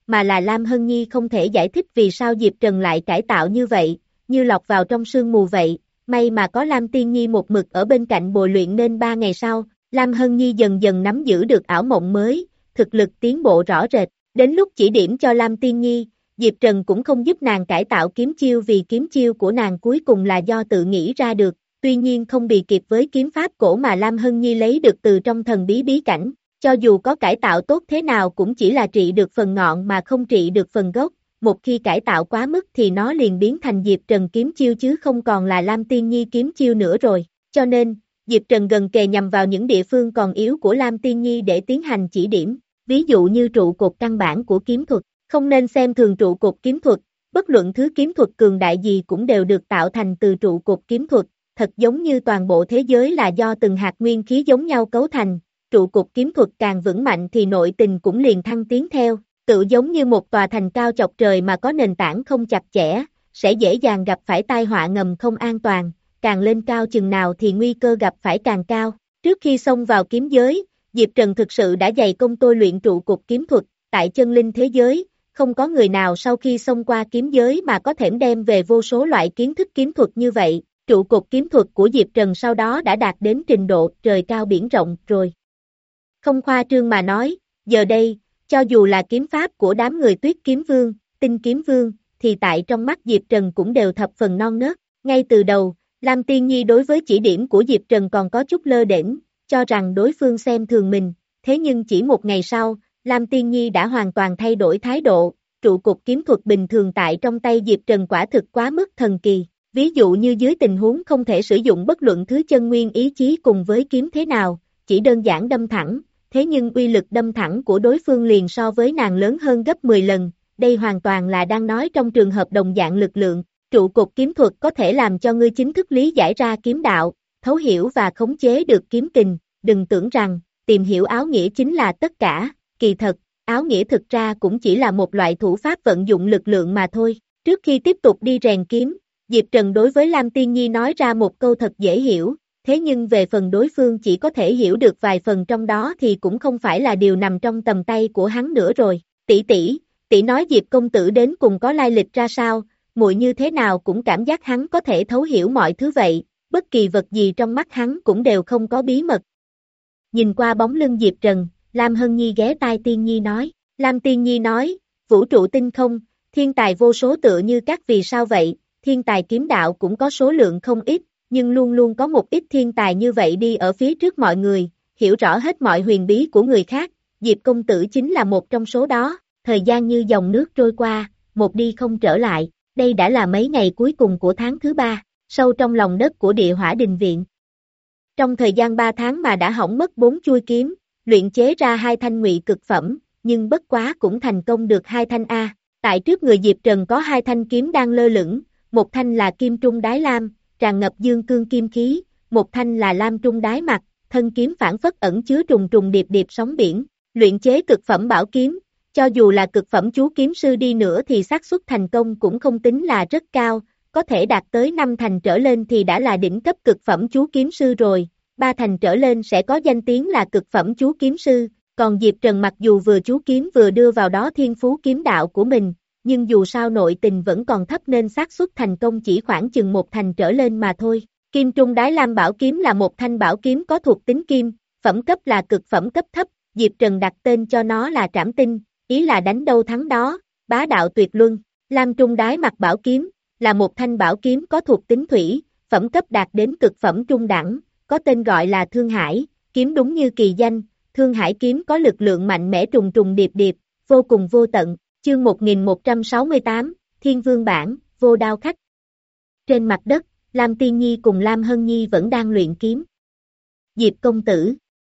mà là Lam Hân Nhi không thể giải thích vì sao Diệp Trần lại cải tạo như vậy, như lọt vào trong sương mù vậy. May mà có Lam Tiên Nhi một mực ở bên cạnh bồi luyện nên ba ngày sau, Lam Hân Nhi dần dần nắm giữ được ảo mộng mới, thực lực tiến bộ rõ rệt. Đến lúc chỉ điểm cho Lam Tiên Nhi, Diệp Trần cũng không giúp nàng cải tạo kiếm chiêu vì kiếm chiêu của nàng cuối cùng là do tự nghĩ ra được, tuy nhiên không bì kịp với kiếm pháp cổ mà Lam Hân Nhi lấy được từ trong thần bí bí cảnh. Cho dù có cải tạo tốt thế nào cũng chỉ là trị được phần ngọn mà không trị được phần gốc, một khi cải tạo quá mức thì nó liền biến thành Diệp Trần kiếm chiêu chứ không còn là Lam Tiên Nhi kiếm chiêu nữa rồi, cho nên, Diệp Trần gần kề nhằm vào những địa phương còn yếu của Lam Tiên Nhi để tiến hành chỉ điểm, ví dụ như trụ cột căn bản của kiếm thuật, không nên xem thường trụ cột kiếm thuật, bất luận thứ kiếm thuật cường đại gì cũng đều được tạo thành từ trụ cột kiếm thuật, thật giống như toàn bộ thế giới là do từng hạt nguyên khí giống nhau cấu thành. Trụ cột kiếm thuật càng vững mạnh thì nội tình cũng liền thăng tiến theo, tự giống như một tòa thành cao chọc trời mà có nền tảng không chặt chẽ, sẽ dễ dàng gặp phải tai họa ngầm không an toàn, càng lên cao chừng nào thì nguy cơ gặp phải càng cao. Trước khi xông vào kiếm giới, Diệp Trần thực sự đã dày công tôi luyện trụ cột kiếm thuật, tại chân linh thế giới, không có người nào sau khi xông qua kiếm giới mà có thể đem về vô số loại kiến thức kiếm thuật như vậy, trụ cột kiếm thuật của Diệp Trần sau đó đã đạt đến trình độ trời cao biển rộng rồi. Không khoa trương mà nói, giờ đây, cho dù là kiếm pháp của đám người Tuyết Kiếm Vương, Tinh Kiếm Vương, thì tại trong mắt Diệp Trần cũng đều thập phần non nớt. Ngay từ đầu, Lam Tiên Nhi đối với chỉ điểm của Diệp Trần còn có chút lơ đễnh, cho rằng đối phương xem thường mình, thế nhưng chỉ một ngày sau, Lam Tiên Nhi đã hoàn toàn thay đổi thái độ, trụ cột kiếm thuật bình thường tại trong tay Diệp Trần quả thực quá mức thần kỳ. Ví dụ như dưới tình huống không thể sử dụng bất luận thứ chân nguyên ý chí cùng với kiếm thế nào, chỉ đơn giản đâm thẳng. Thế nhưng uy lực đâm thẳng của đối phương liền so với nàng lớn hơn gấp mười lần, đây hoàn toàn là đang nói trong trường hợp đồng dạng lực lượng, trụ cột kiếm thuật có thể làm cho ngươi chính thức lý giải ra kiếm đạo, thấu hiểu và khống chế được kiếm kình, đừng tưởng rằng, tìm hiểu áo nghĩa chính là tất cả, kỳ thật, áo nghĩa thực ra cũng chỉ là một loại thủ pháp vận dụng lực lượng mà thôi. Trước khi tiếp tục đi rèn kiếm, Diệp Trần đối với Lam Tiên Nhi nói ra một câu thật dễ hiểu. Thế nhưng về phần đối phương chỉ có thể hiểu được vài phần trong đó thì cũng không phải là điều nằm trong tầm tay của hắn nữa rồi. Tỷ tỷ, tỷ nói Diệp công tử đến cùng có lai lịch ra sao, muội như thế nào cũng cảm giác hắn có thể thấu hiểu mọi thứ vậy, bất kỳ vật gì trong mắt hắn cũng đều không có bí mật. Nhìn qua bóng lưng Diệp Trần, Lam Hân Nhi ghé tai Tiên Nhi nói, Lam Tiên Nhi nói, vũ trụ tinh không, thiên tài vô số tựa như các vì sao vậy, thiên tài kiếm đạo cũng có số lượng không ít. Nhưng luôn luôn có một ít thiên tài như vậy đi ở phía trước mọi người, hiểu rõ hết mọi huyền bí của người khác, Diệp công tử chính là một trong số đó, thời gian như dòng nước trôi qua, một đi không trở lại, đây đã là mấy ngày cuối cùng của tháng thứ ba, sâu trong lòng đất của địa hỏa đình viện. Trong thời gian ba tháng mà đã hỏng mất bốn chuôi kiếm, luyện chế ra hai thanh ngụy cực phẩm, nhưng bất quá cũng thành công được hai thanh A, tại trước người Diệp Trần có hai thanh kiếm đang lơ lửng, một thanh là kim trung đái lam, tràn ngập dương cương kim khí, một thanh là lam trung đái mặt, thân kiếm phản phất ẩn chứa trùng trùng điệp điệp sóng biển, luyện chế cực phẩm bảo kiếm, cho dù là cực phẩm chú kiếm sư đi nữa thì xác suất thành công cũng không tính là rất cao, có thể đạt tới năm thành trở lên thì đã là đỉnh cấp cực phẩm chú kiếm sư rồi, ba thành trở lên sẽ có danh tiếng là cực phẩm chú kiếm sư, còn Diệp Trần mặc dù vừa chú kiếm vừa đưa vào đó thiên phú kiếm đạo của mình, nhưng dù sao nội tình vẫn còn thấp nên xác suất thành công chỉ khoảng chừng một thành trở lên mà thôi. Kim Trung Đái Lam Bảo Kiếm là một thanh bảo kiếm có thuộc tính kim, phẩm cấp là cực phẩm cấp thấp, Diệp Trần đặt tên cho nó là Trảm Tinh, ý là đánh đâu thắng đó, bá đạo tuyệt luân. Lam Trung Đái Mặt Bảo Kiếm là một thanh bảo kiếm có thuộc tính thủy, phẩm cấp đạt đến cực phẩm trung đẳng, có tên gọi là Thương Hải, kiếm đúng như kỳ danh, Thương Hải kiếm có lực lượng mạnh mẽ trùng trùng điệp điệp, vô cùng vô tận. Chương một nghìn một trăm sáu mươi tám, Thiên Vương Bản, Vô Đao Khách. Trên mặt đất, Lam Tiên Nhi cùng Lam Hân Nhi vẫn đang luyện kiếm. Diệp công tử.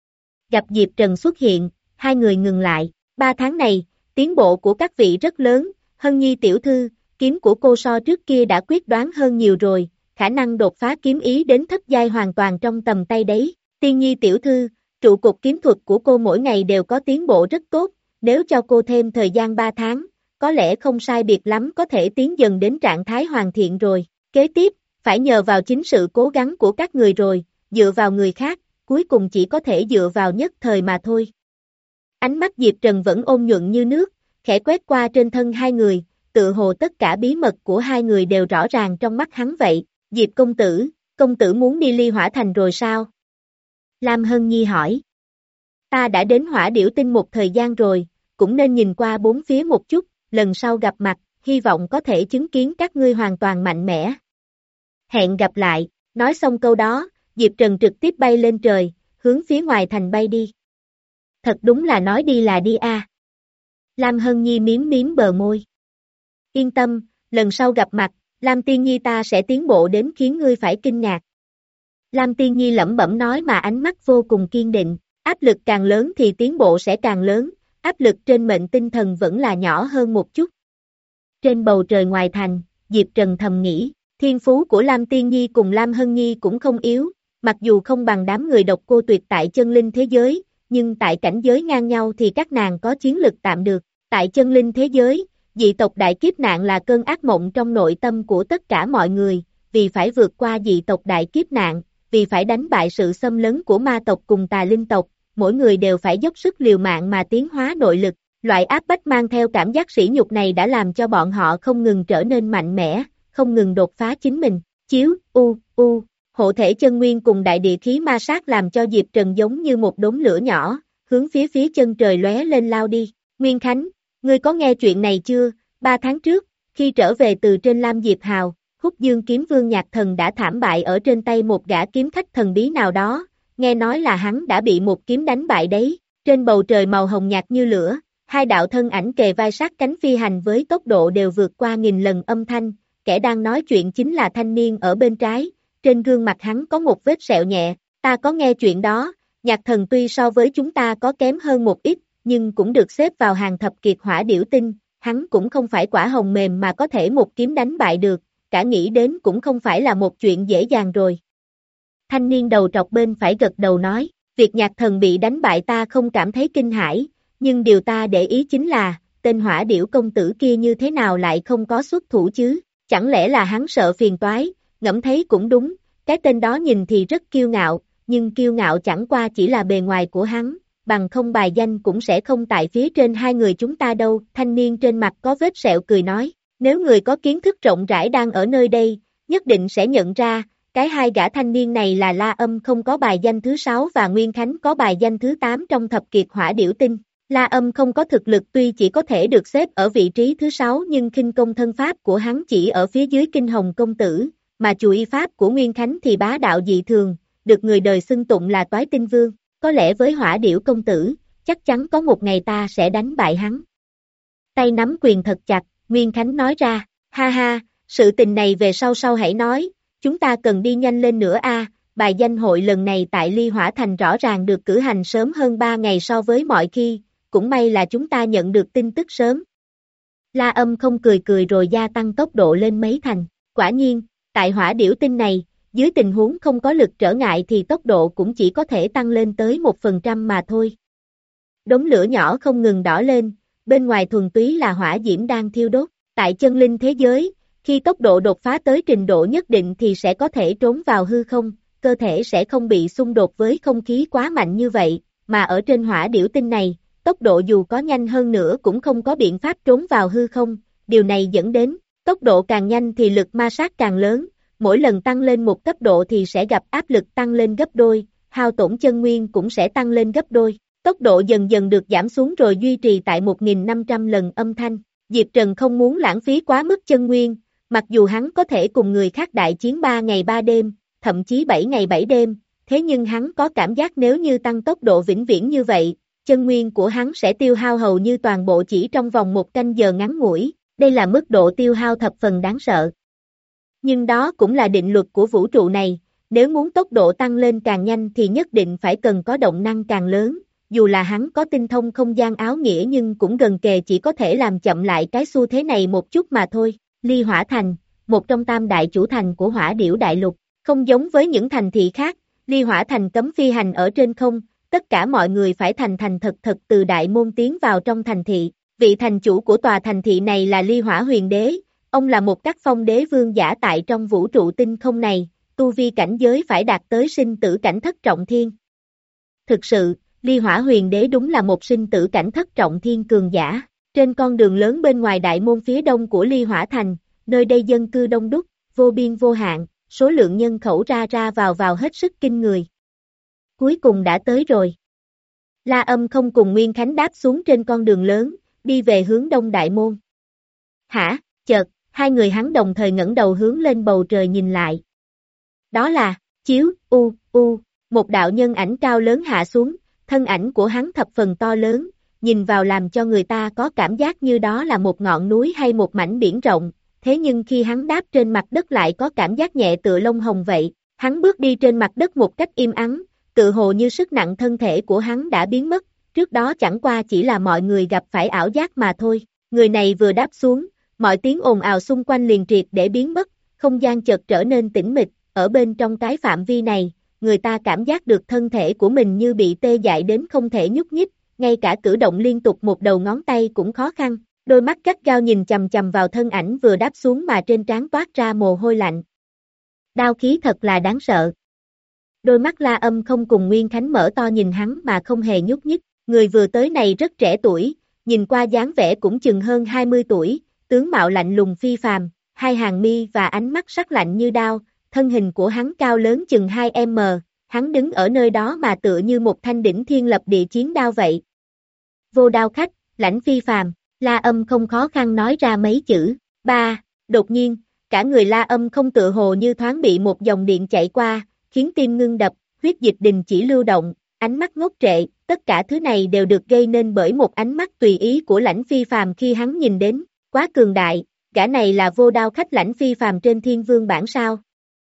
Gặp Diệp Trần xuất hiện, hai người ngừng lại. Ba tháng này, tiến bộ của các vị rất lớn, Hân Nhi tiểu thư, kiếm của cô so trước kia đã quyết đoán hơn nhiều rồi, khả năng đột phá kiếm ý đến thất giai hoàn toàn trong tầm tay đấy. Tiên Nhi tiểu thư, trụ cột kiếm thuật của cô mỗi ngày đều có tiến bộ rất tốt. Nếu cho cô thêm thời gian ba tháng, có lẽ không sai biệt lắm có thể tiến dần đến trạng thái hoàn thiện rồi. Kế tiếp, phải nhờ vào chính sự cố gắng của các người rồi, dựa vào người khác, cuối cùng chỉ có thể dựa vào nhất thời mà thôi. Ánh mắt Diệp Trần vẫn ôn nhuận như nước, khẽ quét qua trên thân hai người, tự hồ tất cả bí mật của hai người đều rõ ràng trong mắt hắn vậy. Diệp công tử, công tử muốn đi Ly Hỏa Thành rồi sao? Lam Hân Nhi hỏi. Ta đã đến Hỏa Điểu Tinh một thời gian rồi, cũng nên nhìn qua bốn phía một chút, lần sau gặp mặt, hy vọng có thể chứng kiến các ngươi hoàn toàn mạnh mẽ. Hẹn gặp lại, nói xong câu đó, Diệp Trần trực tiếp bay lên trời, hướng phía ngoài thành bay đi. Thật đúng là nói đi là đi a. À. Lam Hân Nhi miếm miếm bờ môi. Yên tâm, lần sau gặp mặt, Lam Tiên Nhi ta sẽ tiến bộ đến khiến ngươi phải kinh ngạc. Lam Tiên Nhi lẩm bẩm nói mà ánh mắt vô cùng kiên định, áp lực càng lớn thì tiến bộ sẽ càng lớn, áp lực trên mệnh tinh thần vẫn là nhỏ hơn một chút. Trên bầu trời ngoài thành, Diệp Trần thầm nghĩ, thiên phú của Lam Tiên Nhi cùng Lam Hân Nhi cũng không yếu, mặc dù không bằng đám người độc cô tuyệt tại chân linh thế giới, nhưng tại cảnh giới ngang nhau thì các nàng có chiến lực tạm được. Tại chân linh thế giới, dị tộc đại kiếp nạn là cơn ác mộng trong nội tâm của tất cả mọi người, vì phải vượt qua dị tộc đại kiếp nạn, vì phải đánh bại sự xâm lấn của ma tộc cùng tà linh tộc, mỗi người đều phải dốc sức liều mạng mà tiến hóa nội lực. Loại áp bách mang theo cảm giác sỉ nhục này đã làm cho bọn họ không ngừng trở nên mạnh mẽ, không ngừng đột phá chính mình. Chiếu, u, u, hộ thể chân nguyên cùng đại địa khí ma sát làm cho Diệp Trần giống như một đốm lửa nhỏ, hướng phía phía chân trời lóe lên lao đi. Nguyên Khánh, ngươi có nghe chuyện này chưa? Ba tháng trước, khi trở về từ trên Lam Diệp Hào, Húc Dương Kiếm Vương Nhạc Thần đã thảm bại ở trên tay một gã kiếm khách thần bí nào đó, nghe nói là hắn đã bị một kiếm đánh bại đấy. Trên bầu trời màu hồng nhạt như lửa, hai đạo thân ảnh kề vai sát cánh phi hành với tốc độ đều vượt qua nghìn lần âm thanh, kẻ đang nói chuyện chính là thanh niên ở bên trái, trên gương mặt hắn có một vết sẹo nhẹ. Ta có nghe chuyện đó, Nhạc Thần tuy so với chúng ta có kém hơn một ít, nhưng cũng được xếp vào hàng thập kiệt Hỏa Điểu Tinh, hắn cũng không phải quả hồng mềm mà có thể một kiếm đánh bại được, cả nghĩ đến cũng không phải là một chuyện dễ dàng rồi. Thanh niên đầu trọc bên phải gật đầu nói, việc Nhạc Thần bị đánh bại ta không cảm thấy kinh hãi, nhưng điều ta để ý chính là, tên Hỏa Điểu công tử kia như thế nào lại không có xuất thủ chứ, chẳng lẽ là hắn sợ phiền toái, ngẫm thấy cũng đúng, cái tên đó nhìn thì rất kiêu ngạo, nhưng kiêu ngạo chẳng qua chỉ là bề ngoài của hắn, bằng không bài danh cũng sẽ không tại phía trên hai người chúng ta đâu. Thanh niên trên mặt có vết sẹo cười nói, nếu người có kiến thức rộng rãi đang ở nơi đây, nhất định sẽ nhận ra, cái hai gã thanh niên này là La Âm không có bài danh thứ sáu và Nguyên Khánh có bài danh thứ tám trong thập kiệt Hỏa Điểu Tinh. La Âm không có thực lực tuy chỉ có thể được xếp ở vị trí thứ sáu nhưng khinh công thân pháp của hắn chỉ ở phía dưới Kinh Hồng công tử, mà chùa y pháp của Nguyên Khánh thì bá đạo dị thường, được người đời xưng tụng là Toái Tinh Vương. Có lẽ với Hỏa Điểu công tử, chắc chắn có một ngày ta sẽ đánh bại hắn. Tay nắm quyền thật chặt, Nguyên Khánh nói ra, ha ha, sự tình này về sau sau hãy nói, chúng ta cần đi nhanh lên nữa a. Bài danh hội lần này tại Ly Hỏa Thành rõ ràng được cử hành sớm hơn ba ngày so với mọi khi, cũng may là chúng ta nhận được tin tức sớm. La Âm không cười cười rồi gia tăng tốc độ lên mấy thành, quả nhiên, tại Hỏa Điểu Tinh này, dưới tình huống không có lực trở ngại thì tốc độ cũng chỉ có thể tăng lên tới một phần trăm mà thôi. Đống lửa nhỏ không ngừng đỏ lên, bên ngoài thuần túy là hỏa diễm đang thiêu đốt, tại chân linh thế giới, khi tốc độ đột phá tới trình độ nhất định thì sẽ có thể trốn vào hư không, cơ thể sẽ không bị xung đột với không khí quá mạnh như vậy, mà ở trên Hỏa Điểu Tinh này, tốc độ dù có nhanh hơn nữa cũng không có biện pháp trốn vào hư không, điều này dẫn đến, tốc độ càng nhanh thì lực ma sát càng lớn, mỗi lần tăng lên một cấp độ thì sẽ gặp áp lực tăng lên gấp đôi, hao tổn chân nguyên cũng sẽ tăng lên gấp đôi, tốc độ dần dần được giảm xuống rồi duy trì tại một nghìn năm trăm lần âm thanh. Diệp Trần không muốn lãng phí quá mức chân nguyên, mặc dù hắn có thể cùng người khác đại chiến ba ngày ba đêm, thậm chí bảy ngày bảy đêm, thế nhưng hắn có cảm giác nếu như tăng tốc độ vĩnh viễn như vậy, chân nguyên của hắn sẽ tiêu hao hầu như toàn bộ chỉ trong vòng một canh giờ ngắn ngủi, đây là mức độ tiêu hao thập phần đáng sợ. Nhưng đó cũng là định luật của vũ trụ này, nếu muốn tốc độ tăng lên càng nhanh thì nhất định phải cần có động năng càng lớn, dù là hắn có tinh thông không gian áo nghĩa nhưng cũng gần kề chỉ có thể làm chậm lại cái xu thế này một chút mà thôi. Ly Hỏa Thành, một trong tam đại chủ thành của Hỏa Điểu Đại Lục, không giống với những thành thị khác, Ly Hỏa Thành cấm phi hành ở trên không, tất cả mọi người phải thành thành thật thật từ đại môn tiến vào trong thành thị. Vị thành chủ của tòa thành thị này là Ly Hỏa Huyền Đế, ông là một các phong đế vương giả tại trong vũ trụ tinh không này, tu vi cảnh giới phải đạt tới sinh tử cảnh thất trọng thiên. Thực sự, Ly Hỏa Huyền Đế đúng là một sinh tử cảnh thất trọng thiên cường giả, Trên con đường lớn bên ngoài đại môn phía đông của Ly Hỏa Thành, nơi đây dân cư đông đúc, vô biên vô hạn, số lượng nhân khẩu ra ra vào vào hết sức kinh người. Cuối cùng đã tới rồi. La Âm không cùng Nguyên Khánh đáp xuống trên con đường lớn, đi về hướng đông đại môn. Hả, chợt, hai người hắn đồng thời ngẩng đầu hướng lên bầu trời nhìn lại. Đó là, chiếu, u, u, một đạo nhân ảnh cao lớn hạ xuống, thân ảnh của hắn thập phần to lớn, nhìn vào làm cho người ta có cảm giác như đó là một ngọn núi hay một mảnh biển rộng, thế nhưng khi hắn đáp trên mặt đất lại có cảm giác nhẹ tựa lông hồng vậy, hắn bước đi trên mặt đất một cách im ắng, tự hồ như sức nặng thân thể của hắn đã biến mất, trước đó chẳng qua chỉ là mọi người gặp phải ảo giác mà thôi, người này vừa đáp xuống, mọi tiếng ồn ào xung quanh liền triệt để biến mất, không gian chợt trở nên tĩnh mịch, ở bên trong cái phạm vi này, người ta cảm giác được thân thể của mình như bị tê dại đến không thể nhúc nhích, ngay cả cử động liên tục một đầu ngón tay cũng khó khăn, đôi mắt gắt gao nhìn chằm chằm vào thân ảnh vừa đáp xuống mà trên trán toát ra mồ hôi lạnh. Đao khí thật là đáng sợ. Đôi mắt La Âm không cùng Nguyên Khánh mở to nhìn hắn mà không hề nhúc nhích, người vừa tới này rất trẻ tuổi, nhìn qua dáng vẻ cũng chừng hơn hai mươi tuổi, tướng mạo lạnh lùng phi phàm, hai hàng mi và ánh mắt sắc lạnh như đao, thân hình của hắn cao lớn chừng hai mét, hắn đứng ở nơi đó mà tựa như một thanh đỉnh thiên lập địa chiến đao vậy. Vô Đao Khách, lãnh phi phàm, La Âm không khó khăn nói ra mấy chữ, ba, đột nhiên, cả người La Âm không tựa hồ như thoáng bị một dòng điện chạy qua, khiến tim ngưng đập, huyết dịch đình chỉ lưu động, ánh mắt ngốc trệ, tất cả thứ này đều được gây nên bởi một ánh mắt tùy ý của lãnh phi phàm khi hắn nhìn đến, quá cường đại, gã này là Vô Đao Khách lãnh phi phàm trên Thiên Vương bảng sao.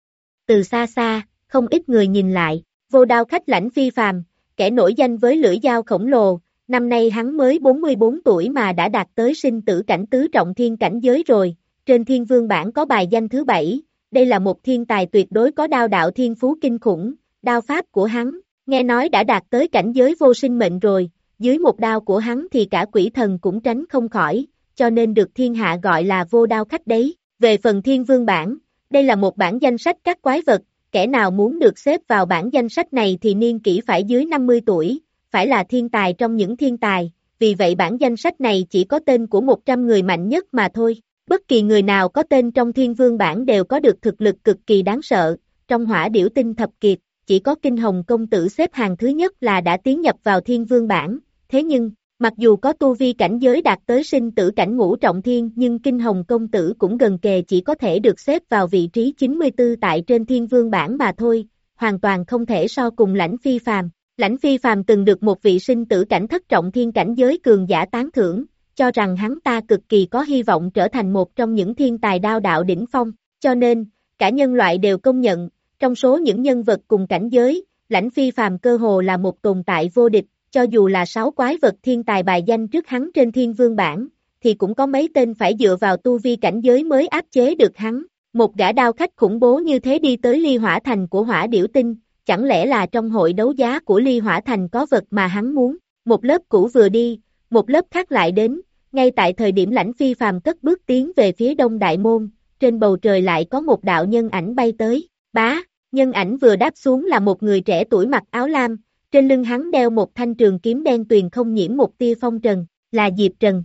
Từ xa xa, không ít người nhìn lại, Vô Đao Khách lãnh phi phàm, kẻ nổi danh với lưỡi dao khổng lồ, năm nay hắn mới bốn mươi bốn tuổi mà đã đạt tới sinh tử cảnh tứ trọng thiên cảnh giới rồi, trên Thiên Vương bảng có bài danh thứ bảy, đây là một thiên tài tuyệt đối có đao đạo thiên phú kinh khủng, đao pháp của hắn, nghe nói đã đạt tới cảnh giới vô sinh mệnh rồi, dưới một đao của hắn thì cả quỷ thần cũng tránh không khỏi, cho nên được thiên hạ gọi là Vô Đao Khách đấy. Về phần Thiên Vương bảng, đây là một bảng danh sách các quái vật, kẻ nào muốn được xếp vào bảng danh sách này thì niên kỷ phải dưới năm mươi tuổi, phải là thiên tài trong những thiên tài, vì vậy bảng danh sách này chỉ có tên của một trăm người mạnh nhất mà thôi. Bất kỳ người nào có tên trong Thiên Vương bảng đều có được thực lực cực kỳ đáng sợ, trong Hỏa Điểu Tinh thập kiệt, chỉ có Kinh Hồng công tử xếp hàng thứ nhất là đã tiến nhập vào Thiên Vương bảng, thế nhưng, mặc dù có tu vi cảnh giới đạt tới sinh tử cảnh ngũ trọng thiên nhưng Kinh Hồng công tử cũng gần kề chỉ có thể được xếp vào vị trí chín mươi tư tại trên Thiên Vương bảng mà thôi, hoàn toàn không thể so cùng lãnh phi phàm. Lãnh phi phàm từng được một vị sinh tử cảnh thất trọng thiên cảnh giới cường giả tán thưởng, cho rằng hắn ta cực kỳ có hy vọng trở thành một trong những thiên tài đao đạo đỉnh phong, cho nên, cả nhân loại đều công nhận, trong số những nhân vật cùng cảnh giới, lãnh phi phàm cơ hồ là một tồn tại vô địch, cho dù là sáu quái vật thiên tài bài danh trước hắn trên Thiên Vương bảng, thì cũng có mấy tên phải dựa vào tu vi cảnh giới mới áp chế được hắn, một gã đao khách khủng bố như thế đi tới Ly Hỏa Thành của Hỏa Điểu Tinh, chẳng lẽ là trong hội đấu giá của Ly Hỏa Thành có vật mà hắn muốn, một lớp cũ vừa đi, một lớp khác lại đến, ngay tại thời điểm lãnh phi phàm cất bước tiến về phía đông đại môn, trên bầu trời lại có một đạo nhân ảnh bay tới, bá, nhân ảnh vừa đáp xuống là một người trẻ tuổi mặc áo lam, trên lưng hắn đeo một thanh trường kiếm đen tuyền không nhiễm một tia phong trần, là Diệp Trần.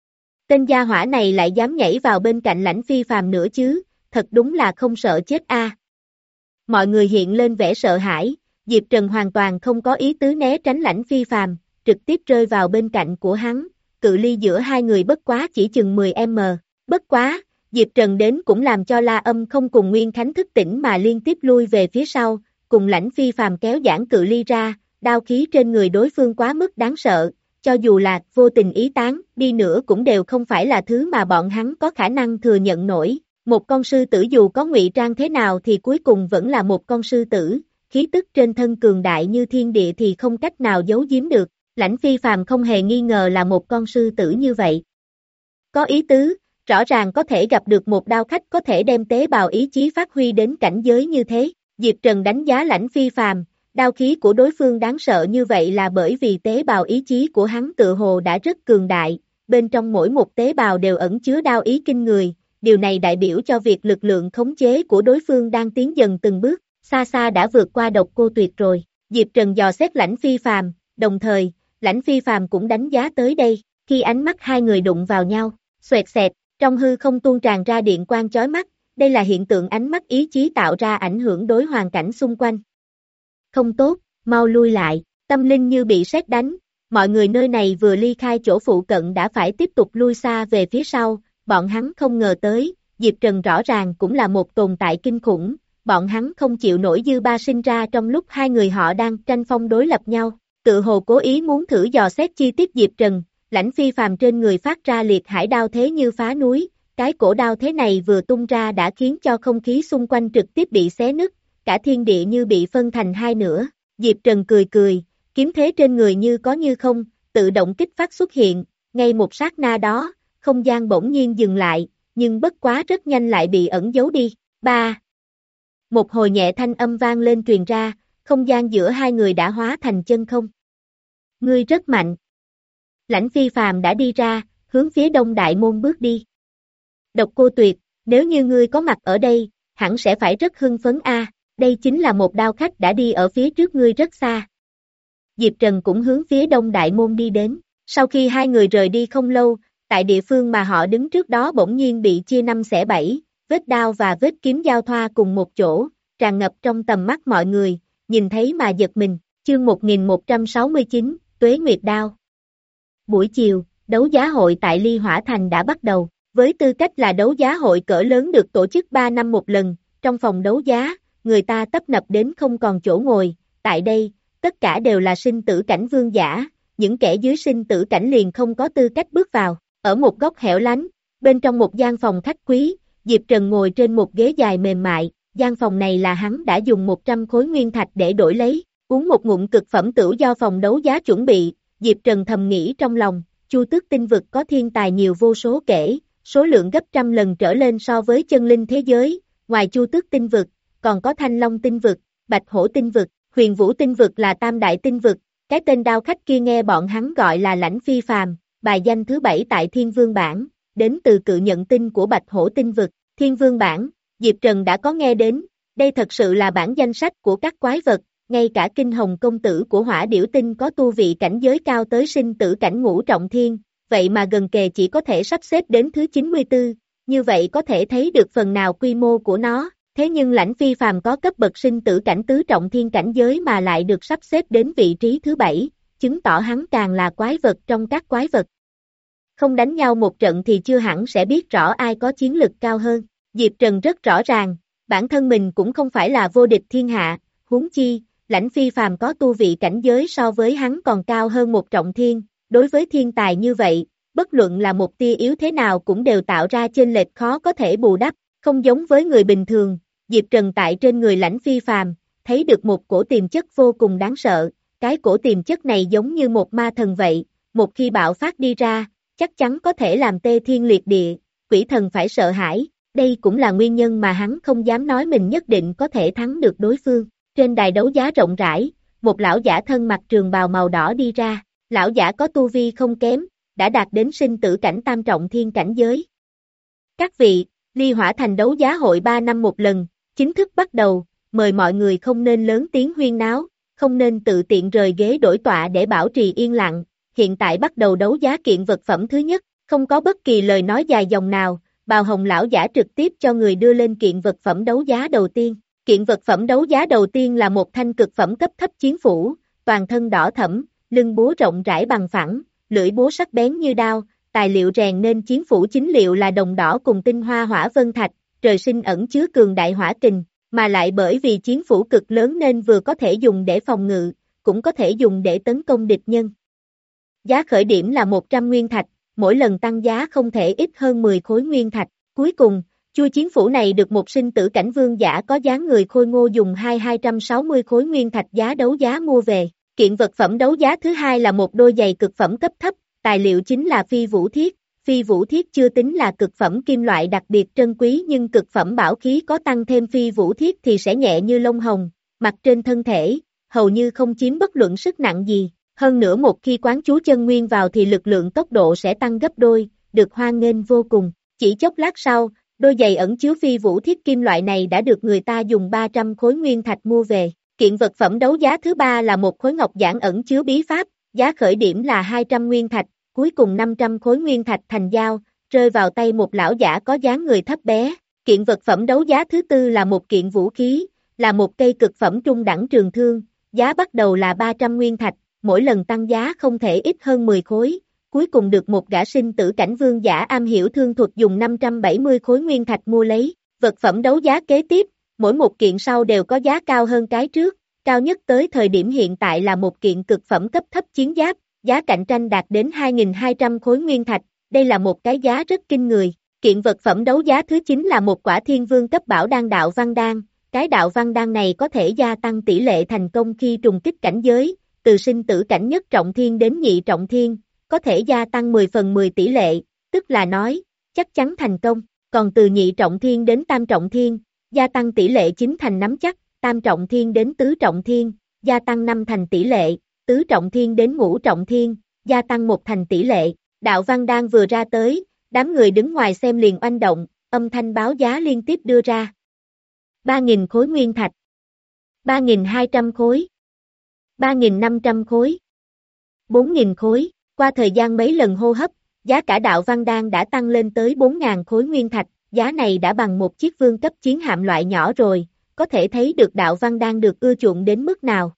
Tên gia hỏa này lại dám nhảy vào bên cạnh lãnh phi phàm nữa chứ, thật đúng là không sợ chết a. Mọi người hiện lên vẻ sợ hãi, Diệp Trần hoàn toàn không có ý tứ né tránh lãnh phi phàm, trực tiếp rơi vào bên cạnh của hắn, cự ly giữa hai người bất quá chỉ chừng mười mét, bất quá, Diệp Trần đến cũng làm cho La Âm không cùng Nguyên Khánh thức tỉnh mà liên tiếp lui về phía sau, cùng lãnh phi phàm kéo giãn cự ly ra, đao khí trên người đối phương quá mức đáng sợ, cho dù là vô tình ý tán đi nữa cũng đều không phải là thứ mà bọn hắn có khả năng thừa nhận nổi. Một con sư tử dù có ngụy trang thế nào thì cuối cùng vẫn là một con sư tử, khí tức trên thân cường đại như thiên địa thì không cách nào giấu giếm được, lãnh phi phàm không hề nghi ngờ là một con sư tử như vậy. Có ý tứ, rõ ràng có thể gặp được một đao khách có thể đem tế bào ý chí phát huy đến cảnh giới như thế, Diệp Trần đánh giá lãnh phi phàm, đao khí của đối phương đáng sợ như vậy là bởi vì tế bào ý chí của hắn tự hồ đã rất cường đại, bên trong mỗi một tế bào đều ẩn chứa đao ý kinh người. Điều này đại biểu cho việc lực lượng khống chế của đối phương đang tiến dần từng bước, xa xa đã vượt qua Độc Cô Tuyệt rồi. Diệp Trần dò xét lãnh phi phàm, đồng thời, lãnh phi phàm cũng đánh giá tới đây. Khi ánh mắt hai người đụng vào nhau, xoẹt xẹt, trong hư không tuôn tràn ra điện quang chói mắt, đây là hiện tượng ánh mắt ý chí tạo ra ảnh hưởng đối hoàn cảnh xung quanh. Không tốt, mau lui lại, tâm linh như bị sét đánh, mọi người nơi này vừa ly khai chỗ phụ cận đã phải tiếp tục lui xa về phía sau, bọn hắn không ngờ tới, Diệp Trần rõ ràng cũng là một tồn tại kinh khủng, bọn hắn không chịu nổi dư ba sinh ra trong lúc hai người họ đang tranh phong đối lập nhau, tự hồ cố ý muốn thử dò xét chi tiết Diệp Trần, lãnh phi phàm trên người phát ra liệt hải đao thế như phá núi, cái cổ đao thế này vừa tung ra đã khiến cho không khí xung quanh trực tiếp bị xé nứt, cả thiên địa như bị phân thành hai nửa, Diệp Trần cười cười, kiếm thế trên người như có như không, tự động kích phát xuất hiện, ngay một sát na đó, không gian bỗng nhiên dừng lại, nhưng bất quá rất nhanh lại bị ẩn giấu đi, ba. Một hồi nhẹ thanh âm vang lên truyền ra, không gian giữa hai người đã hóa thành chân không. Ngươi rất mạnh. Lãnh phi phàm đã đi ra, hướng phía đông đại môn bước đi. Độc Cô Tuyệt, nếu như ngươi có mặt ở đây, hẳn sẽ phải rất hưng phấn a. Đây chính là một đao khách đã đi ở phía trước ngươi rất xa. Diệp Trần cũng hướng phía đông đại môn đi đến, sau khi hai người rời đi không lâu, tại địa phương mà họ đứng trước đó bỗng nhiên bị chia năm xẻ bảy, vết đao và vết kiếm giao thoa cùng một chỗ, tràn ngập trong tầm mắt mọi người, nhìn thấy mà giật mình, chương một nghìn một trăm sáu mươi chín, Tuế Nguyệt Đao. Buổi chiều, đấu giá hội tại Ly Hỏa Thành đã bắt đầu, với tư cách là đấu giá hội cỡ lớn được tổ chức ba năm một lần, trong phòng đấu giá, người ta tấp nập đến không còn chỗ ngồi, tại đây, tất cả đều là sinh tử cảnh vương giả, những kẻ dưới sinh tử cảnh liền không có tư cách bước vào, ở một góc hẻo lánh, bên trong một gian phòng khách quý, Diệp Trần ngồi trên một ghế dài mềm mại, gian phòng này là hắn đã dùng một trăm khối nguyên thạch để đổi lấy, uống một ngụm cực phẩm tửu do phòng đấu giá chuẩn bị, Diệp Trần thầm nghĩ trong lòng, Chu Tước tinh vực có thiên tài nhiều vô số kể, số lượng gấp trăm lần trở lên so với chân linh thế giới, ngoài Chu Tước tinh vực, còn có Thanh Long tinh vực, Bạch Hổ tinh vực, Huyền Vũ tinh vực là tam đại tinh vực, cái tên đao khách kia nghe bọn hắn gọi là Lãnh Phi Phàm, bài danh thứ bảy tại Thiên Vương bảng, đến từ cự nhận tinh của Bạch Hổ tinh vực, Thiên Vương bảng, Diệp Trần đã có nghe đến, đây thật sự là bảng danh sách của các quái vật, ngay cả Kinh Hồng công tử của Hỏa Điểu tinh có tu vị cảnh giới cao tới sinh tử cảnh ngũ trọng thiên, vậy mà gần kề chỉ có thể sắp xếp đến thứ chín mươi tư, như vậy có thể thấy được phần nào quy mô của nó, thế nhưng Lãnh Phi Phàm có cấp bậc sinh tử cảnh tứ trọng thiên cảnh giới mà lại được sắp xếp đến vị trí thứ bảy, chứng tỏ hắn càng là quái vật trong các quái vật. Không đánh nhau một trận thì chưa hẳn sẽ biết rõ ai có chiến lực cao hơn, Diệp Trần rất rõ ràng, bản thân mình cũng không phải là vô địch thiên hạ, huống chi, Lãnh Phi Phàm có tu vị cảnh giới so với hắn còn cao hơn một trọng thiên, đối với thiên tài như vậy, bất luận là một tia yếu thế nào cũng đều tạo ra chênh lệch khó có thể bù đắp, không giống với người bình thường, Diệp Trần tại trên người Lãnh Phi Phàm, thấy được một cổ tiềm chất vô cùng đáng sợ, cái cổ tiềm chất này giống như một ma thần vậy, một khi bạo phát đi ra, chắc chắn có thể làm tê thiên liệt địa, quỷ thần phải sợ hãi, đây cũng là nguyên nhân mà hắn không dám nói mình nhất định có thể thắng được đối phương. Trên đài đấu giá rộng rãi, một lão giả thân mặc trường bào màu đỏ đi ra, lão giả có tu vi không kém, đã đạt đến sinh tử cảnh tam trọng thiên cảnh giới. Các vị, Ly Hỏa Thành đấu giá hội ba năm một lần, chính thức bắt đầu, mời mọi người không nên lớn tiếng huyên náo, không nên tự tiện rời ghế đổi tọa để bảo trì yên lặng, hiện tại bắt đầu đấu giá kiện vật phẩm thứ nhất, không có bất kỳ lời nói dài dòng nào, Bào Hồng lão giả trực tiếp cho người đưa lên kiện vật phẩm đấu giá đầu tiên. Kiện vật phẩm đấu giá đầu tiên là một thanh cực phẩm cấp thấp chiến phủ, toàn thân đỏ thẫm, lưng búa rộng rãi bằng phẳng, lưỡi búa sắc bén như đao, tài liệu rèn nên chiến phủ chính liệu là đồng đỏ cùng tinh hoa hỏa vân thạch, trời sinh ẩn chứa cường đại hỏa kình, mà lại bởi vì chiến phủ cực lớn nên vừa có thể dùng để phòng ngự, cũng có thể dùng để tấn công địch nhân. Giá khởi điểm là một trăm nguyên thạch, mỗi lần tăng giá không thể ít hơn mười khối nguyên thạch, cuối cùng, chuôi chiến phủ này được một sinh tử cảnh vương giả có dáng người khôi ngô dùng hai hai trăm sáu mươi khối nguyên thạch giá đấu giá mua về. Kiện vật phẩm đấu giá thứ hai là một đôi giày cực phẩm cấp thấp, tài liệu chính là phi vũ thiết. Phi vũ thiết chưa tính là cực phẩm kim loại đặc biệt trân quý nhưng cực phẩm bảo khí có tăng thêm phi vũ thiết thì sẽ nhẹ như lông hồng, mặc trên thân thể, hầu như không chiếm bất luận sức nặng gì. Hơn nữa một khi quán chú chân nguyên vào thì lực lượng tốc độ sẽ tăng gấp đôi, được hoan nghênh vô cùng. Chỉ chốc lát sau, đôi giày ẩn chứa phi vũ thiết kim loại này đã được người ta dùng ba trăm khối nguyên thạch mua về. Kiện vật phẩm đấu giá thứ ba là một khối ngọc giản ẩn chứa bí pháp, giá khởi điểm là hai trăm nguyên thạch, cuối cùng năm trăm khối nguyên thạch thành giao, rơi vào tay một lão giả có dáng người thấp bé. Kiện vật phẩm đấu giá thứ tư là một kiện vũ khí, là một cây cực phẩm trung đẳng trường thương, giá bắt đầu là ba trăm nguyên thạch, mỗi lần tăng giá không thể ít hơn mười khối, cuối cùng được một gã sinh tử cảnh vương giả am hiểu thương thuật dùng năm trăm bảy mươi khối nguyên thạch mua lấy. Vật phẩm đấu giá kế tiếp, mỗi một kiện sau đều có giá cao hơn cái trước, cao nhất tới thời điểm hiện tại là một kiện cực phẩm cấp thấp chiến giáp, giá cạnh tranh đạt đến hai nghìn hai trăm khối nguyên thạch, đây là một cái giá rất kinh người. Kiện vật phẩm đấu giá thứ chín là một quả thiên vương cấp bảo đan đạo văn đan, cái đạo văn đan này có thể gia tăng tỷ lệ thành công khi trùng kích cảnh giới, từ sinh tử cảnh nhất trọng thiên đến nhị trọng thiên, có thể gia tăng mười phần mười tỷ lệ, tức là nói, chắc chắn thành công, còn từ nhị trọng thiên đến tam trọng thiên, gia tăng tỷ lệ chín thành nắm chắc, tam trọng thiên đến tứ trọng thiên, gia tăng năm thành tỷ lệ, tứ trọng thiên đến ngũ trọng thiên, gia tăng một thành tỷ lệ. Đạo văn đan vừa ra tới, đám người đứng ngoài xem liền oanh động, âm thanh báo giá liên tiếp đưa ra. ba nghìn khối nguyên thạch, ba nghìn hai trăm khối, ba nghìn năm trăm khối, bốn nghìn khối, qua thời gian mấy lần hô hấp, giá cả đạo văn đan đã tăng lên tới bốn nghìn khối nguyên thạch, giá này đã bằng một chiếc vương cấp chiến hạm loại nhỏ rồi, có thể thấy được đạo văn đan được ưa chuộng đến mức nào.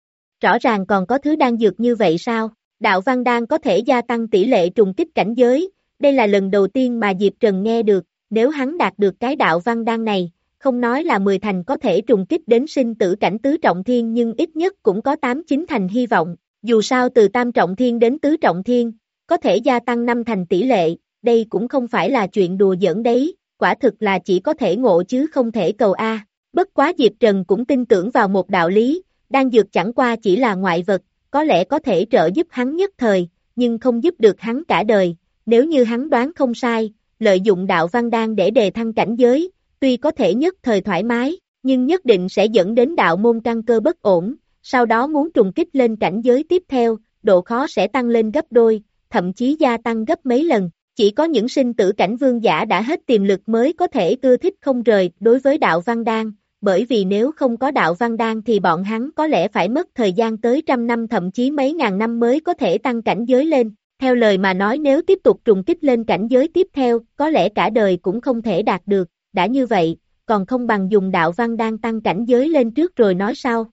Rõ ràng còn có thứ đan dược như vậy sao? Đạo văn đan có thể gia tăng tỷ lệ trùng kích cảnh giới, đây là lần đầu tiên mà Diệp Trần nghe được, nếu hắn đạt được cái đạo văn đan này, không nói là mười thành có thể trùng kích đến sinh tử cảnh tứ trọng thiên nhưng ít nhất cũng có tám chín thành hy vọng, dù sao từ tam trọng thiên đến tứ trọng thiên, có thể gia tăng năm thành tỷ lệ, đây cũng không phải là chuyện đùa giỡn đấy, quả thực là chỉ có thể ngộ chứ không thể cầu A. Bất quá Diệp Trần cũng tin tưởng vào một đạo lý, đan dược chẳng qua chỉ là ngoại vật, có lẽ có thể trợ giúp hắn nhất thời, nhưng không giúp được hắn cả đời, nếu như hắn đoán không sai, lợi dụng đạo văn đan để đề thăng cảnh giới, tuy có thể nhất thời thoải mái, nhưng nhất định sẽ dẫn đến đạo môn căn cơ bất ổn, sau đó muốn trùng kích lên cảnh giới tiếp theo, độ khó sẽ tăng lên gấp đôi, thậm chí gia tăng gấp mấy lần, chỉ có những sinh tử cảnh vương giả đã hết tiềm lực mới có thể ưa thích không rời đối với đạo văn đan, bởi vì nếu không có đạo văn đan thì bọn hắn có lẽ phải mất thời gian tới trăm năm thậm chí mấy ngàn năm mới có thể tăng cảnh giới lên. Theo lời mà nói nếu tiếp tục trùng kích lên cảnh giới tiếp theo, có lẽ cả đời cũng không thể đạt được, đã như vậy, còn không bằng dùng đạo văn đan tăng cảnh giới lên trước rồi nói sau.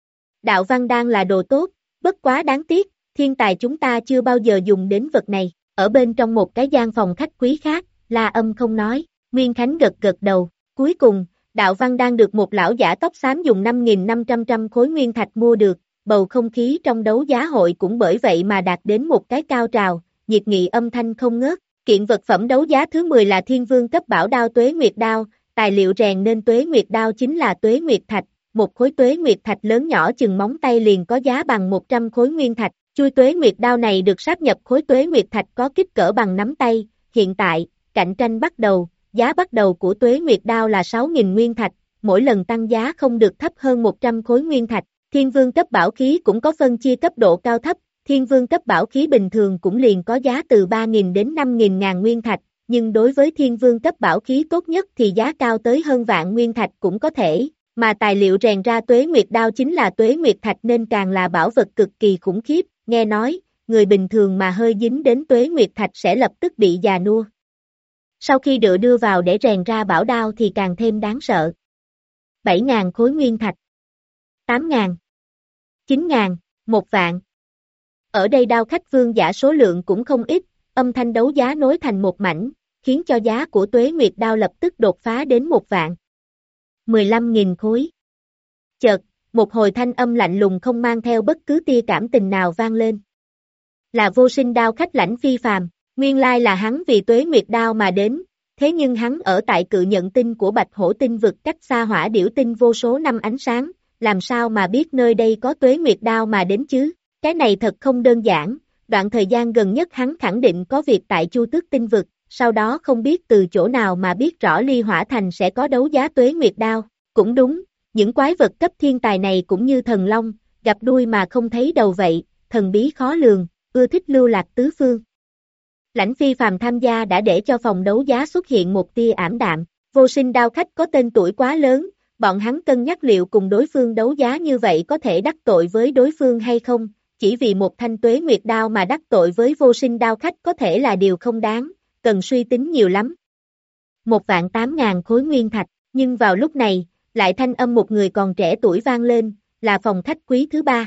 Đạo văn đan là đồ tốt, bất quá đáng tiếc, thiên tài chúng ta chưa bao giờ dùng đến vật này, ở bên trong một cái gian phòng khách quý khác, La Âm không nói, Nguyên Khánh gật gật đầu, cuối cùng, đạo văn đan được một lão giả tóc xám dùng năm nghìn năm trăm khối nguyên thạch mua được, bầu không khí trong đấu giá hội cũng bởi vậy mà đạt đến một cái cao trào, nhiệt nghị âm thanh không ngớt. Kiện vật phẩm đấu giá thứ mười là thiên vương cấp bảo đao tuế nguyệt đao, tài liệu rèn nên tuế nguyệt đao chính là tuế nguyệt thạch, một khối tuế nguyệt thạch lớn nhỏ chừng móng tay liền có giá bằng một trăm khối nguyên thạch, chui tuế nguyệt đao này được sáp nhập khối tuế nguyệt thạch có kích cỡ bằng nắm tay, hiện tại, cạnh tranh bắt đầu, giá bắt đầu của tuế nguyệt đao là sáu nghìn nguyên thạch, mỗi lần tăng giá không được thấp hơn một trăm khối nguyên thạch, thiên vương cấp bảo khí cũng có phân chia cấp độ cao thấp. Thiên vương cấp bảo khí bình thường cũng liền có giá từ ba nghìn đến năm nghìn ngàn nguyên thạch, nhưng đối với thiên vương cấp bảo khí tốt nhất thì giá cao tới hơn vạn nguyên thạch cũng có thể, mà tài liệu rèn ra tuế nguyệt đao chính là tuế nguyệt thạch nên càng là bảo vật cực kỳ khủng khiếp, nghe nói, người bình thường mà hơi dính đến tuế nguyệt thạch sẽ lập tức bị già nua. Sau khi được đưa vào để rèn ra bảo đao thì càng thêm đáng sợ. bảy nghìn khối nguyên thạch, tám nghìn, chín nghìn, một vạn. Ở đây đao khách vương giả số lượng cũng không ít, âm thanh đấu giá nối thành một mảnh, khiến cho giá của tuế nguyệt đao lập tức đột phá đến một vạn. mười lăm nghìn khối. Chợt, một hồi thanh âm lạnh lùng không mang theo bất cứ tia cảm tình nào vang lên. Là vô sinh đao khách Lãnh Phi Phàm, nguyên lai là hắn vì tuế nguyệt đao mà đến, thế nhưng hắn ở tại cự nhận tinh của Bạch Hổ tinh vực cách xa hỏa điểu tinh vô số năm ánh sáng, làm sao mà biết nơi đây có tuế nguyệt đao mà đến chứ? Cái này thật không đơn giản, đoạn thời gian gần nhất hắn khẳng định có việc tại Chu Tước tinh vực, sau đó không biết từ chỗ nào mà biết rõ Ly Hỏa Thành sẽ có đấu giá tuế nguyệt đao. Cũng đúng, những quái vật cấp thiên tài này cũng như thần long, gặp đuôi mà không thấy đầu vậy, thần bí khó lường, ưa thích lưu lạc tứ phương. Lãnh Phi Phàm tham gia đã để cho phòng đấu giá xuất hiện một tia ảm đạm, vô sinh đao khách có tên tuổi quá lớn, bọn hắn cân nhắc liệu cùng đối phương đấu giá như vậy có thể đắc tội với đối phương hay không. chỉ vì một thanh tuế nguyệt đao mà đắc tội với vô sinh đao khách có thể là điều không đáng, cần suy tính nhiều lắm. Một vạn tám ngàn khối nguyên thạch, nhưng vào lúc này, lại thanh âm một người còn trẻ tuổi vang lên, là phòng khách quý thứ ba.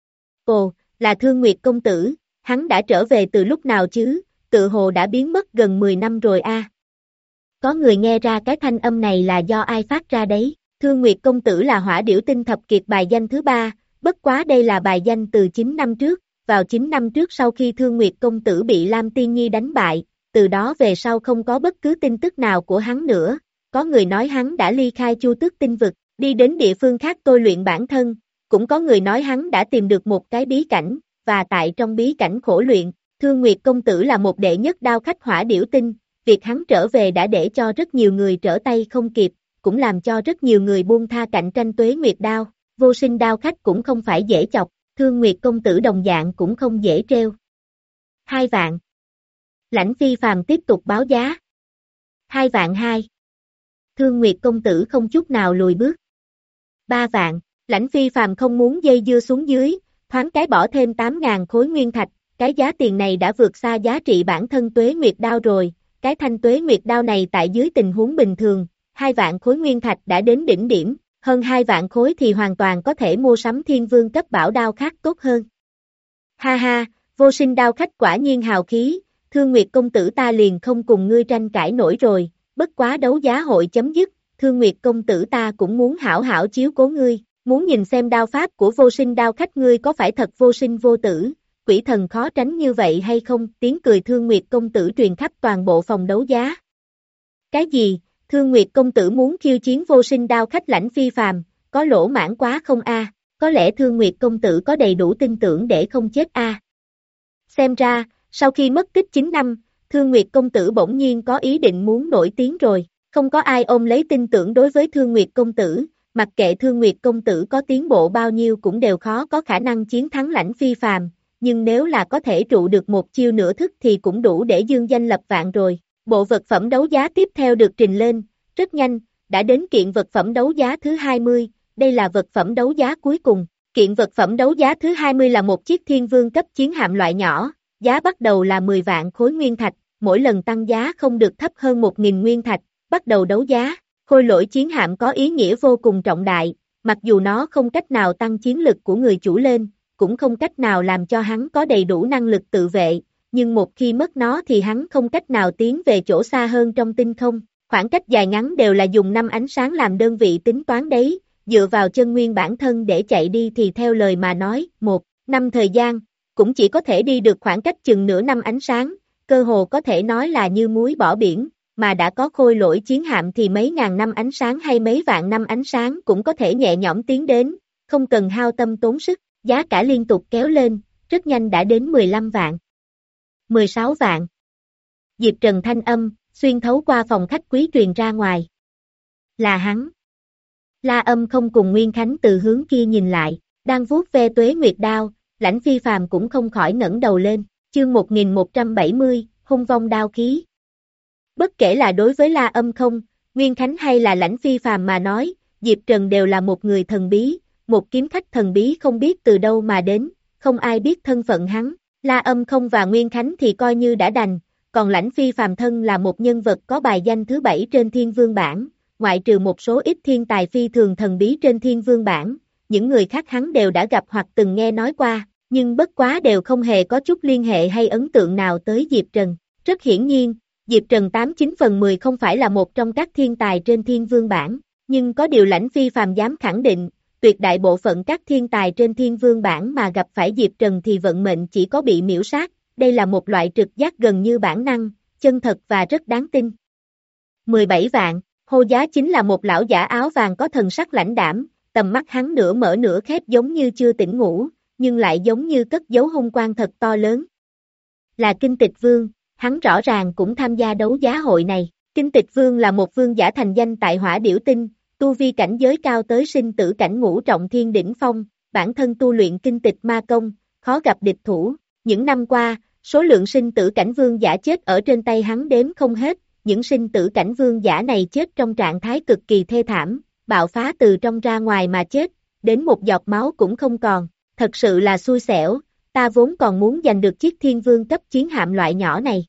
Ồ, là Thương Nguyệt công tử, hắn đã trở về từ lúc nào chứ, tự hồ đã biến mất gần mười năm rồi a. À. Có người nghe ra cái thanh âm này là do ai phát ra đấy, Thương Nguyệt công tử là hỏa điểu tinh thập kiệt bài danh thứ ba, bất quá đây là bài danh từ chín năm trước, vào chín năm trước sau khi Thương Nguyệt công tử bị Lam Tiên Nhi đánh bại, từ đó về sau không có bất cứ tin tức nào của hắn nữa, có người nói hắn đã ly khai Chu Tước tinh vực, đi đến địa phương khác tôi luyện bản thân, cũng có người nói hắn đã tìm được một cái bí cảnh, và tại trong bí cảnh khổ luyện, Thương Nguyệt công tử là một đệ nhất đao khách hỏa điểu tinh, việc hắn trở về đã để cho rất nhiều người trở tay không kịp, cũng làm cho rất nhiều người buông tha cạnh tranh tuế nguyệt đao, vô sinh đao khách cũng không phải dễ chọc, Thương Nguyệt công tử đồng dạng cũng không dễ treo. Hai vạn. Lãnh Phi Phàm tiếp tục báo giá. Hai vạn hai. Thương Nguyệt công tử không chút nào lùi bước. Ba vạn. Lãnh Phi Phàm không muốn dây dưa xuống dưới, thoáng cái bỏ thêm tám ngàn khối nguyên thạch, cái giá tiền này đã vượt xa giá trị bản thân tuế nguyệt đao rồi, cái thanh tuế nguyệt đao này tại dưới tình huống bình thường, hai vạn khối nguyên thạch đã đến đỉnh điểm, hơn hai vạn khối thì hoàn toàn có thể mua sắm thiên vương cấp bảo đao khác tốt hơn. Ha ha, vô sinh đao khách quả nhiên hào khí, Thương Nguyệt công tử ta liền không cùng ngươi tranh cãi nổi rồi, bất quá đấu giá hội chấm dứt, Thương Nguyệt công tử ta cũng muốn hảo hảo chiếu cố ngươi, muốn nhìn xem đao pháp của vô sinh đao khách ngươi có phải thật vô sinh vô tử, quỷ thần khó tránh như vậy hay không, tiếng cười Thương Nguyệt công tử truyền khắp toàn bộ phòng đấu giá. Cái gì, Thương Nguyệt công tử muốn khiêu chiến vô sinh đao khách Lãnh Phi Phàm, có lỗ mãn quá không a? À? Có lẽ Thương Nguyệt công tử có đầy đủ tin tưởng để không chết a. À? Xem ra, sau khi mất tích chín năm, Thương Nguyệt công tử bỗng nhiên có ý định muốn nổi tiếng rồi, không có ai ôm lấy tin tưởng đối với Thương Nguyệt công tử, mặc kệ Thương Nguyệt công tử có tiến bộ bao nhiêu cũng đều khó có khả năng chiến thắng Lãnh Phi Phàm, nhưng nếu là có thể trụ được một chiêu nửa thức thì cũng đủ để dương danh lập vạn rồi. Bộ vật phẩm đấu giá tiếp theo được trình lên, rất nhanh, đã đến kiện vật phẩm đấu giá thứ hai mươi, đây là vật phẩm đấu giá cuối cùng. Kiện vật phẩm đấu giá thứ hai mươi là một chiếc thiên vương cấp chiến hạm loại nhỏ, giá bắt đầu là mười vạn khối nguyên thạch, mỗi lần tăng giá không được thấp hơn một nghìn nguyên thạch, bắt đầu đấu giá. Khôi lỗi chiến hạm có ý nghĩa vô cùng trọng đại, mặc dù nó không cách nào tăng chiến lực của người chủ lên, cũng không cách nào làm cho hắn có đầy đủ năng lực tự vệ, nhưng một khi mất nó thì hắn không cách nào tiến về chỗ xa hơn trong tinh không, khoảng cách dài ngắn đều là dùng năm ánh sáng làm đơn vị tính toán đấy, dựa vào chân nguyên bản thân để chạy đi thì theo lời mà nói, một năm thời gian, cũng chỉ có thể đi được khoảng cách chừng nửa năm ánh sáng, cơ hồ có thể nói là như muối bỏ biển, mà đã có khôi lỗi chiến hạm thì mấy ngàn năm ánh sáng hay mấy vạn năm ánh sáng cũng có thể nhẹ nhõm tiến đến, không cần hao tâm tốn sức, giá cả liên tục kéo lên, rất nhanh đã đến mười lăm vạn. mười sáu vạn. Diệp Trần thanh âm, xuyên thấu qua phòng khách quý truyền ra ngoài. Là hắn. La Âm không cùng Nguyên Khánh từ hướng kia nhìn lại, đang vuốt ve tuế nguyệt đao, Lãnh Phi Phàm cũng không khỏi ngẩng đầu lên, chương một nghìn một trăm bảy mươi, hung vong đao khí. Bất kể là đối với La Âm không, Nguyên Khánh hay là Lãnh Phi Phàm mà nói, Diệp Trần đều là một người thần bí, một kiếm khách thần bí không biết từ đâu mà đến, không ai biết thân phận hắn. La Âm không và Nguyên Khánh thì coi như đã đành, còn Lãnh Phi Phàm thân là một nhân vật có bài danh thứ bảy trên Thiên Vương bảng, ngoại trừ một số ít thiên tài phi thường thần bí trên Thiên Vương bảng, những người khác hắn đều đã gặp hoặc từng nghe nói qua, nhưng bất quá đều không hề có chút liên hệ hay ấn tượng nào tới Diệp Trần. Rất hiển nhiên, Diệp Trần tám chín phần mười không phải là một trong các thiên tài trên Thiên Vương bảng, nhưng có điều Lãnh Phi Phàm dám khẳng định, tuyệt đại bộ phận các thiên tài trên Thiên Vương bảng mà gặp phải Diệp Trần thì vận mệnh chỉ có bị miễu sát, đây là một loại trực giác gần như bản năng, chân thật và rất đáng tin. mười bảy vạn, hô giá chính là một lão giả áo vàng có thần sắc lãnh đạm, tầm mắt hắn nửa mở nửa khép giống như chưa tỉnh ngủ, nhưng lại giống như cất giấu hung quang thật to lớn. Là Kinh Tịch Vương, hắn rõ ràng cũng tham gia đấu giá hội này. Kinh Tịch Vương là một vương giả thành danh tại Hỏa Điểu Tinh, tu vi cảnh giới cao tới sinh tử cảnh ngũ trọng thiên đỉnh phong, bản thân tu luyện kinh tịch ma công, khó gặp địch thủ. Những năm qua, số lượng sinh tử cảnh vương giả chết ở trên tay hắn đếm không hết, những sinh tử cảnh vương giả này chết trong trạng thái cực kỳ thê thảm, bạo phá từ trong ra ngoài mà chết, đến một giọt máu cũng không còn, thật sự là xui xẻo, ta vốn còn muốn giành được chiếc thiên vương cấp chiến hạm loại nhỏ này.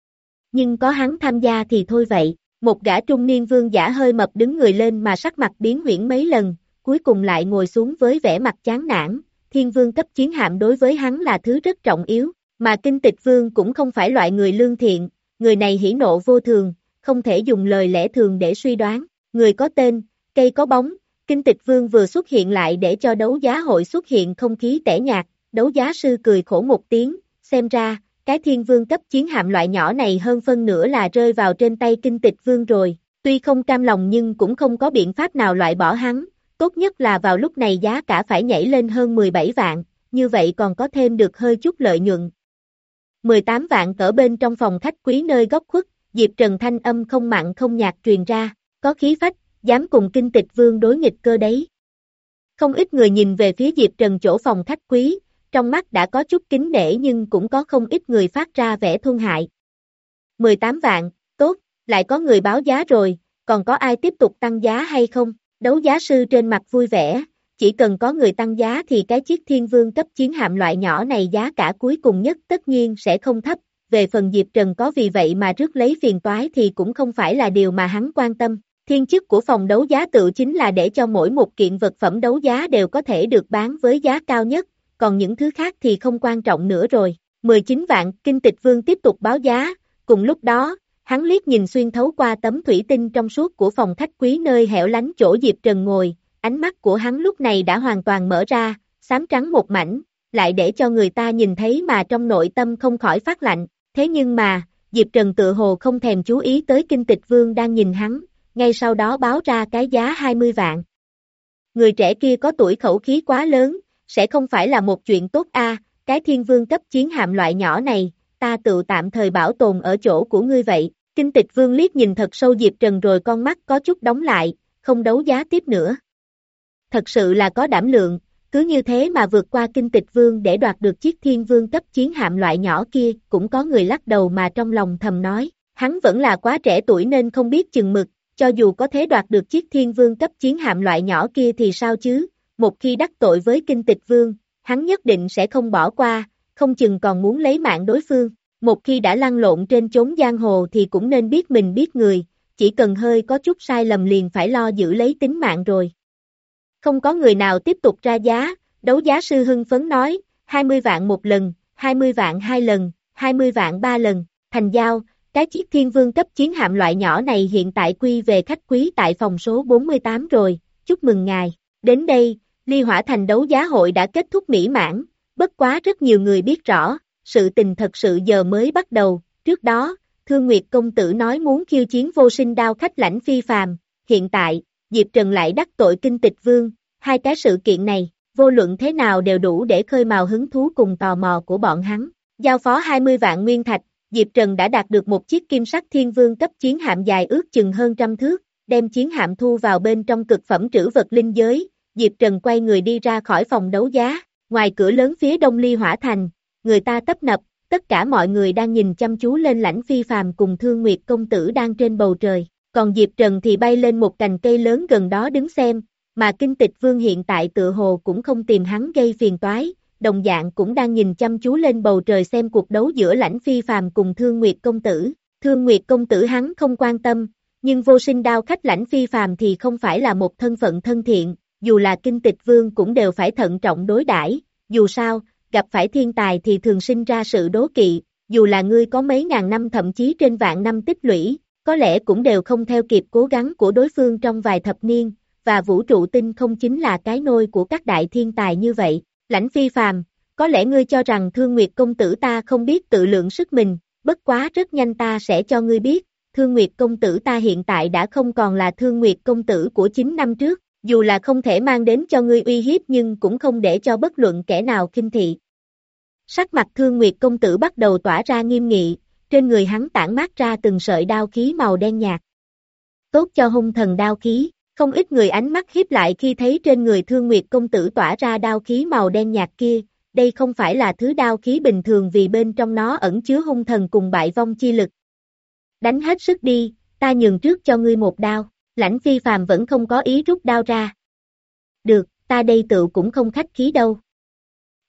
Nhưng có hắn tham gia thì thôi vậy, một gã trung niên vương giả hơi mập đứng người lên mà sắc mặt biến huyễn mấy lần, cuối cùng lại ngồi xuống với vẻ mặt chán nản, thiên vương cấp chiến hạm đối với hắn là thứ rất trọng yếu, mà Kinh Tịch Vương cũng không phải loại người lương thiện, người này hỉ nộ vô thường, không thể dùng lời lẽ thường để suy đoán, người có tên, cây có bóng, Kinh Tịch Vương vừa xuất hiện lại để cho đấu giá hội xuất hiện không khí tẻ nhạt, đấu giá sư cười khổ một tiếng, xem ra, cái thiên vương cấp chiến hạm loại nhỏ này hơn phân nửa là rơi vào trên tay Kinh Tịch Vương rồi, tuy không cam lòng nhưng cũng không có biện pháp nào loại bỏ hắn, tốt nhất là vào lúc này giá cả phải nhảy lên hơn mười bảy vạn, như vậy còn có thêm được hơi chút lợi nhuận. mười tám vạn ở bên trong phòng khách quý nơi góc khuất, Diệp Trần thanh âm không mặn không nhạt truyền ra, có khí phách, dám cùng Kinh Tịch Vương đối nghịch cơ đấy. Không ít người nhìn về phía Diệp Trần chỗ phòng khách quý, trong mắt đã có chút kính nể nhưng cũng có không ít người phát ra vẻ thương hại. mười tám vạn, tốt, lại có người báo giá rồi, còn có ai tiếp tục tăng giá hay không? Đấu giá sư trên mặt vui vẻ, chỉ cần có người tăng giá thì cái chiếc thiên vương cấp chiến hạm loại nhỏ này giá cả cuối cùng nhất tất nhiên sẽ không thấp, về phần Diệp Trần có vì vậy mà rước lấy phiền toái thì cũng không phải là điều mà hắn quan tâm. Thiên chức của phòng đấu giá tự chính là để cho mỗi một kiện vật phẩm đấu giá đều có thể được bán với giá cao nhất, còn những thứ khác thì không quan trọng nữa rồi. mười chín vạn, Kinh Tịch Vương tiếp tục báo giá, cùng lúc đó, hắn liếc nhìn xuyên thấu qua tấm thủy tinh trong suốt của phòng khách quý nơi hẻo lánh chỗ Diệp Trần ngồi, ánh mắt của hắn lúc này đã hoàn toàn mở ra, xám trắng một mảnh, lại để cho người ta nhìn thấy mà trong nội tâm không khỏi phát lạnh, thế nhưng mà, Diệp Trần tự hồ không thèm chú ý tới Kinh Tịch Vương đang nhìn hắn, ngay sau đó báo ra cái giá hai mươi vạn. Người trẻ kia có tuổi khẩu khí quá lớn, sẽ không phải là một chuyện tốt a, cái thiên vương cấp chiến hạm loại nhỏ này, ta tự tạm thời bảo tồn ở chỗ của ngươi vậy. Kinh Tịch Vương liếc nhìn thật sâu Diệp Trần rồi con mắt có chút đóng lại, không đấu giá tiếp nữa. Thật sự là có đảm lượng, cứ như thế mà vượt qua Kinh Tịch Vương để đoạt được chiếc thiên vương cấp chiến hạm loại nhỏ kia, cũng có người lắc đầu mà trong lòng thầm nói, hắn vẫn là quá trẻ tuổi nên không biết chừng mực, cho dù có thể đoạt được chiếc thiên vương cấp chiến hạm loại nhỏ kia thì sao chứ, một khi đắc tội với Kinh Tịch Vương, hắn nhất định sẽ không bỏ qua, không chừng còn muốn lấy mạng đối phương. Một khi đã lăn lộn trên chốn giang hồ thì cũng nên biết mình biết người, chỉ cần hơi có chút sai lầm liền phải lo giữ lấy tính mạng rồi. Không có người nào tiếp tục ra giá, đấu giá sư hưng phấn nói, hai mươi vạn một lần, hai mươi vạn hai lần, hai mươi vạn ba lần, thành giao, cái chiếc thiên vương cấp chiến hạm loại nhỏ này hiện tại quy về khách quý tại phòng số bốn mươi tám rồi, chúc mừng ngài. Đến đây, Ly Hỏa Thành đấu giá hội đã kết thúc mỹ mãn, bất quá rất nhiều người biết rõ. Sự tình thật sự giờ mới bắt đầu, trước đó, Thương Nguyệt công tử nói muốn khiêu chiến vô sinh đao khách lãnh phi phàm, hiện tại, Diệp Trần lại đắc tội Kinh Tịch Vương, hai cái sự kiện này, vô luận thế nào đều đủ để khơi mào hứng thú cùng tò mò của bọn hắn. Giao phó hai mươi vạn nguyên thạch, Diệp Trần đã đạt được một chiếc kim sắc thiên vương cấp chiến hạm dài ước chừng hơn trăm thước, đem chiến hạm thu vào bên trong cực phẩm trữ vật linh giới, Diệp Trần quay người đi ra khỏi phòng đấu giá, ngoài cửa lớn phía đông Ly Hỏa Thành. Người ta tấp nập, tất cả mọi người đang nhìn chăm chú lên lãnh phi phàm cùng Thương Nguyệt công tử đang trên bầu trời, còn Diệp Trần thì bay lên một cành cây lớn gần đó đứng xem, mà Kinh Tịch Vương hiện tại tự hồ cũng không tìm hắn gây phiền toái, đồng dạng cũng đang nhìn chăm chú lên bầu trời xem cuộc đấu giữa lãnh phi phàm cùng Thương Nguyệt công tử. Thương Nguyệt công tử hắn không quan tâm, nhưng vô sinh đao khách lãnh phi phàm thì không phải là một thân phận thân thiện, dù là Kinh Tịch Vương cũng đều phải thận trọng đối đãi, dù sao, gặp phải thiên tài thì thường sinh ra sự đố kỵ, dù là ngươi có mấy ngàn năm thậm chí trên vạn năm tích lũy, có lẽ cũng đều không theo kịp cố gắng của đối phương trong vài thập niên, và vũ trụ tinh không chính là cái nôi của các đại thiên tài như vậy. Lãnh phi phàm, có lẽ ngươi cho rằng Thương Nguyệt công tử ta không biết tự lượng sức mình, bất quá rất nhanh ta sẽ cho ngươi biết, Thương Nguyệt công tử ta hiện tại đã không còn là Thương Nguyệt công tử của chín năm trước, dù là không thể mang đến cho ngươi uy hiếp nhưng cũng không để cho bất luận kẻ nào khinh thị. Sắc mặt Thương Nguyệt công tử bắt đầu tỏa ra nghiêm nghị, trên người hắn tản mát ra từng sợi đao khí màu đen nhạt. Tốt cho hung thần đao khí, không ít người ánh mắt hiếp lại khi thấy trên người Thương Nguyệt công tử tỏa ra đao khí màu đen nhạt kia, đây không phải là thứ đao khí bình thường vì bên trong nó ẩn chứa hung thần cùng bại vong chi lực. Đánh hết sức đi, ta nhường trước cho ngươi một đao, lãnh phi phàm vẫn không có ý rút đao ra. Được, ta đây tự cũng không khách khí đâu.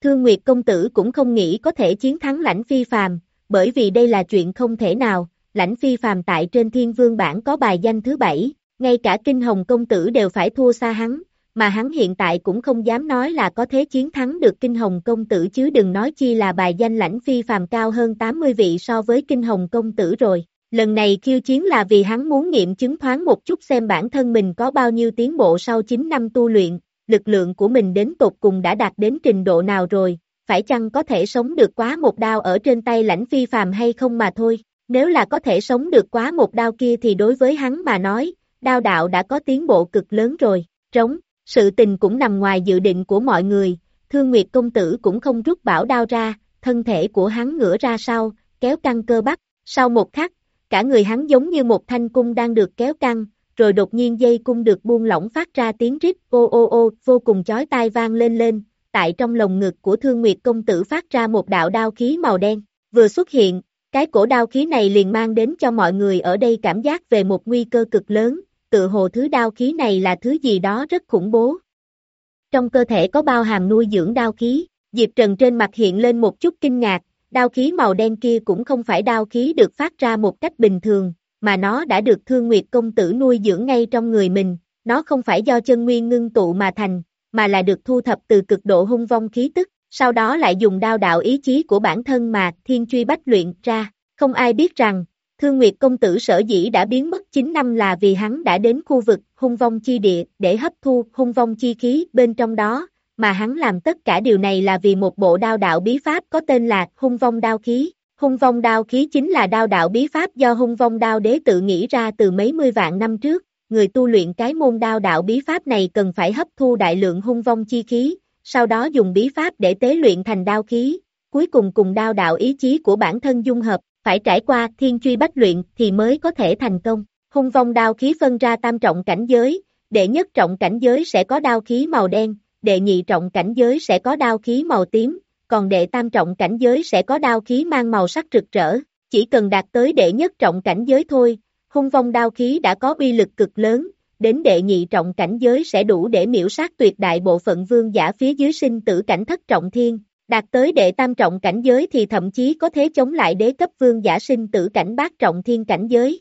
Thương Nguyệt công tử cũng không nghĩ có thể chiến thắng Lãnh Phi Phàm, bởi vì đây là chuyện không thể nào. Lãnh Phi Phàm tại trên Thiên Vương bảng có bài danh thứ bảy, ngay cả Kinh Hồng công tử đều phải thua xa hắn, mà hắn hiện tại cũng không dám nói là có thế chiến thắng được Kinh Hồng công tử, chứ đừng nói chi là bài danh Lãnh Phi Phàm cao hơn tám mươi vị so với Kinh Hồng công tử rồi. Lần này khiêu chiến là vì hắn muốn nghiệm chứng thoáng một chút xem bản thân mình có bao nhiêu tiến bộ sau chín năm tu luyện, lực lượng của mình đến tột cùng đã đạt đến trình độ nào rồi, phải chăng có thể sống được quá một đao ở trên tay Lãnh Phi Phàm hay không mà thôi. Nếu là có thể sống được quá một đao kia thì đối với hắn mà nói, đao đạo đã có tiến bộ cực lớn rồi. Trống, sự tình cũng nằm ngoài dự định của mọi người, Thương Nguyệt công tử cũng không rút bảo đao ra, thân thể của hắn ngửa ra sau, kéo căng cơ bắp, sau một khắc, cả người hắn giống như một thanh cung đang được kéo căng, rồi đột nhiên dây cung được buông lỏng phát ra tiếng rít ô ô ô vô cùng chói tai vang lên lên, tại trong lồng ngực của Thương Nguyệt công tử phát ra một đạo đao khí màu đen, vừa xuất hiện, cái cổ đao khí này liền mang đến cho mọi người ở đây cảm giác về một nguy cơ cực lớn, tự hồ thứ đao khí này là thứ gì đó rất khủng bố. Trong cơ thể có bao hàm nuôi dưỡng đao khí, Diệp Trần trên mặt hiện lên một chút kinh ngạc, đao khí màu đen kia cũng không phải đao khí được phát ra một cách bình thường, mà nó đã được Thương Nguyệt công tử nuôi dưỡng ngay trong người mình, nó không phải do chân nguyên ngưng tụ mà thành, mà là được thu thập từ cực độ hung vong khí tức, sau đó lại dùng đao đạo ý chí của bản thân mà thiên truy bách luyện ra. Không ai biết rằng, Thương Nguyệt công tử sở dĩ đã biến mất chín năm là vì hắn đã đến khu vực hung vong chi địa để hấp thu hung vong chi khí bên trong đó, mà hắn làm tất cả điều này là vì một bộ đao đạo bí pháp có tên là hung vong đao khí. Hung vong đao khí chính là đao đạo bí pháp do hung vong đao đế tự nghĩ ra từ mấy mươi vạn năm trước, người tu luyện cái môn đao đạo bí pháp này cần phải hấp thu đại lượng hung vong chi khí, sau đó dùng bí pháp để tế luyện thành đao khí, cuối cùng cùng đao đạo ý chí của bản thân dung hợp, phải trải qua thiên truy bách luyện thì mới có thể thành công. Hung vong đao khí phân ra tam trọng cảnh giới, đệ nhất trọng cảnh giới sẽ có đao khí màu đen, đệ nhị trọng cảnh giới sẽ có đao khí màu tím, còn đệ tam trọng cảnh giới sẽ có đao khí mang màu sắc rực rỡ. Chỉ cần đạt tới đệ nhất trọng cảnh giới thôi, hung vong đao khí đã có uy lực cực lớn, đến đệ nhị trọng cảnh giới sẽ đủ để miểu sát tuyệt đại bộ phận vương giả phía dưới sinh tử cảnh thất trọng thiên. Đạt tới đệ tam trọng cảnh giới thì thậm chí có thể chống lại đế cấp vương giả sinh tử cảnh bát trọng thiên cảnh giới.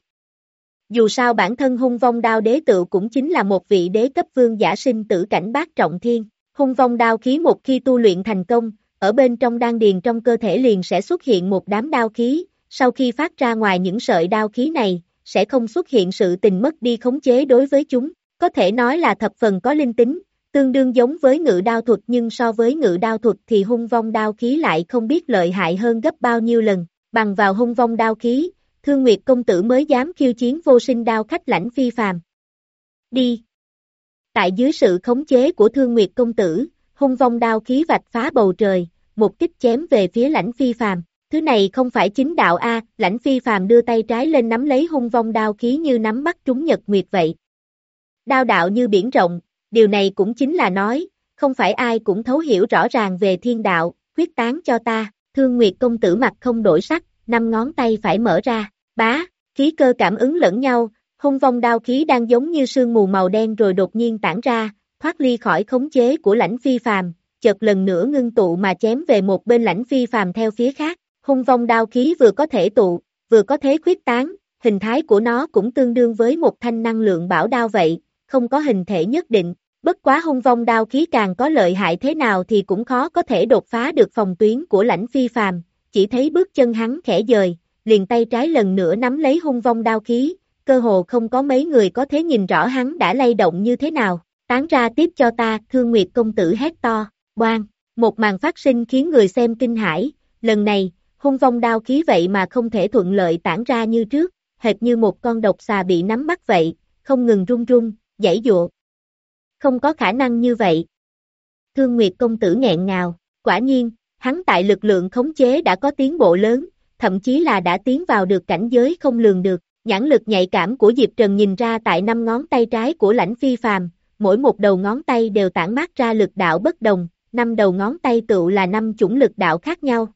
Dù sao bản thân hung vong đao đế tự cũng chính là một vị đế cấp vương giả sinh tử cảnh bát trọng thiên. Hung vong đao khí một khi tu luyện thành công, ở bên trong đan điền trong cơ thể liền sẽ xuất hiện một đám đao khí, sau khi phát ra ngoài những sợi đao khí này, sẽ không xuất hiện sự tình mất đi khống chế đối với chúng, có thể nói là thập phần có linh tính, tương đương giống với ngự đao thuật, nhưng so với ngự đao thuật thì hung vong đao khí lại không biết lợi hại hơn gấp bao nhiêu lần, bằng vào hung vong đao khí, Thương Nguyệt công tử mới dám khiêu chiến vô sinh đao khách Lãnh Phi Phàm. Đi! Tại dưới sự khống chế của Thương Nguyệt công tử, hung vong đao khí vạch phá bầu trời, một kích chém về phía Lãnh Phi Phàm. Thứ này không phải chính đạo a, Lãnh Phi Phàm đưa tay trái lên nắm lấy hung vong đao khí như nắm bắt trúng nhật nguyệt vậy. Đao đạo như biển rộng, điều này cũng chính là nói, không phải ai cũng thấu hiểu rõ ràng về thiên đạo, quyết tán cho ta. Thương Nguyệt công tử mặt không đổi sắc, năm ngón tay phải mở ra, bá, khí cơ cảm ứng lẫn nhau, hung vong đao khí đang giống như sương mù màu đen rồi đột nhiên tản ra, thoát ly khỏi khống chế của Lãnh Phi Phàm, chợt lần nữa ngưng tụ mà chém về một bên Lãnh Phi Phàm theo phía khác. Hung vong đao khí vừa có thể tụ, vừa có thể khuyết tán, hình thái của nó cũng tương đương với một thanh năng lượng bảo đao vậy, không có hình thể nhất định. Bất quá hung vong đao khí càng có lợi hại thế nào thì cũng khó có thể đột phá được phòng tuyến của Lãnh Phi Phàm, chỉ thấy bước chân hắn khẽ dời, liền tay trái lần nữa nắm lấy hung vong đao khí, cơ hồ không có mấy người có thể nhìn rõ hắn đã lay động như thế nào. Tán ra tiếp cho ta, Thương Nguyệt công tử hét to, oang, một màn phát sinh khiến người xem kinh hãi, lần này, hung vong đao khí vậy mà không thể thuận lợi tản ra như trước, hệt như một con độc xà bị nắm bắt vậy, không ngừng run run, giãy giụa. Không có khả năng như vậy. Thương Nguyệt công tử nghẹn ngào, quả nhiên, hắn tại lực lượng khống chế đã có tiến bộ lớn, thậm chí là đã tiến vào được cảnh giới không lường được. Nhãn lực nhạy cảm của Diệp Trần nhìn ra tại năm ngón tay trái của Lãnh Phi Phàm, mỗi một đầu ngón tay đều tản mát ra lực đạo bất đồng, năm đầu ngón tay tựu là năm chủng lực đạo khác nhau.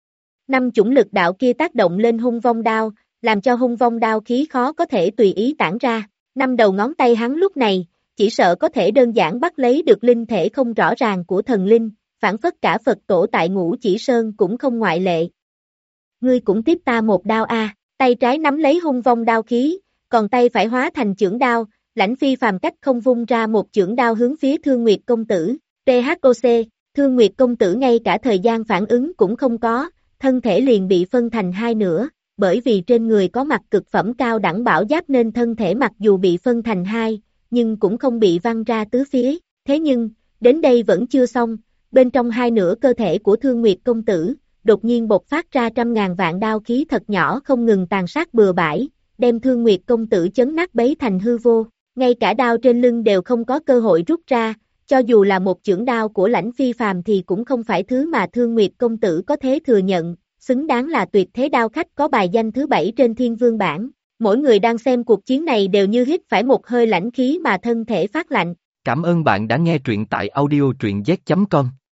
Năm chủng lực đạo kia tác động lên hung vong đao, làm cho hung vong đao khí khó có thể tùy ý tản ra. Năm đầu ngón tay hắn lúc này, chỉ sợ có thể đơn giản bắt lấy được linh thể không rõ ràng của thần linh, phản phất cả Phật tổ tại Ngũ Chỉ Sơn cũng không ngoại lệ. Ngươi cũng tiếp ta một đao a, tay trái nắm lấy hung vong đao khí, còn tay phải hóa thành chưởng đao, Lãnh Phi Phàm cách không vung ra một chưởng đao hướng phía Thương Nguyệt công tử, tê hát o xê, Thương Nguyệt công tử ngay cả thời gian phản ứng cũng không có, thân thể liền bị phân thành hai nửa, bởi vì trên người có mặc cực phẩm cao đẳng bảo giáp nên thân thể mặc dù bị phân thành hai, nhưng cũng không bị văng ra tứ phía, thế nhưng, đến đây vẫn chưa xong, bên trong hai nửa cơ thể của Thương Nguyệt công tử, đột nhiên bộc phát ra trăm ngàn vạn đao khí thật nhỏ không ngừng tàn sát bừa bãi, đem Thương Nguyệt công tử chấn nát bấy thành hư vô, ngay cả đao trên lưng đều không có cơ hội rút ra, cho dù là một chưởng đao của Lãnh Phi Phàm thì cũng không phải thứ mà Thương Nguyệt công tử có thể thừa nhận, xứng đáng là tuyệt thế đao khách có bài danh thứ bảy trên Thiên Vương bảng. Mỗi người đang xem cuộc chiến này đều như hít phải một hơi lãnh khí mà thân thể phát lạnh. Cảm ơn bạn đã nghe truyện tại audio truyện z chấm com.